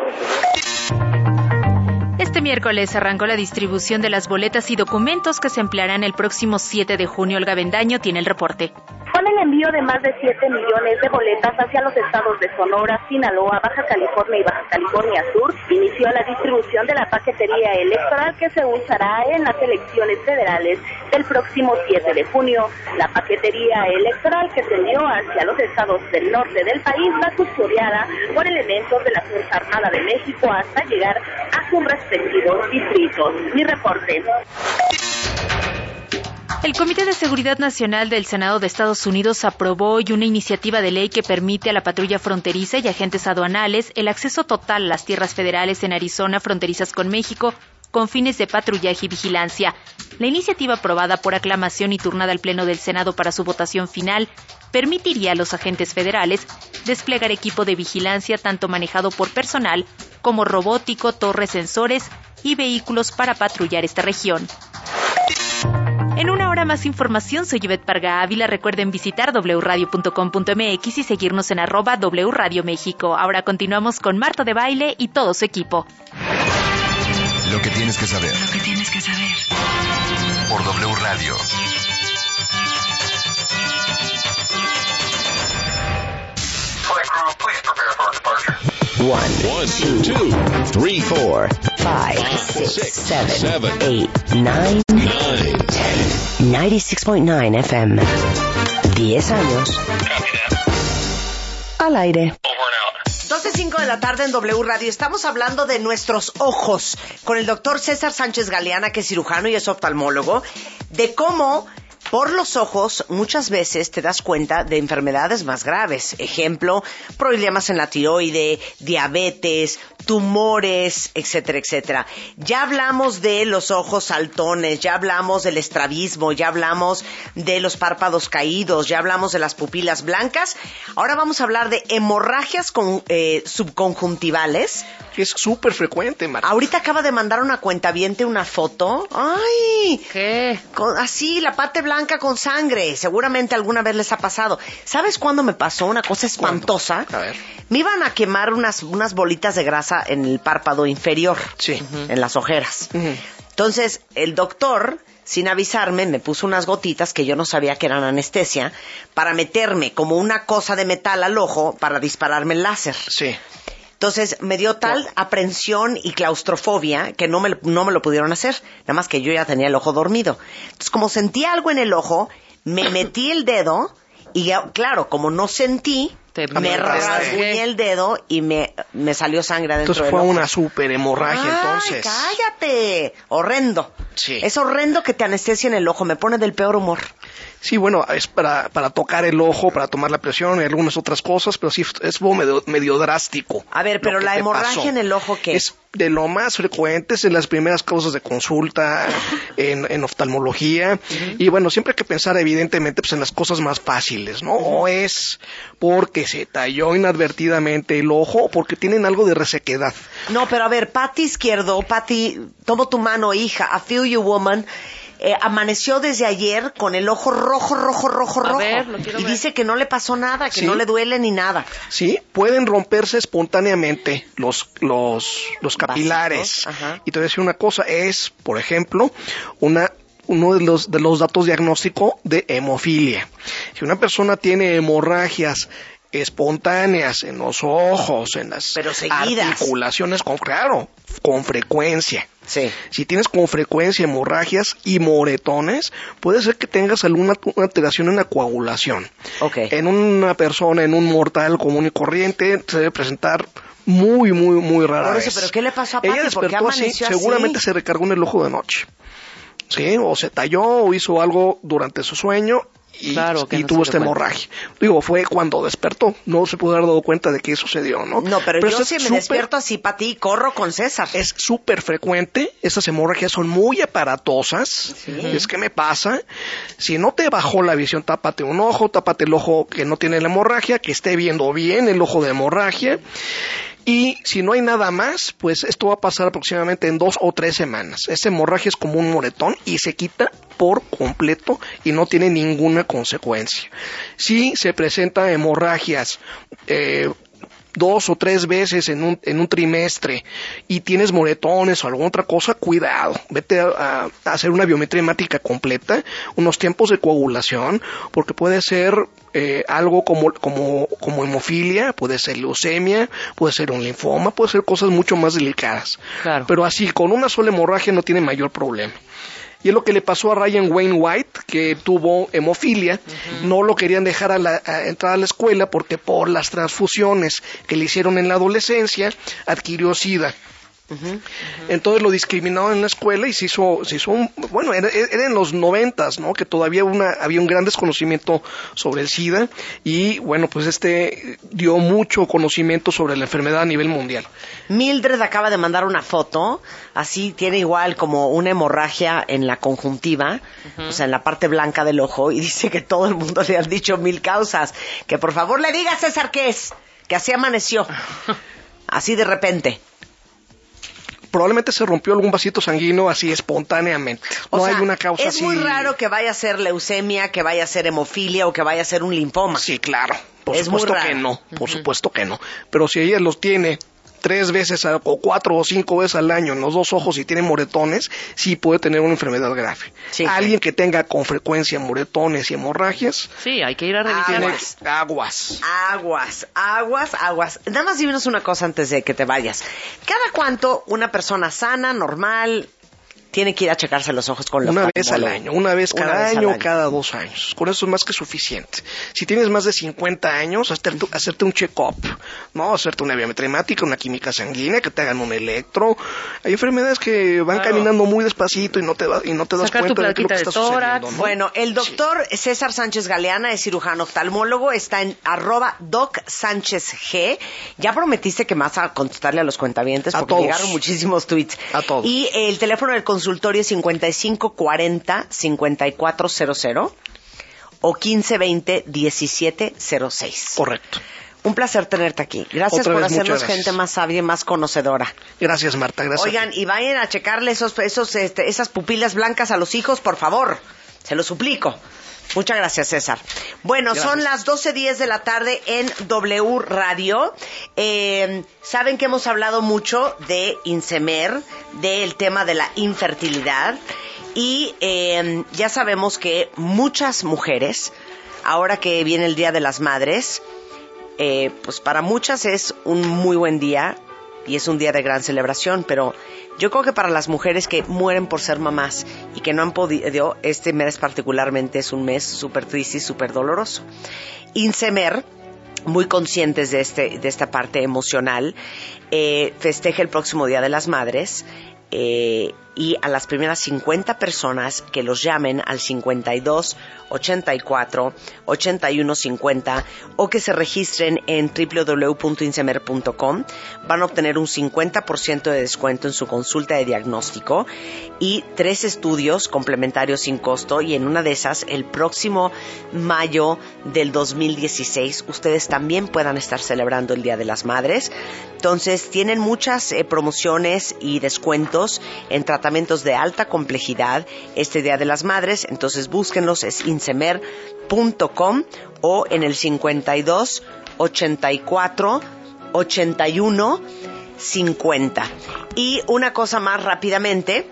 Este miércoles arrancó la distribución de las boletas y documentos que se emplearán el próximo 7 de junio. Olga Bendaño tiene el reporte. Con el envío de más de 7 millones de boletas hacia los estados de Sonora, Sinaloa, Baja California y Baja California Sur, inició la distribución de la paquetería electoral que se usará en las elecciones federales del próximo 7 de junio. La paquetería electoral que se envió hacia los estados del norte del país va custodiada por elementos de la Fuerza Armada de México hasta llegar a sus respectivos distritos. Mi reporte. El Comité de Seguridad Nacional del Senado de Estados Unidos aprobó hoy una iniciativa de ley que permite a la patrulla fronteriza y agentes aduanales el acceso total a las tierras federales en Arizona fronterizas con México con fines de patrullaje y vigilancia. La iniciativa, aprobada por aclamación y turnada al Pleno del Senado para su votación final, permitiría a los agentes federales desplegar equipo de vigilancia tanto manejado por personal como robótico, torres sensores y vehículos para patrullar esta región. En una hora más información, soy Yvette Parga Ávila. Recuerden visitar wradio.com.mx y seguirnos en @wradioméxico. Ahora continuamos con Marta de Baile y todo su equipo. Lo que tienes que saber. Lo que tienes que saber. Por W Radio. 1, 2, 3, 4, 5, 6, 7, 8, 9, 10. 96.9 FM. 10 años. Al aire. 12:05 de la tarde en W Radio. Estamos hablando de nuestros ojos con el doctor César Sánchez Galeana, que es cirujano y es oftalmólogo, de cómo por los ojos muchas veces te das cuenta de enfermedades más graves. Ejemplo, problemas en la tiroide, diabetes, tumores, etcétera, etcétera. Ya hablamos de los ojos saltones, ya hablamos del estrabismo, ya hablamos de los párpados caídos, ya hablamos de las pupilas blancas. Ahora vamos a hablar de hemorragias subconjuntivales. Que es súper frecuente, Marta. Ahorita acaba de mandar una cuentaviente una foto. ¡Ay! ¿Qué? Así, la parte blanca con sangre. Seguramente alguna vez les ha pasado. ¿Sabes cuándo me pasó una cosa espantosa? A ver. Me iban a quemar unas bolitas de grasa en el párpado inferior. Sí. En las ojeras. Entonces, el doctor, sin avisarme, me puso unas gotitas que yo no sabía que eran anestesia, para meterme como una cosa de metal al ojo para dispararme el láser. Sí. Entonces me dio tal aprensión y claustrofobia que no me lo pudieron hacer. Nada más que yo ya tenía el ojo dormido. Entonces, como sentí algo en el ojo, me metí el dedo y, claro, como no sentí, me rasguñé el dedo y me salió sangre adentro del ojo. Entonces fue una super hemorragia, entonces. ¡Ay, cállate! Horrendo. Sí. Es horrendo que te anestesien el ojo. Me pone del peor humor. Sí, bueno, es para tocar el ojo, para tomar la presión y algunas otras cosas, pero sí es medio drástico. A ver, pero la hemorragia en el ojo, ¿qué? Es de lo más frecuente, es en las primeras causas de consulta en oftalmología. Y bueno, siempre hay que pensar evidentemente pues en las cosas más fáciles, ¿no? O es porque se talló inadvertidamente el ojo o porque tienen algo de resequedad. No, pero a ver, Pati Izquierdo, tomo tu mano, hija, I feel you, woman. Amaneció desde ayer con el ojo rojo. A ver, lo quiero y ver. dice que no le pasó nada, que no le duele ni nada. Sí, pueden romperse espontáneamente los capilares. Y te voy a decir una cosa, es, por ejemplo, uno de los datos diagnóstico de hemofilia. Si una persona tiene hemorragias espontáneas en los ojos, en las articulaciones, con frecuencia. Sí. Si tienes con frecuencia hemorragias y moretones, puede ser que tengas alguna alteración en la coagulación. Okay. En una persona, en un mortal común y corriente, se debe presentar muy, muy, muy rara Por eso, vez. ¿pero qué le pasó a Pati? Ella despertó ¿Por qué amaneció así? Seguramente se recargó en el ojo de noche. Sí, o se talló o hizo algo durante su sueño y tuvo esta hemorragia. Digo, fue cuando despertó, no se pudo haber dado cuenta de que sucedió, ¿no? No, pero yo si me despierto así, Pati, corro con César. Es súper frecuente, esas hemorragias son muy aparatosas. Sí. Es que me pasa, si no te bajó la visión, tápate un ojo, tápate el ojo que no tiene la hemorragia, que esté viendo bien el ojo de hemorragia. Y si no hay nada más, pues esto va a pasar aproximadamente en 2 o 3 semanas. Esa hemorragia es como un moretón y se quita por completo y no tiene ninguna consecuencia. Si se presentan hemorragias 2 o 3 veces en un trimestre y tienes moretones o alguna otra cosa, cuidado, vete a hacer una biometría hemática completa, unos tiempos de coagulación, porque puede ser algo como hemofilia, puede ser leucemia, puede ser un linfoma, puede ser cosas mucho más delicadas. Claro. Pero así, con una sola hemorragia no tiene mayor problema. Y es lo que le pasó a Ryan Wainwright, que tuvo hemofilia. No lo querían dejar a entrar a la escuela porque por las transfusiones que le hicieron en la adolescencia, adquirió SIDA. Entonces lo discriminaron en la escuela y se hizo bueno, era en los 90s, ¿no? Que todavía había un gran desconocimiento sobre el SIDA y bueno, pues dio mucho conocimiento sobre la enfermedad a nivel mundial. Mildred acaba de mandar una foto, así tiene igual como una hemorragia en la conjuntiva, o sea, en la parte blanca del ojo, y dice que todo el mundo le han dicho 1000 causas, que por favor le diga a César qué es, que así amaneció, así de repente. Probablemente se rompió algún vasito sanguíneo así espontáneamente. No hay una causa así. Es muy raro que vaya a ser leucemia, que vaya a ser hemofilia o que vaya a ser un linfoma. Sí, claro. Por supuesto que no. Por supuesto que no. Pero si ella los tiene 3 veces o 4 o 5 veces al año en los 2 ojos y tiene moretones, sí puede tener una enfermedad grave. Sí, Alguien que tenga con frecuencia moretones y hemorragias, sí, hay que ir a revisar. aguas. Nada más díganos una cosa antes de que te vayas. ¿Cada cuánto una persona sana, normal, tiene que ir a checarse los ojos con los Una vez al año, una vez cada año, cada 2 años. Con eso es más que suficiente. Si tienes más de 50 años, hacerte un check-up, ¿no? Hacerte una biometría hemática, una química sanguínea, que te hagan un electro. Hay enfermedades que van caminando muy despacito y no te das cuenta de lo que está sucediendo, ¿no? Bueno, el doctor César Sánchez Galeana es cirujano oftalmólogo, está en @DocSánchezG. Ya prometiste que vas a contestarle a los cuentavientes porque todos. llegaron muchísimos tweets. A todos. Y el teléfono del consultorio es 5540-5400 o 1520-1706. Correcto. Un placer tenerte aquí. Gracias Otra por vez, hacernos muchas gracias. gente más sabia y más conocedora. Gracias, Marta. Gracias. Oigan, y vayan a checarle esas pupilas blancas a los hijos, por favor. Se lo suplico. Muchas gracias, César. Bueno, Gracias. son las 12:10 de la tarde en W Radio. Saben que hemos hablado mucho de Insemer, del tema de la infertilidad. Y ya sabemos que muchas mujeres, ahora que viene el Día de las Madres, pues para muchas es un muy buen día y es un día de gran celebración, pero yo creo que para las mujeres que mueren por ser mamás y que no han podido, este mes particularmente es un mes súper triste y súper doloroso. Insemer, muy conscientes de esta parte emocional, festeja el próximo Día de las Madres, y a las primeras 50 personas que los llamen al 52 84 81 50 o que se registren en www.insemer.com van a obtener un 50% de descuento en su consulta de diagnóstico y 3 estudios complementarios sin costo, y en una de esas el próximo mayo del 2016 ustedes también puedan estar celebrando el Día de las Madres. Entonces tienen muchas promociones y descuentos en tratamientos de alta complejidad este Día de las Madres. Entonces búsquenlos, es insemer.com o en el 52 84 81 50. Y una cosa más rápidamente,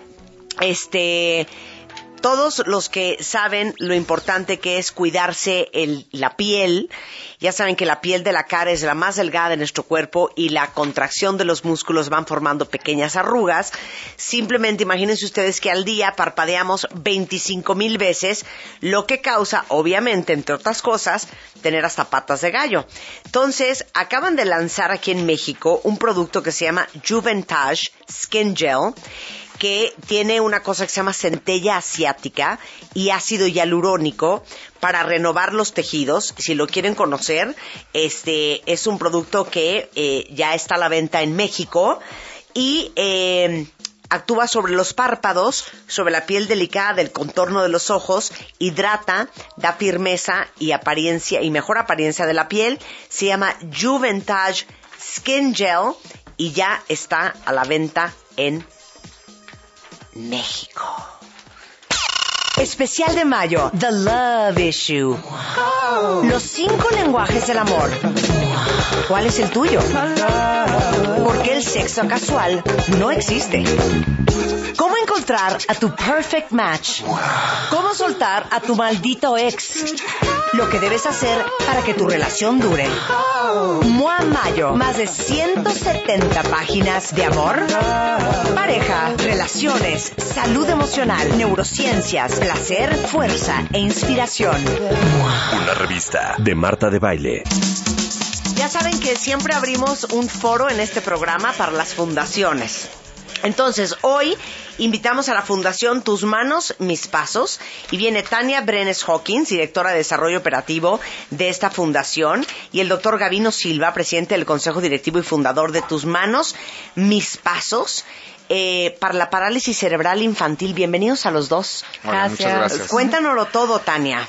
todos los que saben lo importante que es cuidarse la piel, ya saben que la piel de la cara es la más delgada de nuestro cuerpo y la contracción de los músculos van formando pequeñas arrugas. Simplemente imagínense ustedes que al día parpadeamos 25,000 veces, lo que causa, obviamente, entre otras cosas, tener hasta patas de gallo. Entonces, acaban de lanzar aquí en México un producto que se llama Juventage Skin Gel, que tiene una cosa que se llama centella asiática y ácido hialurónico para renovar los tejidos. Si lo quieren conocer, es un producto que ya está a la venta en México y actúa sobre los párpados, sobre la piel delicada del contorno de los ojos, hidrata, da firmeza y apariencia y mejor apariencia de la piel. Se llama Juventage Skin Gel y ya está a la venta en México. Especial de mayo, The Love Issue. Los 5 lenguajes del amor. ¿Cuál es el tuyo? Porque el sexo casual no existe. ¿Cómo encontrar a tu perfect match? ¿Cómo soltar a tu maldito ex? Lo que debes hacer para que tu relación dure. MOA Mayo, más de 170 páginas de amor, pareja, relaciones, salud emocional, neurociencias, placer, fuerza e inspiración. Una revista de Marta de Baile. Ya saben que siempre abrimos un foro en este programa para las fundaciones. Entonces, hoy invitamos a la Fundación Tus Manos, Mis Pasos, y viene Tania Brenes Hawkins, directora de Desarrollo Operativo de esta fundación, y el doctor Gavino Silva, presidente del Consejo Directivo y fundador de Tus Manos, Mis Pasos, para la parálisis cerebral infantil. Bienvenidos a los dos. Hola, muchas gracias. Cuéntanoslo todo, Tania.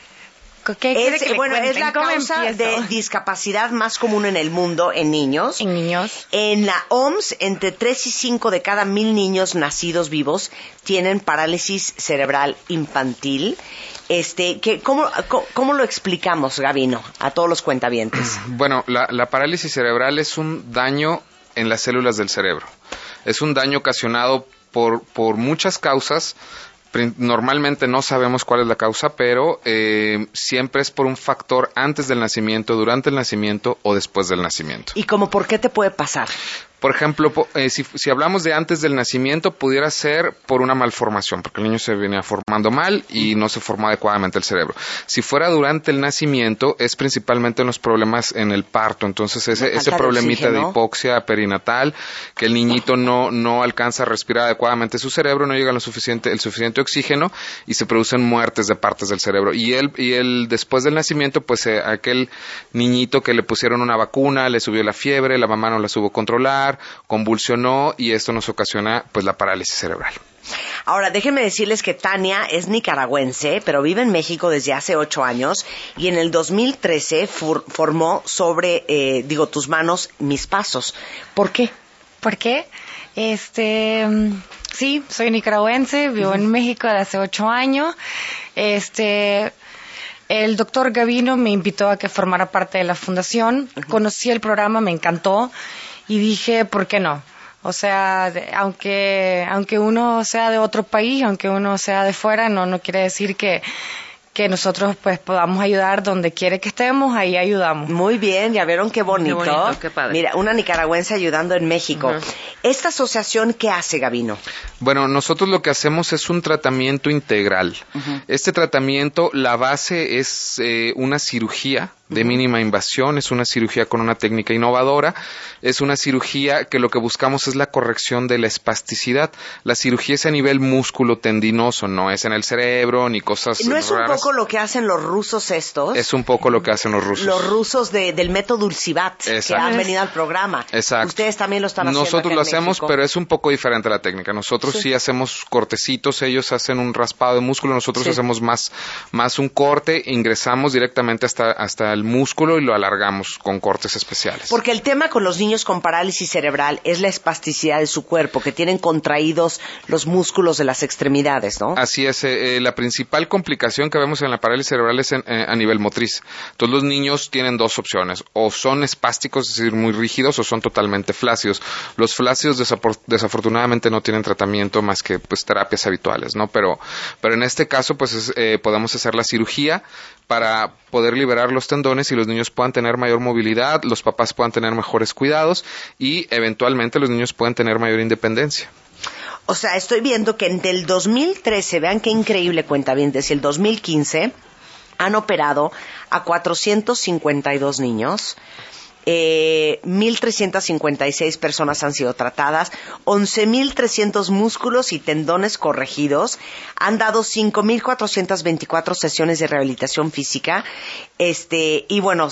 Es la causa empiezo? de discapacidad más común en el mundo en niños. En niños. En la OMS, entre 3 y 5 de cada 1,000 niños nacidos vivos tienen parálisis cerebral infantil. ¿Cómo lo explicamos, Gavino, a todos los cuentavientes? Bueno, la parálisis cerebral es un daño en las células del cerebro. Es un daño ocasionado por muchas causas. Normalmente no sabemos cuál es la causa, pero siempre es por un factor antes del nacimiento, durante el nacimiento o después del nacimiento. ¿Y cómo por qué te puede pasar? Por ejemplo, si hablamos de antes del nacimiento, pudiera ser por una malformación, porque el niño se venía formando mal y no se formó adecuadamente el cerebro. Si fuera durante el nacimiento, es principalmente en los problemas en el parto. Entonces, ese problemita de hipoxia perinatal, que el niñito no alcanza a respirar adecuadamente su cerebro, no llega el suficiente oxígeno y se producen muertes de partes del cerebro. Y él después del nacimiento, pues aquel niñito que le pusieron una vacuna, le subió la fiebre, la mamá no la supo controlar, convulsionó y esto nos ocasiona pues la parálisis cerebral. Ahora, déjenme decirles que Tania es nicaragüense, pero vive en México desde hace 8 años y en el 2013 formó sobre, tus manos, mis pasos. ¿Por qué? ¿Por qué? Sí, soy nicaragüense, vivo en México desde hace 8 años. El doctor Gavino me invitó a que formara parte de la fundación. Conocí el programa, me encantó. Y dije, ¿por qué no? O sea, aunque uno sea de otro país, aunque uno sea de fuera, no quiere decir que nosotros pues podamos ayudar donde quiere que estemos, ahí ayudamos. Muy bien, ya vieron qué bonito. Qué bonito, qué padre. Mira, una nicaragüense ayudando en México. ¿Esta asociación qué hace, Gavino? Bueno, nosotros lo que hacemos es un tratamiento integral. Este tratamiento, la base es una cirugía de mínima invasión, es una cirugía con una técnica innovadora, es una cirugía que lo que buscamos es la corrección de la espasticidad. La cirugía es a nivel músculo tendinoso, no es en el cerebro ni cosas ¿No es raras. un poco lo que hacen los rusos estos? Es un poco lo que hacen los rusos. Los rusos del método Dulcibat, que han venido al programa. Exacto. Ustedes también lo están haciendo. Nosotros lo hacemos, México. pero es un poco diferente la técnica. Nosotros sí hacemos cortecitos, ellos hacen un raspado de músculo, nosotros hacemos más un corte, ingresamos directamente hasta el músculo y lo alargamos con cortes especiales. Porque el tema con los niños con parálisis cerebral es la espasticidad de su cuerpo, que tienen contraídos los músculos de las extremidades, ¿no? Así es, la principal complicación que vemos en la parálisis cerebral es a nivel motriz. Entonces los niños tienen dos opciones, o son espásticos, es decir, muy rígidos, o son totalmente flácidos. Los flácidos desafortunadamente no tienen tratamiento más que pues terapias habituales, ¿no? Pero en este caso pues podemos hacer la cirugía para poder liberar los tendones y los niños puedan tener mayor movilidad, los papás puedan tener mejores cuidados y eventualmente los niños puedan tener mayor independencia. O sea, estoy viendo que en el 2013, vean qué increíble cuentavientes, y el 2015 han operado a 452 niños. 1,356 personas han sido tratadas, 11,300 músculos y tendones corregidos, han dado 5,424 sesiones de rehabilitación física, y bueno,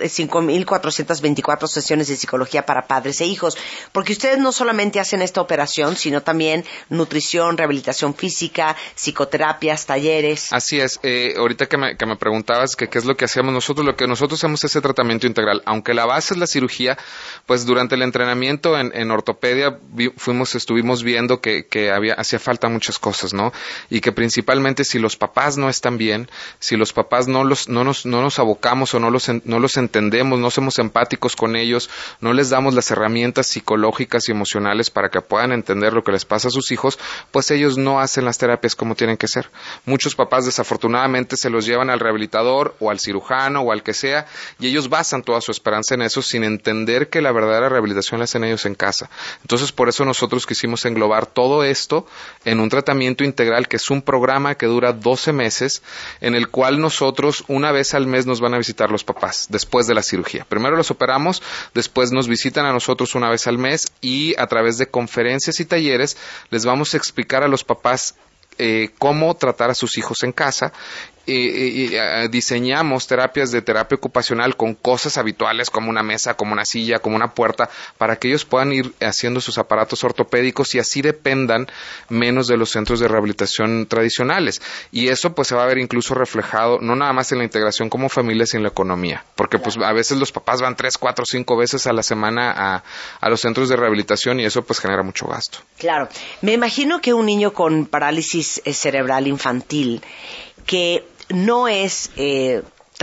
5,424 sesiones de psicología para padres e hijos, porque ustedes no solamente hacen esta operación, sino también nutrición, rehabilitación física, psicoterapias, talleres. Así es, ahorita que me preguntabas que qué es lo que hacemos nosotros, lo que nosotros hacemos es ese tratamiento integral, aunque la base es la cirugía, pues durante el entrenamiento en ortopedia estuvimos viendo que hacía falta muchas cosas, ¿no? Y que principalmente si los papás no están bien, si los papás no nos abocamos o no los entendemos, no somos empáticos con ellos, no les damos las herramientas psicológicas y emocionales para que puedan entender lo que les pasa a sus hijos, pues ellos no hacen las terapias como tienen que ser. Muchos papás desafortunadamente se los llevan al rehabilitador o al cirujano o al que sea y ellos basan toda su esperanza en eso sin entender que la verdadera rehabilitación la hacen ellos en casa. Entonces, por eso nosotros quisimos englobar todo esto en un tratamiento integral que es un programa que dura 12 meses, en el cual nosotros una vez al mes nos van a visitar los papás después de la cirugía. Primero los operamos, después nos visitan a nosotros una vez al mes y a través de conferencias y talleres les vamos a explicar a los papás cómo tratar a sus hijos en casa. Diseñamos terapias de terapia ocupacional con cosas habituales como una mesa, como una silla, como una puerta, para que ellos puedan ir haciendo sus aparatos ortopédicos y así dependan menos de los centros de rehabilitación tradicionales. Y eso pues se va a ver incluso reflejado no nada más en la integración como familia, sino en la economía, porque pues a veces los papás van 3, 4, 5 veces a la semana a los centros de rehabilitación y eso pues genera mucho gasto. Claro, me imagino que un niño con parálisis cerebral infantil que no es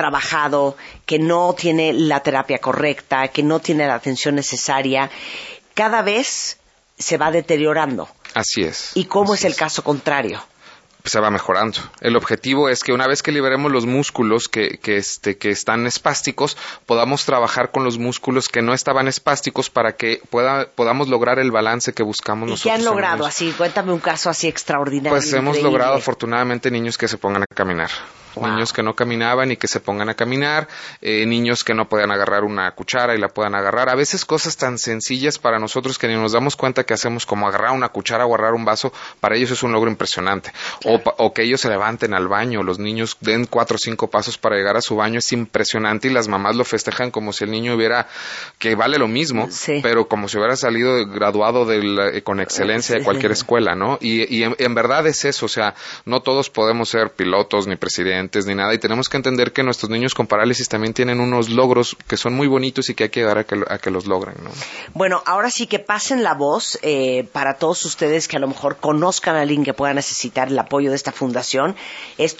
trabajado, que no tiene la terapia correcta, que no tiene la atención necesaria, cada vez se va deteriorando. Así es. ¿Y cómo es el caso contrario? Se va mejorando. El objetivo es que una vez que liberemos los músculos que están espásticos, podamos trabajar con los músculos que no estaban espásticos para que podamos lograr el balance que buscamos nosotros. ¿Y qué han logrado así? Cuéntame un caso así extraordinario. Pues hemos increíble. logrado afortunadamente niños que se pongan a caminar. Wow. Niños que no caminaban y que se pongan a caminar, niños que no podían agarrar una cuchara y la puedan agarrar. A veces cosas tan sencillas para nosotros que ni nos damos cuenta que hacemos, como agarrar una cuchara o agarrar un vaso, para ellos es un logro impresionante. Claro. O que ellos se levanten al baño, los niños den 4 o 5 pasos para llegar a su baño, es impresionante y las mamás lo festejan como si el niño hubiera, que vale lo mismo, sí, pero como si hubiera salido graduado con excelencia de cualquier escuela, ¿no? Y en verdad es eso, o sea, no todos podemos ser pilotos ni presidentes ni nada, y tenemos que entender que nuestros niños con parálisis también tienen unos logros que son muy bonitos y que hay que ayudar a que los logren, ¿no? Bueno, ahora sí que pasen la voz para todos ustedes que a lo mejor conozcan a alguien que pueda necesitar el apoyo de esta fundación. Es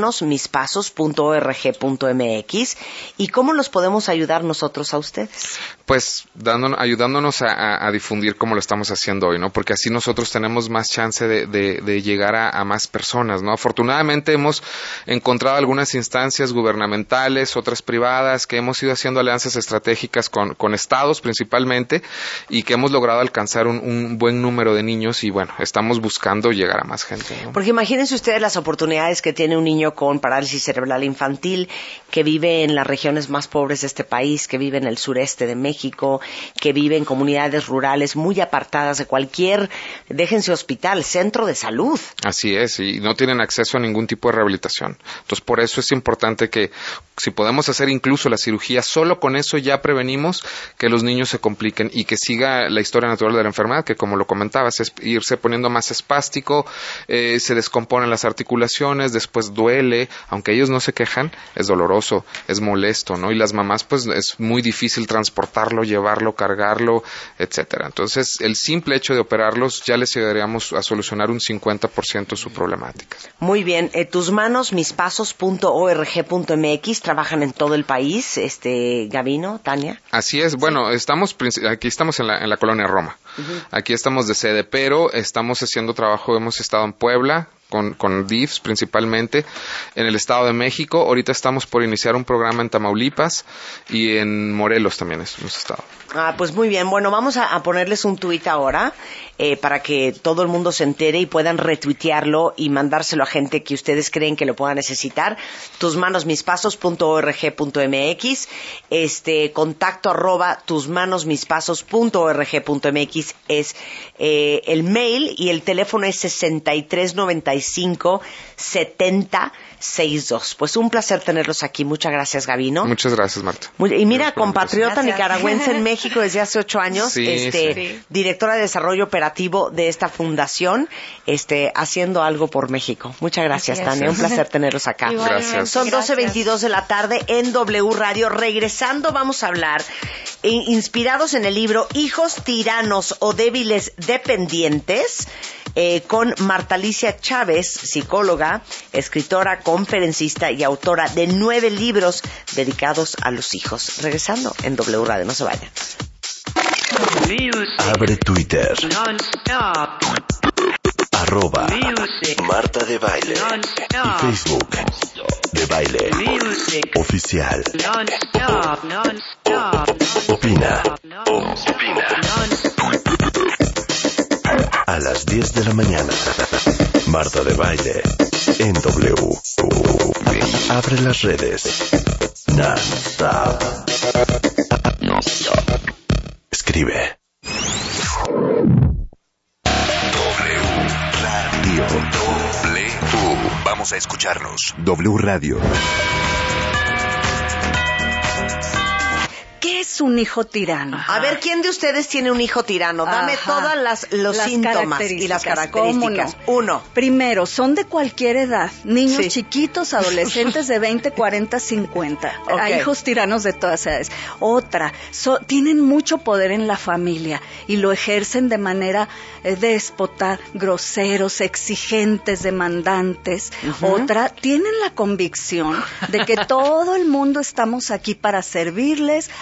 tusmanosmispasos.org.mx. ¿Y cómo los podemos ayudar nosotros a ustedes? Pues ayudándonos a difundir como lo estamos haciendo hoy, ¿no? Porque así nosotros tenemos más chance de llegar a más personas, ¿no? Afortunadamente hemos encontrado algunas instancias gubernamentales, otras privadas, que hemos ido haciendo alianzas estratégicas con estados principalmente y que hemos logrado alcanzar un buen número de niños y bueno, estamos buscando llegar a más gente, ¿no? Porque imagínense ustedes las oportunidades que tiene un niño con parálisis cerebral infantil que vive en las regiones más pobres de este país, que vive en el sureste de México, que vive en comunidades rurales muy apartadas de cualquier, déjense hospital, centro de salud. Así es, y no tienen acceso a ningún tipo de rehabilitación. Entonces, por eso es importante que si podemos hacer incluso la cirugía, solo con eso ya prevenimos que los niños se compliquen y que siga la historia natural de la enfermedad, que como lo comentabas, es irse poniendo más espástico, se descomponen las articulaciones, después duele, aunque ellos no se quejan, es doloroso, es molesto, ¿no? Y las mamás, pues, es muy difícil transportarlo, llevarlo, cargarlo, etcétera. Entonces, el simple hecho de operarlos ya les ayudaríamos a solucionar un 50% su problemática. Muy bien, tusmanosmispasos.org.mx, trabajan en todo el país, Gabino, Tania. Así es, bueno, aquí estamos en la colonia Roma. Uh-huh. Aquí estamos de sede, pero estamos haciendo trabajo, hemos estado en Puebla, con DIFs principalmente, en el Estado de México. Ahorita estamos por iniciar un programa en Tamaulipas y en Morelos también hemos estado. Pues muy bien. Bueno, vamos a ponerles un tuit ahora para que todo el mundo se entere y puedan retuitearlo y mandárselo a gente que ustedes creen que lo pueda necesitar. tusmanosmispasos.org.mx, contacto @ tusmanosmispasos.org.mx es el mail y el teléfono es 6395-7062. Pues un placer tenerlos aquí. Muchas gracias, Gabino. Muchas gracias, Marta. Y mira, compatriota nicaragüense en México desde hace 8 años, sí. Directora de Desarrollo Operativo de esta fundación, haciendo algo por México. Muchas gracias, Tania. Un placer tenerlos acá. Gracias. Son 12:22 de la tarde en W Radio. Regresando, vamos a hablar, inspirados en el libro Hijos Tiranos o Débiles Dependientes, con Marta Alicia Chávez, psicóloga, escritora, conferencista y autora de 9 libros dedicados a los hijos. Regresando en W Radio, no se vayan. Abre Twitter. @Marta de Baile. Y Facebook. De Baile. Oficial. Opina. A las 10 de la mañana. Marta de Baile. En W. Abre las redes. Non-stop. Escribe. W. Vamos a escucharnos. W Radio. ¿Qué es un hijo tirano? A ver, ¿quién de ustedes tiene un hijo tirano? Dame todas los síntomas y las características. No? 1. Primero, son de cualquier edad. Niños chiquitos, adolescentes de 20, 40, 50. Okay. Hay hijos tiranos de todas edades. Otra, tienen mucho poder en la familia y lo ejercen de manera déspota, groseros, exigentes, demandantes. Uh-huh. Otra, tienen la convicción de que todo el mundo estamos aquí para servirles, a ver qué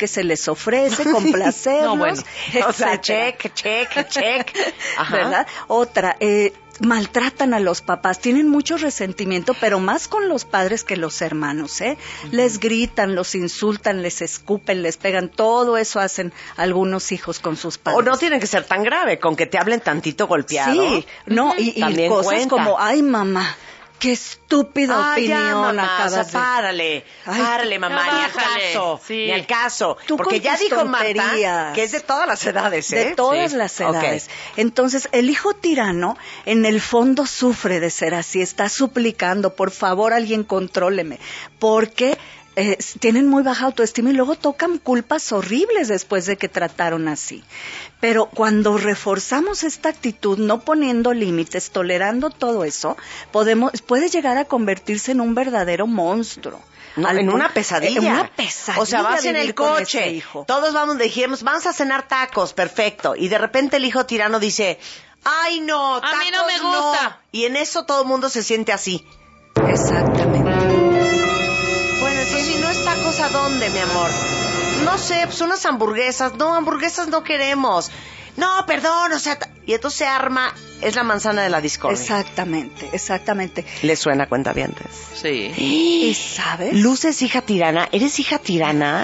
se les ofrece, complacerlos. No, bueno. O sea, etcétera. check. Ajá. ¿Verdad? Otra, maltratan a los papás, tienen mucho resentimiento, pero más con los padres que los hermanos, ¿eh? Les gritan, los insultan, les escupen, les pegan, todo eso hacen algunos hijos con sus padres. O no tiene que ser tan grave, con que te hablen tantito golpeado. Sí, no, y cosas cuenta. como, ay mamá, qué estúpida opinión ya, mamá, acabas o sea, de... párale, mamá, ni al caso, ni al caso. Tú porque con ya tus dijo Marta tonterías. que es de todas las edades, ¿eh? De todas las edades. Entonces, el hijo tirano, en el fondo sufre de ser así, está suplicando, por favor, alguien contróleme, porque... tienen muy baja autoestima y luego tocan culpas horribles después de que trataron así. Pero cuando reforzamos esta actitud, no poniendo límites, tolerando todo eso, puede llegar a convertirse en un verdadero monstruo. No, en una pesadilla. Una pesadilla. O sea, vas en el vivir con coche, ese hijo. todos dijimos, vamos a cenar tacos, perfecto. Y de repente el hijo tirano dice, ay no, tacos a mí no me gusta. No. Y en eso todo el mundo se siente así. Exactamente. Bueno, entonces si no es tacos, ¿a dónde, mi amor? No sé, pues unas hamburguesas. No, hamburguesas no queremos. No, perdón, o sea... Y entonces se arma, es la manzana de la discordia. Exactamente. ¿Le suena, cuentavientes? Sí. ¿Y sabes? Luz es hija tirana. ¿Eres hija tirana?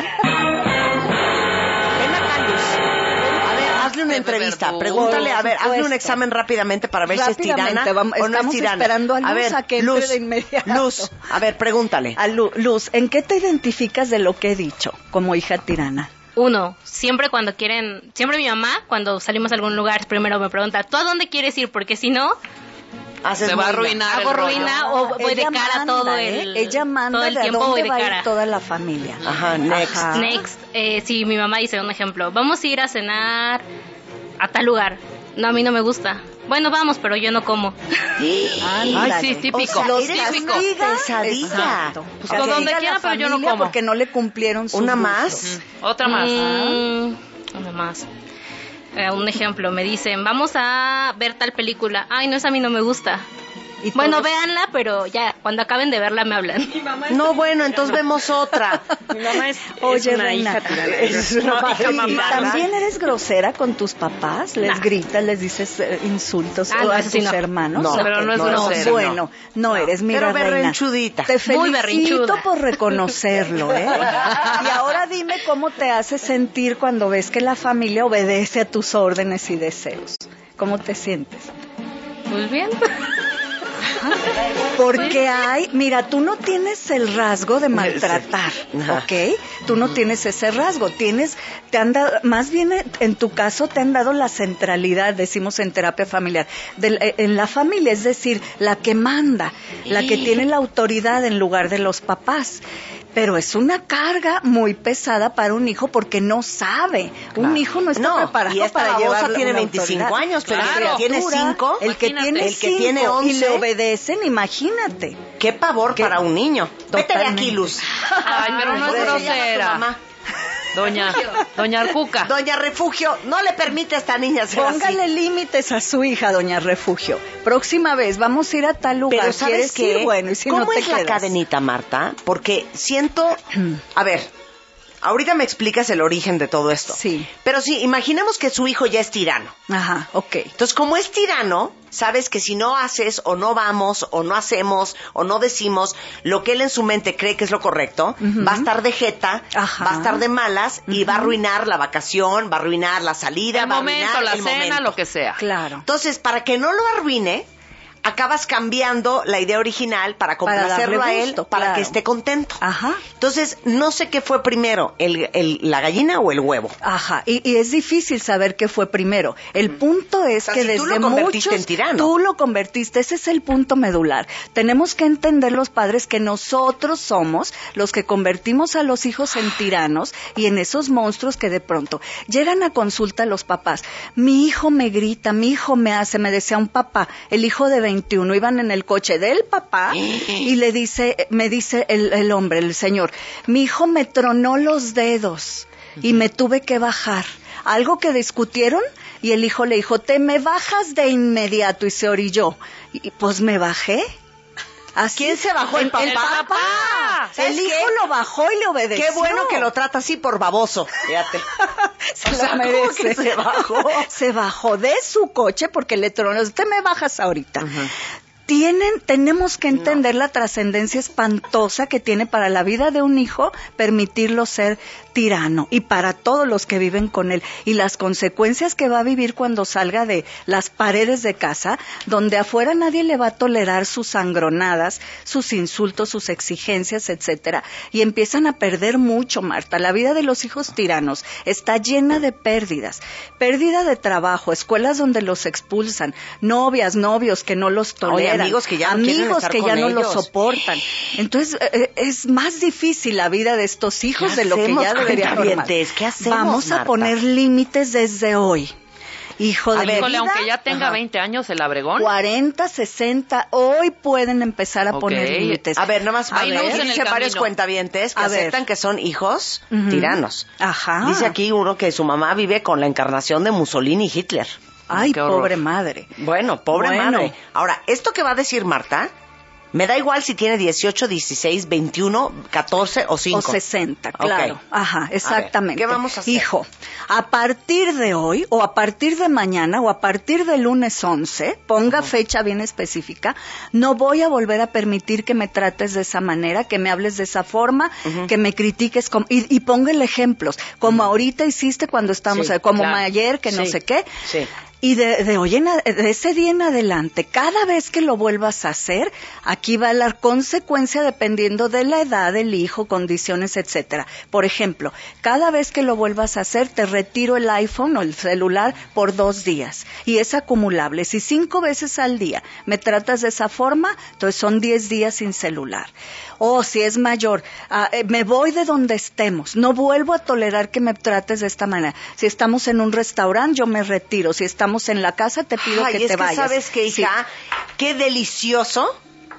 Ven acá, Luz. A ver, hazle una entrevista. Pregúntale, a ver, hazle un examen rápidamente para ver si es tirana o no es tirana. Esperando a Luz, a ver, a que Luz, entre de inmediato. Luz, a ver, pregúntale. A Luz, ¿en qué te identificas de lo que he dicho como hija tirana? Uno, siempre mi mamá, cuando salimos a algún lugar, primero me pregunta, ¿tú a dónde quieres ir? Porque si no, se va a arruinar. Hago ruina o voy de cara manda, todo el ella manda todo el de tiempo dónde voy de va a ir cara. toda la familia. Ajá, next. Ajá. Next, si mi mamá dice un ejemplo, vamos a ir a cenar a tal lugar. No, a mí no me gusta. Bueno, vamos, pero yo no como. Ay, sí, típico. O sea, eres típico. pesadilla. Exacto. Pues con donde quiera, pero yo no como. Porque no le cumplieron su ¿Una gusto. más? Otra más. Una más. Un ejemplo, me dicen, vamos a ver tal película. Ay, no, esa a mí no me gusta. Bueno, véanla, pero ya, cuando acaben de verla me hablan. No, bueno, entonces vemos otra. Mi mamá es Oye, una Reina, hija tirana. Es una hija ¿Y mamá. también eres grosera con tus papás? ¿Les No. gritas, les dices insultos no, a eso sí tus no. hermanos? No, pero no es Ok, grosera, Bueno, no eres, mira, Pero Reina. berrinchudita. Te Muy felicito berrinchuda. por reconocerlo, ¿eh? Y ahora dime cómo te hace sentir cuando ves que la familia obedece a tus órdenes y deseos. ¿Cómo te sientes? Muy bien. Porque mira, tú no tienes el rasgo de maltratar, ¿ok? Tú no tienes ese rasgo, más bien en tu caso te han dado la centralidad, decimos en terapia familiar, en la familia, es decir, la que manda, la que tiene la autoridad en lugar de los papás. Pero es una carga muy pesada para un hijo porque no sabe. Claro. Un hijo no está preparado y esta para llevar babosa tiene una 25 autoridad. años, pero Claro. el que tiene 5, el que tiene 5 11 y le 11, obedecen, imagínate. qué pavor para un niño. Vete de aquí, Luz. Ay, pero no es grosera. Doña Arjuca. Doña Refugio, no le permite a esta niña ser Póngale así. límites a su hija, doña Refugio. Próxima vez vamos a ir a tal lugar. Pero ¿sabes ¿Quieres qué? ir? Bueno, y si ¿Cómo no te es la quedas? cadenita, Marta? Porque siento... A ver, ahorita me explicas el origen de todo esto. Sí. Pero sí, imaginemos que su hijo ya es tirano. Ajá, ok. Entonces, como es tirano, sabes que si no haces o no vamos o no hacemos o no decimos lo que él en su mente cree que es lo correcto, va a estar de jeta, va a estar de malas y va a arruinar la vacación, va a arruinar la salida, El va a momento, arruinar la el cena, momento. lo que sea. Claro. Entonces, para que no lo arruine, acabas cambiando la idea original para complacerlo darle a él, gusto, para claro. que esté contento. Ajá. Entonces, no sé qué fue primero, la gallina o el huevo. Ajá, y es difícil saber qué fue primero. El punto es O sea, que si desde tú lo convertiste muchos... en tirano. Tú lo convertiste, ese es el punto medular. Tenemos que entender los padres que nosotros somos los que convertimos a los hijos en tiranos y en esos monstruos que de pronto llegan a consulta los papás. Mi hijo me grita, mi hijo me desea un papá. El hijo de 21, iban en el coche del papá y me dice el hombre, el señor, mi hijo me tronó los dedos y me tuve que bajar. Algo que discutieron y el hijo le dijo, te me bajas de inmediato, y se orilló. Y pues me bajé. Así, ¿quién se bajó? El papá. El papá. El hijo lo bajó y le obedeció. Qué bueno que lo trata así por baboso. Fíjate. Se lo merece. ¿Cómo que se bajó? Se bajó de su coche porque le tronó. Usted me bajas ahorita. Tenemos que entender la trascendencia espantosa que tiene para la vida de un hijo permitirlo ser tirano y para todos los que viven con él y las consecuencias que va a vivir cuando salga de las paredes de casa, donde afuera nadie le va a tolerar sus sangronadas, sus insultos, sus exigencias, etcétera, y empiezan a perder mucho, Marta. La vida de los hijos tiranos está llena de pérdidas, pérdida de trabajo, escuelas donde los expulsan, novias, novios que no los toleran, amigos que ya no los soportan. Entonces es más difícil la vida de estos hijos de lo que ya debería normar. ¿Qué hacemos, Vamos a Marta? poner límites desde hoy. Hijo de Híjole, vida, aunque ya tenga 20 años el Abregón. 40, 60, hoy pueden empezar a poner límites. A ver, nomás Hay luz en el dice varios camino. cuentavientes que aceptan que son hijos tiranos. Ajá. Dice aquí uno que su mamá vive con la encarnación de Mussolini y Hitler. Ay, pobre madre. Bueno, pobre madre. Ahora, esto que va a decir Marta, me da igual si tiene 18, 16, 21, 14 o 5. O 60, claro. Okay. Ajá, exactamente. A ver, ¿qué vamos a hacer? Hijo, a partir de hoy, o a partir de mañana, o a partir del lunes 11, ponga fecha bien específica, no voy a volver a permitir que me trates de esa manera, que me hables de esa forma, que me critiques, y póngale ejemplos, como ahorita hiciste cuando estamos, como ayer, que no sé qué. Sí. Y de ese día en adelante, cada vez que lo vuelvas a hacer, aquí va la consecuencia dependiendo de la edad del hijo, condiciones, etcétera. Por ejemplo, cada vez que lo vuelvas a hacer, te retiro el iPhone o el celular por 2 días. Y es acumulable. Si 5 veces al día me tratas de esa forma, entonces son 10 días sin celular. O si es mayor, me voy de donde estemos. No vuelvo a tolerar que me trates de esta manera. Si estamos en un restaurante, yo me retiro. Si estamos en la casa, te pido que te vayas. ¿Sabes qué, hija? Sí. Qué delicioso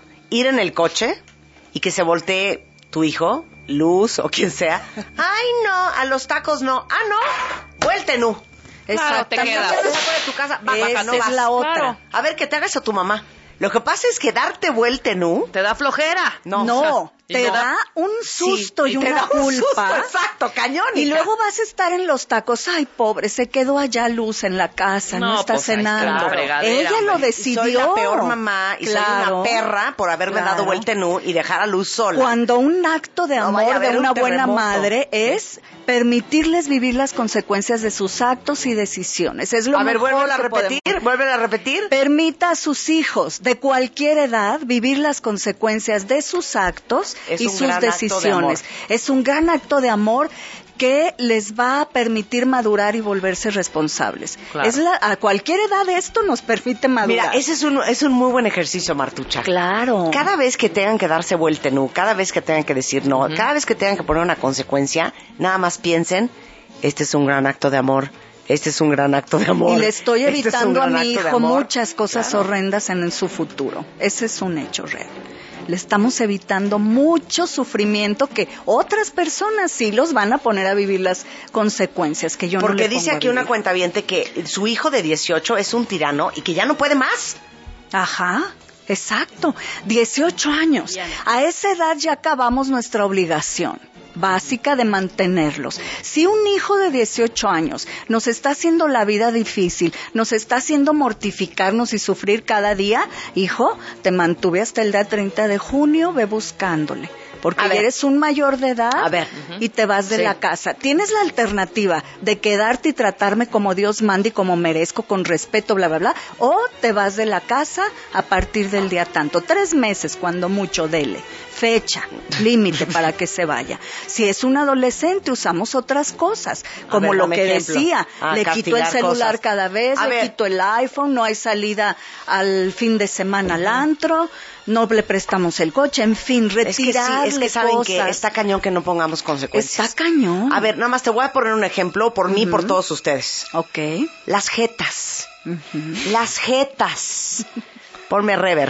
ir en el coche y que se voltee tu hijo, Luz o quien sea. Ay, no, a los tacos no. Ah, no, vuelte no. Claro, te quedas. De tu casa, esa es la otra. Claro. A ver, que te hagas a tu mamá. Lo que pasa es que darte vuelta te da flojera. No, te da un susto y una culpa. Exacto, cañón. Y luego vas a estar en los tacos. Ay, pobre, se quedó allá Luz en la casa, no está cenando. Ella lo decidió. Y soy la peor mamá y soy una perra por haberme dado vuelta en U y dejar a Luz sola. Cuando un acto de amor de una buena madre es permitirles vivir las consecuencias de sus actos y decisiones. Es lo mejor. Vuelve a repetir. Permita a sus hijos de cualquier edad vivir las consecuencias de sus actos y sus decisiones. Es un gran acto de amor que les va a permitir madurar y volverse responsables. Claro. A cualquier edad esto nos permite madurar. Mira, ese es un muy buen ejercicio, Martucha. Claro. Cada vez que tengan que darse vuelta en U, cada vez que tengan que decir no, cada vez que tengan que poner una consecuencia, nada más piensen, este es un gran acto de amor. Este es un gran acto de amor. Y le estoy evitando a mi hijo muchas cosas horrendas en su futuro. Ese es un hecho real. Le estamos evitando mucho sufrimiento que otras personas sí los van a poner a vivir las consecuencias que yo no le pongo. Porque dice aquí una cuentaviente que su hijo de 18 es un tirano y que ya no puede más. Ajá. Exacto, 18 años. A esa edad ya acabamos nuestra obligación básica de mantenerlos. Si un hijo de 18 años nos está haciendo la vida difícil, nos está haciendo mortificarnos y sufrir cada día, hijo, te mantuve hasta el día 30 de junio, ve buscándole. Porque eres un mayor de edad y te vas de la casa. Tienes la alternativa de quedarte y tratarme como Dios manda y como merezco, con respeto, bla, bla, bla, o te vas de la casa a partir del día tanto. 3 meses, cuando mucho, dele. Fecha, límite para que se vaya. Si es un adolescente, usamos otras cosas, como lo que decía. Le quito el celular cada vez, le quito el iPhone, no hay salida al fin de semana al antro, no le prestamos el coche, en fin, retirarle es que saben cosas. que está cañón que no pongamos consecuencias. Está cañón. A ver, nada más te voy a poner un ejemplo por mí y por todos ustedes. Ok. Las jetas. Las jetas. Ponme reverb.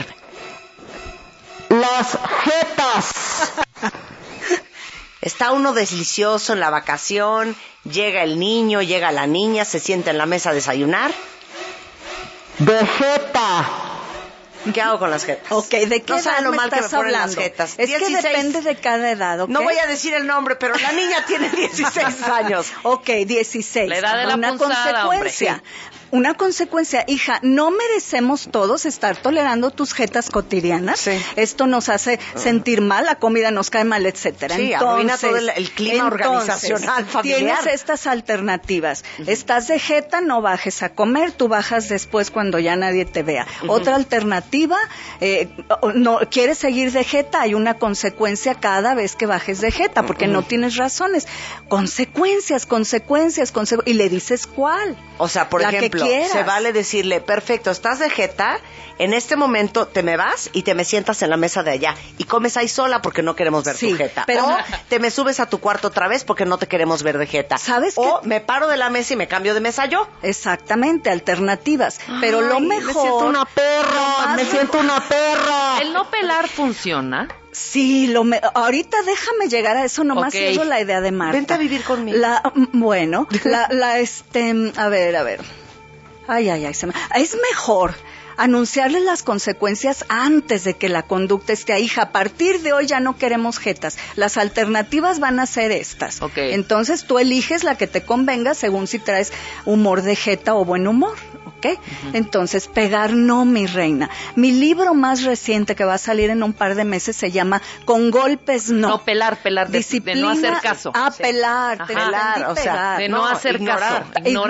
Las jetas. Está uno delicioso en la vacación, llega el niño, llega la niña, se sienta en la mesa a desayunar. De jeta. ¿Qué hago con las jetas? Ok, ¿de qué edad lo me mal que me estás ponen las hablando? jetas. Es 16. que depende de cada edad, ¿ok? No voy a decir el nombre, pero la niña tiene 16 años. Ok, 16. La edad de la una punzada, consecuencia. hombre. Una consecuencia, hija, no merecemos todos estar tolerando tus jetas cotidianas. Sí. Esto nos hace sentir mal, la comida nos cae mal, etcétera. Sí, arruina todo el clima organizacional, familiar. Tienes estas alternativas. Estás de jeta, no bajes a comer, tú bajas después cuando ya nadie te vea. Otra alternativa, no quieres seguir de jeta, hay una consecuencia cada vez que bajes de jeta, porque no tienes razones. Consecuencias, y le dices cuál. O sea, por ejemplo, se vale decirle, perfecto, estás de jeta, en este momento te me vas y te me sientas en la mesa de allá y comes ahí sola porque no queremos ver tu jeta. Pero o te me subes a tu cuarto otra vez porque no te queremos ver de jeta. ¿Sabes qué? O me paro de la mesa y me cambio de mesa yo. Exactamente, alternativas. Pero lo mejor... Me siento una perra. ¿El no pelar funciona? Sí, ahorita déjame llegar a eso, nomás cierro la idea de Marta. Vente a vivir conmigo. A ver. Ay, es mejor anunciarles las consecuencias antes de que la conducta esté, hija, a partir de hoy ya no queremos jetas, las alternativas van a ser estas. Okay. Entonces tú eliges la que te convenga según si traes humor de jeta o buen humor, ¿ok? Entonces, pegar no, mi reina. Mi libro más reciente que va a salir en un par de meses se llama Con golpes no. No, pelar, de no hacer caso. Pelar, o sea, de no hacer caso.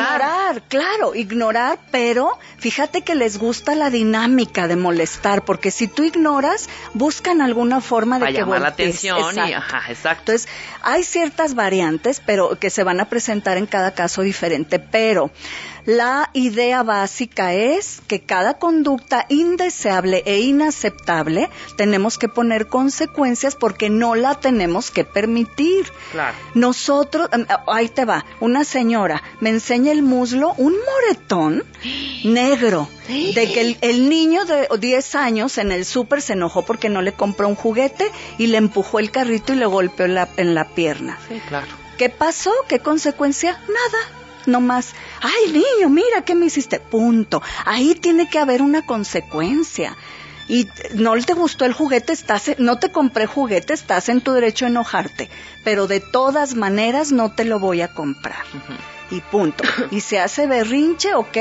Ignorar, pero fíjate que les gusta la dinámica de molestar, porque si tú ignoras, buscan alguna forma de para que llamar la voltees. atención. Exacto. Entonces, hay ciertas variantes, pero que se van a presentar en cada caso diferente, pero la idea básica es que cada conducta indeseable e inaceptable tenemos que poner consecuencias porque no la tenemos que permitir. Claro. Nosotros, ahí te va, una señora me enseña el muslo, un moretón negro, de que el niño de 10 años en el súper se enojó porque no le compró un juguete y le empujó el carrito y le golpeó en la pierna. Sí, claro. ¿Qué pasó? ¿Qué consecuencia? Nada. No más, ay niño, mira qué me hiciste, punto. Ahí tiene que haber una consecuencia. Y no te gustó el juguete, no te compré juguete, estás en tu derecho a enojarte, pero de todas maneras no te lo voy a comprar. Y punto. Y se hace berrinche, ok,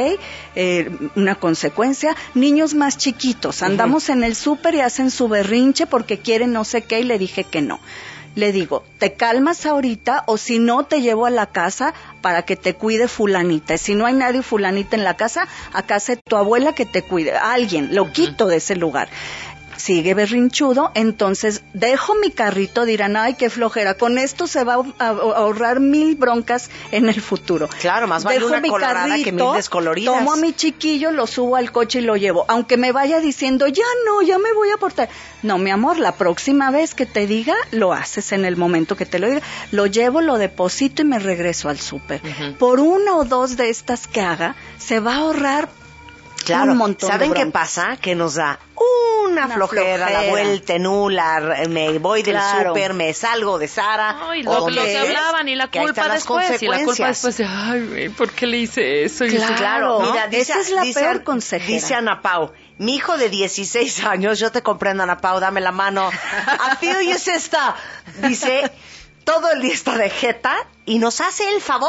una consecuencia. Niños más chiquitos, andamos en el súper y hacen su berrinche porque quieren no sé qué y le dije que no. Le digo, te calmas ahorita o si no te llevo a la casa para que te cuide fulanita. Y si no hay nadie fulanita en la casa, acá hace tu abuela que te cuide. Alguien, lo quito de ese lugar. Sigue berrinchudo, entonces dejo mi carrito, dirán, ay, qué flojera, con esto se va a ahorrar 1000 broncas en el futuro. Claro, más vale una colorada que 1000 descoloridas. Tomo a mi chiquillo, lo subo al coche y lo llevo, aunque me vaya diciendo, ya me voy a portar. No, mi amor, la próxima vez que te diga, lo haces en el momento que te lo diga. Lo llevo, lo deposito y me regreso al súper. Por una o dos de estas que haga, se va a ahorrar un montón. ¿Saben de qué pasa? Que nos da una flojera, la vuelta en me voy del súper, me salgo de Sara. Ay, lo que hablaban y la culpa después. Y la culpa después de, ay, ¿por qué le hice eso? Claro, ¿no? Mira, esa es la peor consejera. Dice Ana Pau, mi hijo de 16 años, yo te comprendo, Ana Pau, dame la mano. I feel you, sister. Dice, todo el día está de jeta y nos hace el favor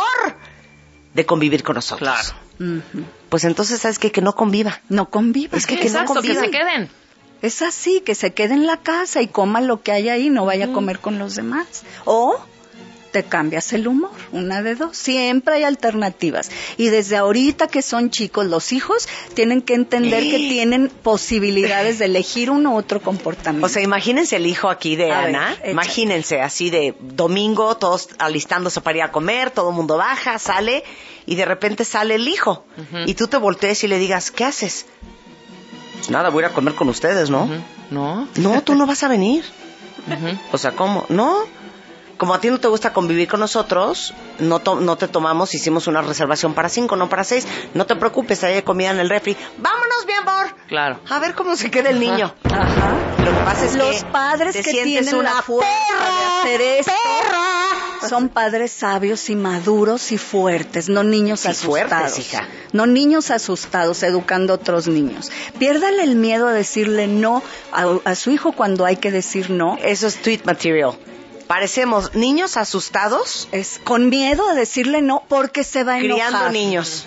de convivir con nosotros. Claro. Pues entonces, ¿sabes qué? Que no conviva. No conviva. Es que no conviva. Que se queden. Es así, que se quede en la casa y coma lo que hay ahí, no vaya a comer con los demás. O te cambias el humor, una de dos. Siempre hay alternativas. Y desde ahorita que son chicos, los hijos tienen que entender que tienen posibilidades de elegir uno u otro comportamiento. O sea, imagínense el hijo aquí de Ana. Imagínense, así de domingo, todos alistándose para ir a comer, todo el mundo baja, sale, y de repente sale el hijo. Y tú te voltees y le digas, ¿qué haces? Pues nada, voy a ir a comer con ustedes, ¿no? No, tú no vas a venir. O sea, ¿cómo? No. Como a ti no te gusta convivir con nosotros, no te tomamos, hicimos una reservación para 5, no para 6. No te preocupes, hay comida en el refri. ¡Vámonos, mi amor! Claro. A ver cómo se queda el niño. Lo que pasa es los padres que tienen una la fuerza de hacer esto son padres sabios y maduros y fuertes, no niños asustados. Fuertes, hija. No niños asustados educando a otros niños. Piérdale el miedo a decirle no a su hijo cuando hay que decir no. Eso es tweet material. Parecemos niños asustados. Es con miedo a decirle no porque se va a enojar. Criando niños.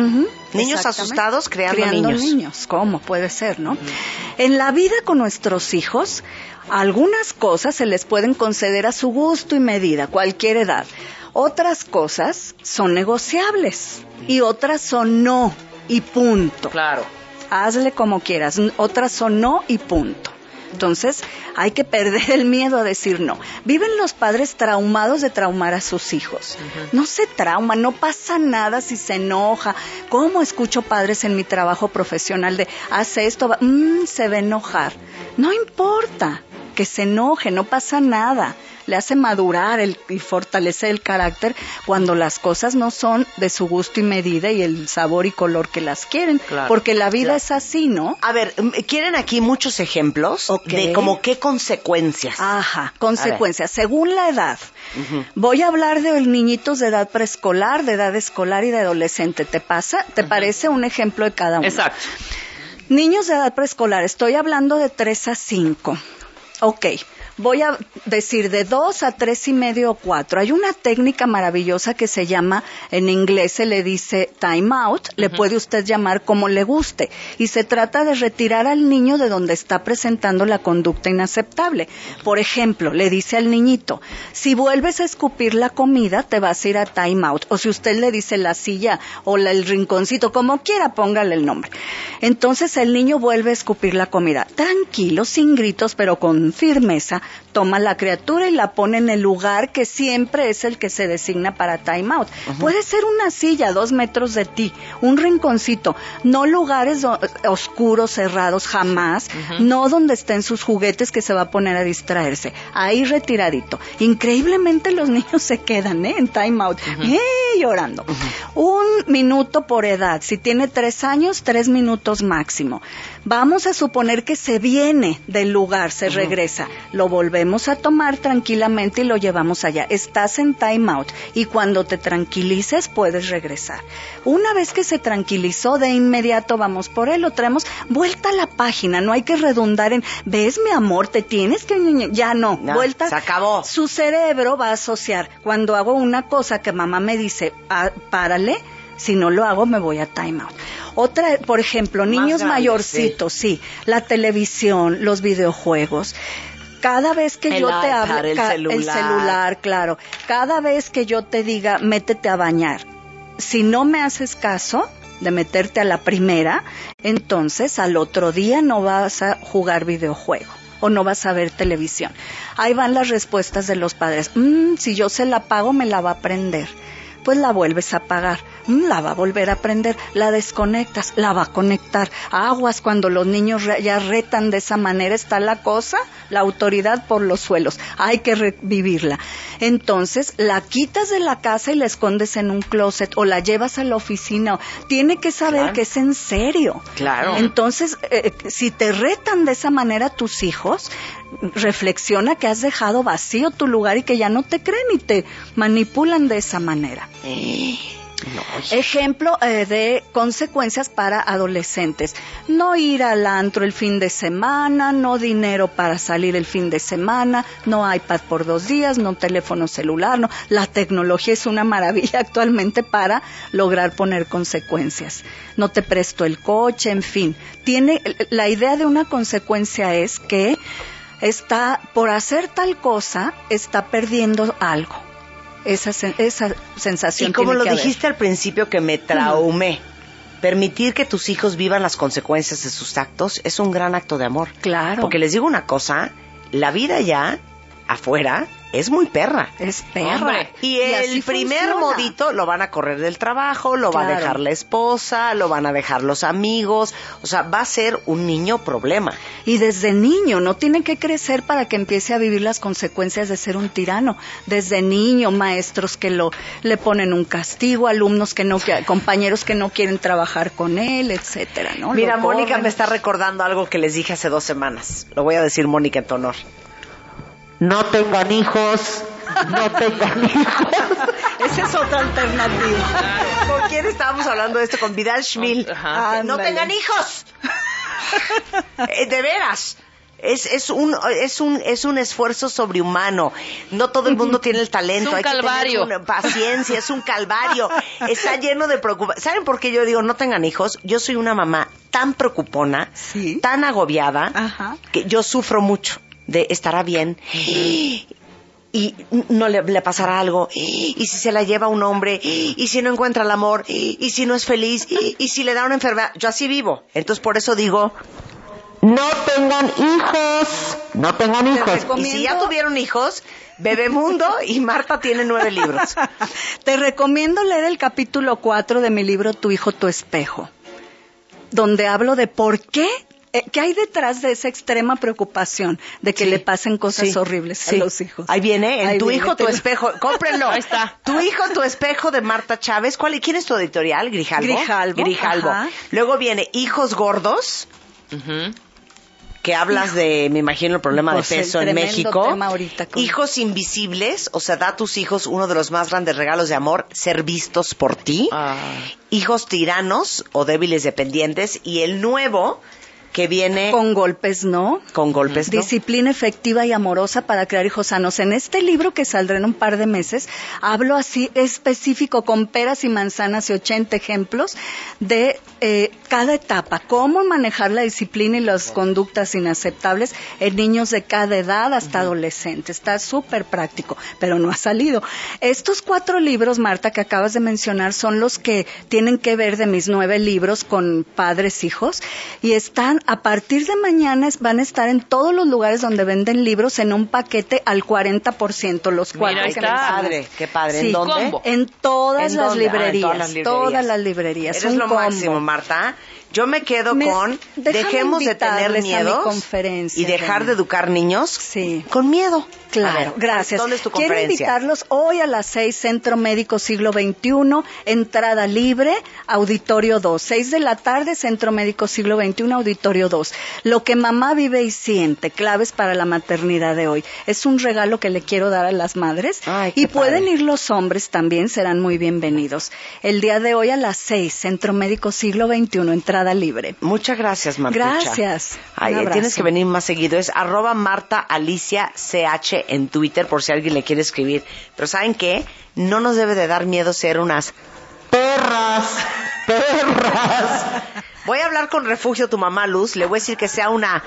Niños asustados creando niños. ¿Cómo puede ser, no? En la vida con nuestros hijos, algunas cosas se les pueden conceder a su gusto y medida, cualquier edad. Otras cosas son negociables y otras son no y punto. Claro. Hazle como quieras. Otras son no y punto. Entonces, hay que perder el miedo a decir no. Viven los padres traumados de traumar a sus hijos. No se trauma, no pasa nada si se enoja. ¿Cómo escucho padres en mi trabajo profesional de, hace esto, se va a enojar? No importa que se enoje, no pasa nada. Le hace madurar y fortalecer el carácter cuando las cosas no son de su gusto y medida y el sabor y color que las quieren. Claro, porque la vida es así, ¿no? A ver, ¿quieren aquí muchos ejemplos de como qué consecuencias? Ajá, consecuencias. Según la edad. Voy a hablar de niñitos de edad preescolar, de edad escolar y de adolescente. ¿Te pasa? ¿Te parece un ejemplo de cada uno? Exacto. Niños de edad preescolar, estoy hablando de 3 a 5. Ok. Voy a decir de 2 a 3.5 o 4. Hay una técnica maravillosa que se llama, en inglés se le dice time out, le puede usted llamar como le guste. Y se trata de retirar al niño de donde está presentando la conducta inaceptable. Por ejemplo, le dice al niñito, si vuelves a escupir la comida, te vas a ir a time out. O si usted le dice la silla o el rinconcito, como quiera, póngale el nombre. Entonces el niño vuelve a escupir la comida. Tranquilo, sin gritos, pero con firmeza. Toma la criatura y la pone en el lugar que siempre es el que se designa para time out. Puede ser una silla a 2 metros de ti, un rinconcito, no lugares oscuros, cerrados, jamás, no donde estén sus juguetes que se va a poner a distraerse, ahí retiradito. Increíblemente los niños se quedan en time out, llorando. 1 minuto por edad, si tiene 3 años, 3 minutos máximo. Vamos a suponer que se viene del lugar, se regresa, lo volvemos a tomar tranquilamente y lo llevamos allá. Estás en time out y cuando te tranquilices puedes regresar. Una vez que se tranquilizó, de inmediato vamos por él, lo traemos vuelta a la página. No hay que redundar en, ¿ves, mi amor? Te tienes que... Ya no, vuelta. Se acabó. Su cerebro va a asociar. Cuando hago una cosa que mamá me dice, párale, si no lo hago me voy a time out. Otra, por ejemplo, niños mayorcitos, sí, la televisión, los videojuegos. Cada vez que yo te hable, el celular, claro. Cada vez que yo te diga, métete a bañar, si no me haces caso de meterte a la primera, entonces al otro día no vas a jugar videojuego o no vas a ver televisión. Ahí van las respuestas de los padres. Si yo se la apago, me la va a prender. Pues la vuelves a apagar, la va a volver a prender, la desconectas, la va a conectar. Aguas, cuando los niños ya retan de esa manera, está la cosa, la autoridad por los suelos, hay que revivirla. Entonces, la quitas de la casa y la escondes en un closet o la llevas a la oficina. Tiene que saber que es en serio. Claro. Entonces, si te retan de esa manera tus hijos, reflexiona que has dejado vacío tu lugar y que ya no te creen y te manipulan de esa manera. Ejemplo de consecuencias para adolescentes: no ir al antro el fin de semana, no dinero para salir el fin de semana, no iPad por 2 días, no teléfono celular, no. La tecnología es una maravilla actualmente para lograr poner consecuencias. No te presto el coche, en fin. La idea de una consecuencia es que está, por hacer tal cosa, está perdiendo algo. Esa sensación. Y como tiene lo que dijiste al principio, que me traumé, permitir que tus hijos vivan las consecuencias de sus actos es un gran acto de amor. Claro. Porque les digo una cosa, la vida ya afuera es muy perra. Es perra. Hombre, y el primer modito lo van a correr del trabajo, lo va a dejar la esposa, lo van a dejar los amigos. O sea, va a ser un niño problema. Y desde niño, no tiene que crecer para que empiece a vivir las consecuencias de ser un tirano. Desde niño, maestros que le ponen un castigo, alumnos compañeros que no quieren trabajar con él, etcétera, ¿no? Mira, Mónica me está recordando algo que les dije hace 2 semanas. Lo voy a decir, Mónica, en tu honor. No tengan hijos no tengan hijos. Esa es otra alternativa. ¿Con quién estábamos hablando de esto? Con Vidal Schmil. No tengan hijos. De veras. Es un esfuerzo sobrehumano. No todo el mundo tiene el talento. Es un calvario. Que tener paciencia, es un calvario. Está lleno de preocupación. ¿Saben por qué yo digo no tengan hijos? Yo soy una mamá tan preocupona, tan agobiada, que yo sufro mucho de estará bien. Y no le pasará algo, y si se la lleva un hombre, y si no encuentra el amor, y si no es feliz, y si le da una enfermedad. Yo así vivo. Entonces por eso digo, no tengan hijos, no tengan hijos. Y si ya tuvieron hijos, Bebemundo y Marta tienen 9 libros. Te recomiendo leer el capítulo 4 de mi libro Tu hijo, tu espejo, donde hablo de por qué. ¿Qué hay detrás de esa extrema preocupación de que le pasen cosas horribles a los hijos? Ahí viene, Tu hijo, tu espejo. Cómprenlo. Ahí está. Tu hijo, tu espejo de Marta Chávez. ¿Quién es tu editorial? Grijalbo. Grijalbo. Luego viene Hijos Gordos. Que hablas de, me imagino, el problema de peso en México. Tema ahorita Hijos invisibles, o sea, da a tus hijos uno de los más grandes regalos de amor, ser vistos por ti. Hijos tiranos o débiles dependientes. Y el nuevo, que viene... Con golpes, ¿no? Con golpes, ¿no? Disciplina efectiva y amorosa para crear hijos sanos. En este libro, que saldrá en un par de meses, hablo así específico, con peras y manzanas y 80 ejemplos de cada etapa. Cómo manejar la disciplina y las conductas inaceptables en niños de cada edad hasta adolescentes. Está súper práctico, pero no ha salido. Estos 4 libros, Marta, que acabas de mencionar, son los que tienen que ver de mis 9 libros con padres, hijos, y están a partir de mañana van a estar en todos los lugares donde venden libros en un paquete al 40%, los 4 que padre, qué padre. Sí, ¿En dónde? ¿Combo? En todas las librerías. Todas las librerías. Eres lo máximo, Marta. Yo me quedo con dejemos de tener miedos y dejar de educar niños con miedo. Claro, gracias. ¿Dónde es tu conferencia? Quiero invitarlos hoy a las 6, Centro Médico Siglo XXI, entrada libre, Auditorio 2. 6 de la tarde, Centro Médico Siglo XXI, Auditorio 2. Lo que mamá vive y siente, claves para la maternidad de hoy. Es un regalo que le quiero dar a las madres. Y pueden ir los hombres también, serán muy bienvenidos. El día de hoy a las 6, Centro Médico Siglo XXI, entrada libre. Muchas gracias, Martucha. Gracias. Tienes que venir más seguido. Es @MartaAliciaCH en Twitter, por si alguien le quiere escribir. Pero ¿saben qué? No nos debe de dar miedo ser unas perras. Voy a hablar con Refugio, tu mamá Luz. Le voy a decir que sea una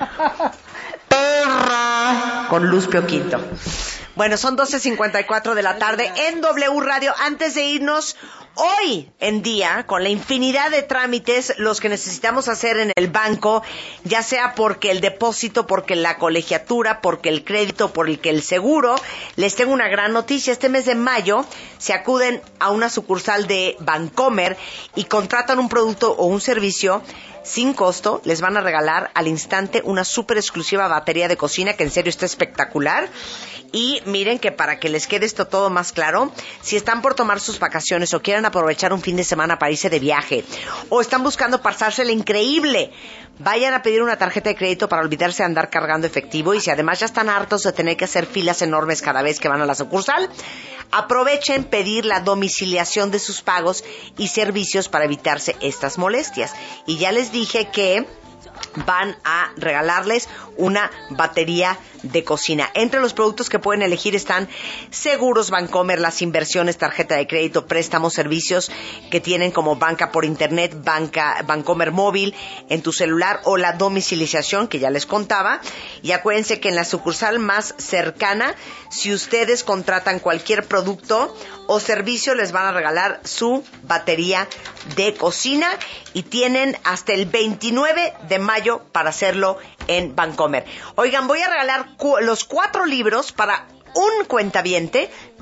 perra con Luz Pioquinto. Bueno, son 12:54 de la tarde en W Radio. Antes de irnos, hoy en día, con la infinidad de trámites, los que necesitamos hacer en el banco, ya sea porque el depósito, porque la colegiatura, porque el crédito, porque el seguro, les tengo una gran noticia. Este mes de mayo se acuden a una sucursal de Bancomer y contratan un producto o un servicio sin costo. Les van a regalar al instante una súper exclusiva batería de cocina que en serio está espectacular. Y miren que para que les quede esto todo más claro, si están por tomar sus vacaciones o quieren aprovechar un fin de semana para irse de viaje o están buscando pasársela increíble, vayan a pedir una tarjeta de crédito para olvidarse de andar cargando efectivo. Y si además ya están hartos de tener que hacer filas enormes cada vez que van a la sucursal, aprovechen pedir la domiciliación de sus pagos y servicios para evitarse estas molestias. Y ya les dije que van a regalarles una batería de cocina. Entre los productos que pueden elegir están seguros Bancomer, las inversiones, tarjeta de crédito, préstamos, servicios que tienen como banca por internet, Bancomer móvil en tu celular o la domiciliación que ya les contaba. Y acuérdense que en la sucursal más cercana, si ustedes contratan cualquier producto o servicio, les van a regalar su batería de cocina y tienen hasta el 29 de mayo para hacerlo en Bancomer. Oigan, voy a regalar los 4 libros para un cuentaviente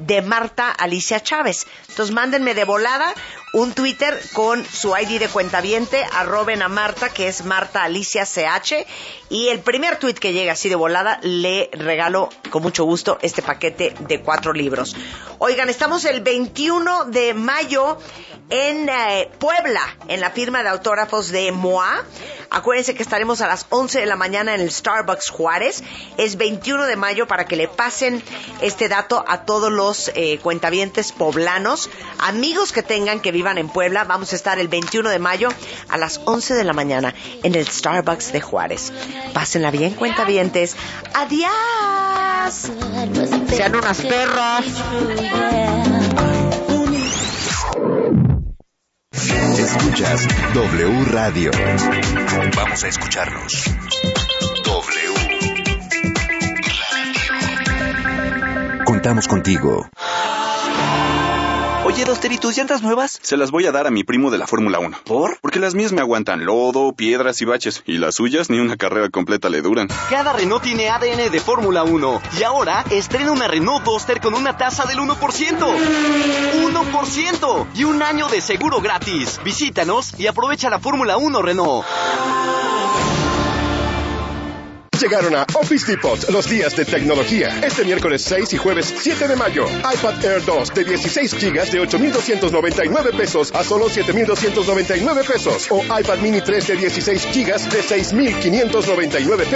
de Marta Alicia Chávez. Entonces mándenme de volada un Twitter con su ID de cuentaviente, arroben a Marta, que es Marta Alicia CH, y el primer tweet que llegue así de volada, le regalo con mucho gusto este paquete de 4 libros. Oigan, estamos el 21 de mayo en Puebla, en la firma de autógrafos de MOA. Acuérdense que estaremos a las 11 de la mañana en el Starbucks Juárez. Es 21 de mayo para que le pasen este dato a todos los cuentavientes poblanos, amigos que tengan que vivan en Puebla. Vamos a estar el 21 de mayo a las 11 de la mañana en el Starbucks de Juárez. Pásenla bien, cuentavientes. ¡Adiós! Sean unas perras. Escuchas W Radio. Vamos a escucharnos. W Radio. Contamos contigo. Oye, Duster, ¿y tus llantas nuevas? Se las voy a dar a mi primo de la Fórmula 1. ¿Por? Porque las mías me aguantan lodo, piedras y baches. Y las suyas ni una carrera completa le duran. Cada Renault tiene ADN de Fórmula 1. Y ahora estrena una Renault Duster con una tasa del 1%. ¡1%! Y un año de seguro gratis. Visítanos y aprovecha la Fórmula 1 Renault. Llegaron a Office Depot los días de tecnología. Este miércoles 6 y jueves 7 de mayo. iPad Air 2 de 16 GB de 8,299 pesos a solo 7,299 pesos. O iPad Mini 3 de 16 GB de 6,599 pesos.